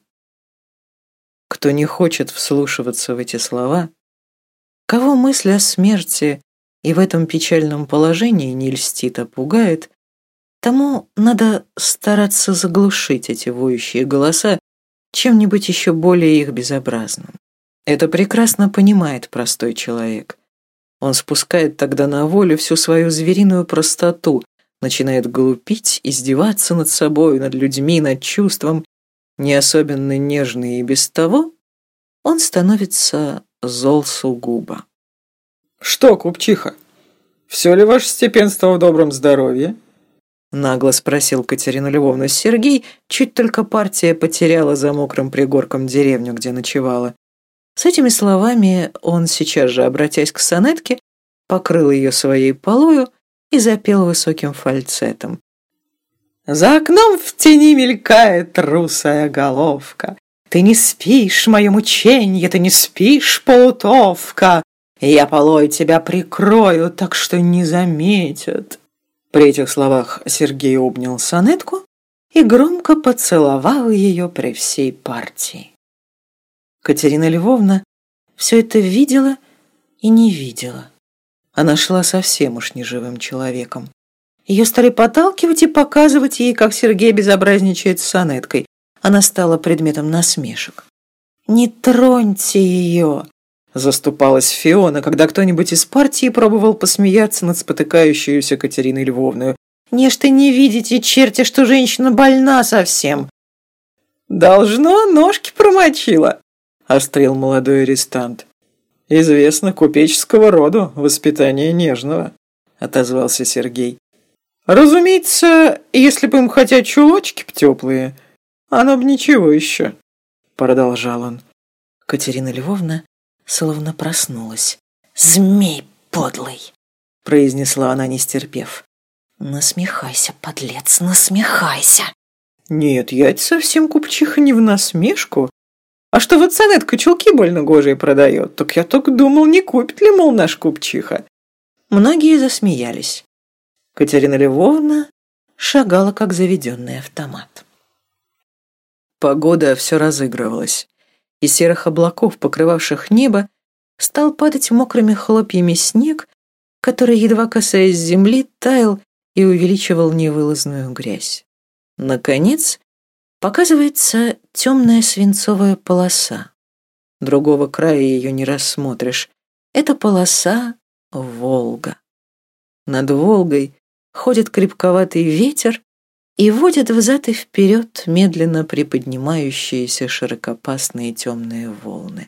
S1: Кто не хочет вслушиваться в эти слова, кого мысль о смерти и в этом печальном положении не льстит, а пугает, тому надо стараться заглушить эти воющие голоса чем-нибудь еще более их безобразным. Это прекрасно понимает простой человек. Он спускает тогда на волю всю свою звериную простоту, начинает глупить, издеваться над собой, над людьми, над чувством, не особенно нежный и без того, он становится зол сугубо.
S2: «Что, купчиха, все ли ваше степенство в добром здоровье?»
S1: Нагло спросил Катерину Львовну Сергей, чуть только партия потеряла за мокрым пригорком деревню, где ночевала. С этими словами он, сейчас же обратясь к сонетке, покрыл ее своей полою и запел высоким фальцетом. «За окном в тени мелькает русая головка. Ты не спишь, мое мученье, ты не спишь, полутовка. Я полой тебя прикрою, так что не заметят». При этих словах Сергей обнял сонетку и громко поцеловал ее при всей партии. Катерина Львовна все это видела и не видела. Она шла совсем уж неживым человеком. Ее стали подталкивать и показывать ей, как Сергей безобразничает с сонеткой. Она стала предметом насмешек. «Не троньте ее!» — заступалась Фиона, когда кто-нибудь из партии пробовал посмеяться над спотыкающуюся Катериной Львовную. «Нечто не видите, черти, что женщина больна совсем!» «Должно, ножки промочила!» — острил молодой арестант. «Известно, купеческого роду, воспитание нежного», — отозвался Сергей. «Разумеется, если бы им хотя чулочки б теплые, оно б ничего еще», — продолжал он. Катерина Львовна словно проснулась. «Змей подлый!» — произнесла она, не стерпев. «Насмехайся, подлец, насмехайся!» «Нет, я совсем, купчиха, не в насмешку. А что вот сонетка чулки больно гожие продает, так я только думал, не купит ли, мол, наш купчиха». Многие засмеялись. Катерина Львовна шагала, как заведенный автомат. Погода все разыгрывалась. Из серых облаков, покрывавших небо, стал падать мокрыми хлопьями снег, который, едва касаясь земли, таял и увеличивал невылазную грязь. Наконец, показывается темная свинцовая полоса. Другого края ее не рассмотришь. Это полоса Волга. Над Волгой ходит крепковатый ветер и водит взад и вперед медленно приподнимающиеся широкопасные темные волны.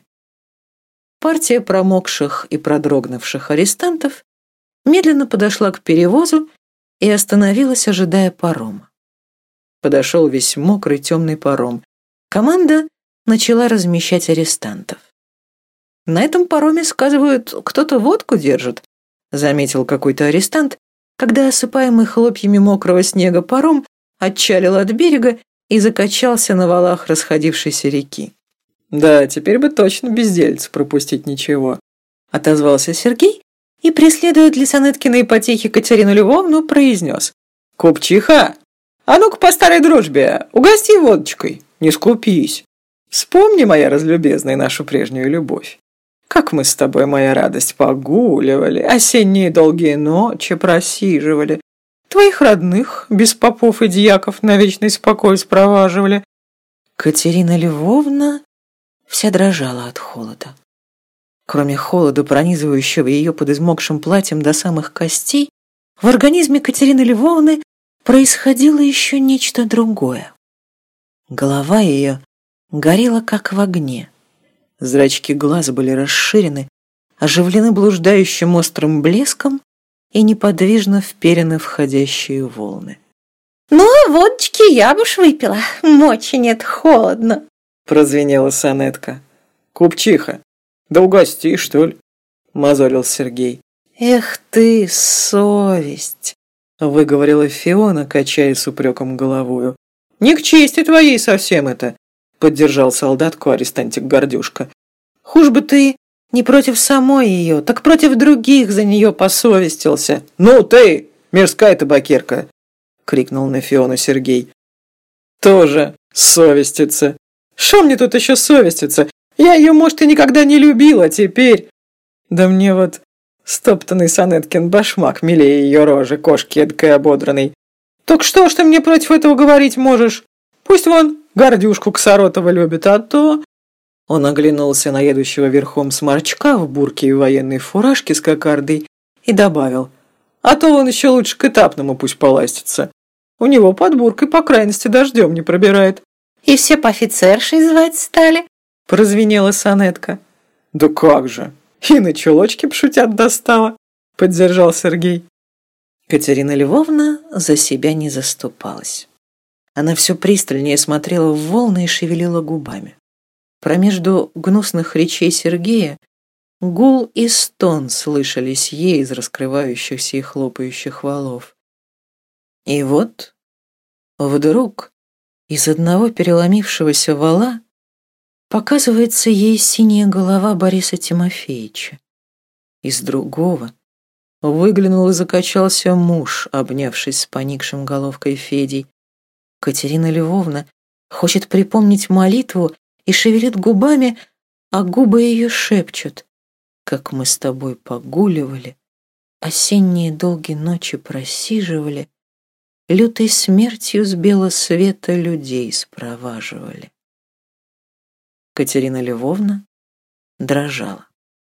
S1: Партия промокших и продрогнувших арестантов медленно подошла к перевозу и остановилась, ожидая парома. Подошел весь мокрый темный паром. Команда начала размещать арестантов. «На этом пароме, сказывают, кто-то водку держит», заметил какой-то арестант, когда осыпаемый хлопьями мокрого снега паром отчалил от берега и закачался на валах расходившейся реки. «Да, теперь бы точно бездельца пропустить ничего», отозвался Сергей и, преследуя для Сонеткиной потехи Катерину Львовну, произнес: «Купчиха, а ну-ка по старой дружбе, угости водочкой, не скупись. Вспомни, моя разлюбезная, нашу прежнюю любовь. Как мы с тобой, моя радость, погуливали, осенние долгие ночи просиживали, твоих родных, без попов и дьяков, на вечный спокой спроваживали». Катерина Львовна вся дрожала от холода. Кроме холода, пронизывающего ее под измокшим платьем до самых костей, в организме Катерины Львовны происходило еще нечто другое. Голова ее горела, как в огне. Зрачки глаз были расширены, оживлены блуждающим острым блеском и неподвижно вперены входящие волны. «Ну, а водочки я бы уж выпила, мочи нет, холодно», — прозвенела сонетка. «Купчиха, да угости, что ли?» — мозолил Сергей. «Эх ты, совесть!» — выговорила Фиона, качая с упреком головою. «Не к чести твоей совсем это!» — поддержал солдатку арестантик Гордюшка. «Хуже бы ты не против самой ее, так против других за нее посовестился». «Ну ты, мирская табакерка!» — крикнул на Фиону Сергей. «Тоже совестится! Шо мне тут еще совеститься? Я ее, может, и никогда не любила, теперь... Да мне вот стоптанный Сонеткин башмак милее ее рожи, кошки эдакой ободранной. Так что ж ты мне против этого говорить можешь? Пусть вон
S2: Гордюшку Ксаротова любит, а то...» Он оглянулся на едущего верхом сморчка в бурке и военной фуражке с кокардой и добавил: «А то он еще лучше к этапному пусть поластится. У него под буркой, по крайности, дождем не пробирает».
S1: «И все по офицершей звать стали?»
S2: — прозвенела Сонетка. «Да как же! И на чулочке пшутят достала!» — поддержал Сергей. Катерина Львовна за себя не заступалась. Она все пристальнее смотрела в волны и шевелила губами. Промежду гнусных речей Сергея гул и стон слышались ей из раскрывающихся и хлопающих валов. И вот вдруг из одного переломившегося вала показывается ей синяя голова Бориса Тимофеевича. Из другого выглянул и закачался муж, обнявшись с поникшим головкой Федей. Катерина Львовна хочет припомнить молитву и шевелит губами, а губы ее шепчут: «Как мы с тобой погуливали, осенние долгие ночи просиживали, лютой смертью с белого света людей спроваживали». Катерина Львовна дрожала.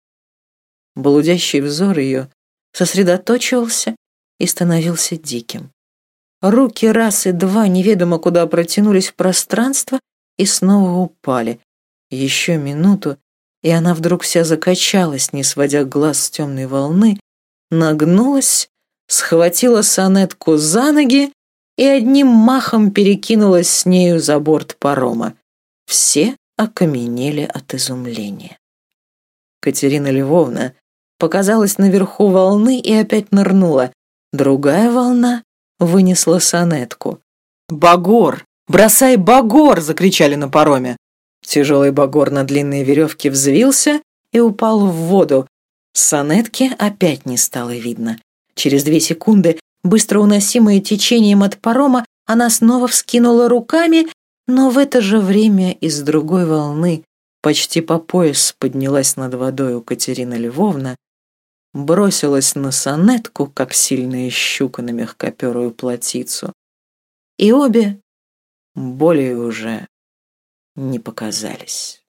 S2: Блудящий взор ее сосредоточивался и становился диким. Руки раз и два неведомо куда протянулись в пространство и снова упали. Еще минуту, и она вдруг вся закачалась, не сводя глаз с темной волны, нагнулась, схватила Сонетку за ноги и одним махом перекинулась с нею за борт парома. Все окаменели от изумления. Катерина Львовна показалась наверху волны и опять нырнула. Другая волна вынесла Сонетку. «Багор! Бросай багор!» — закричали на пароме. Тяжелый багор на длинной веревке взвился и упал в воду. Сонетки опять не стало видно. Через 2 секунды, быстро уносимая течением от парома, она снова вскинула руками, но в это же время из другой волны почти по пояс поднялась над водою Катерина Львовна, бросилась на Сонетку, как сильная щука на мягкоперую плотицу, и обе более уже не показались.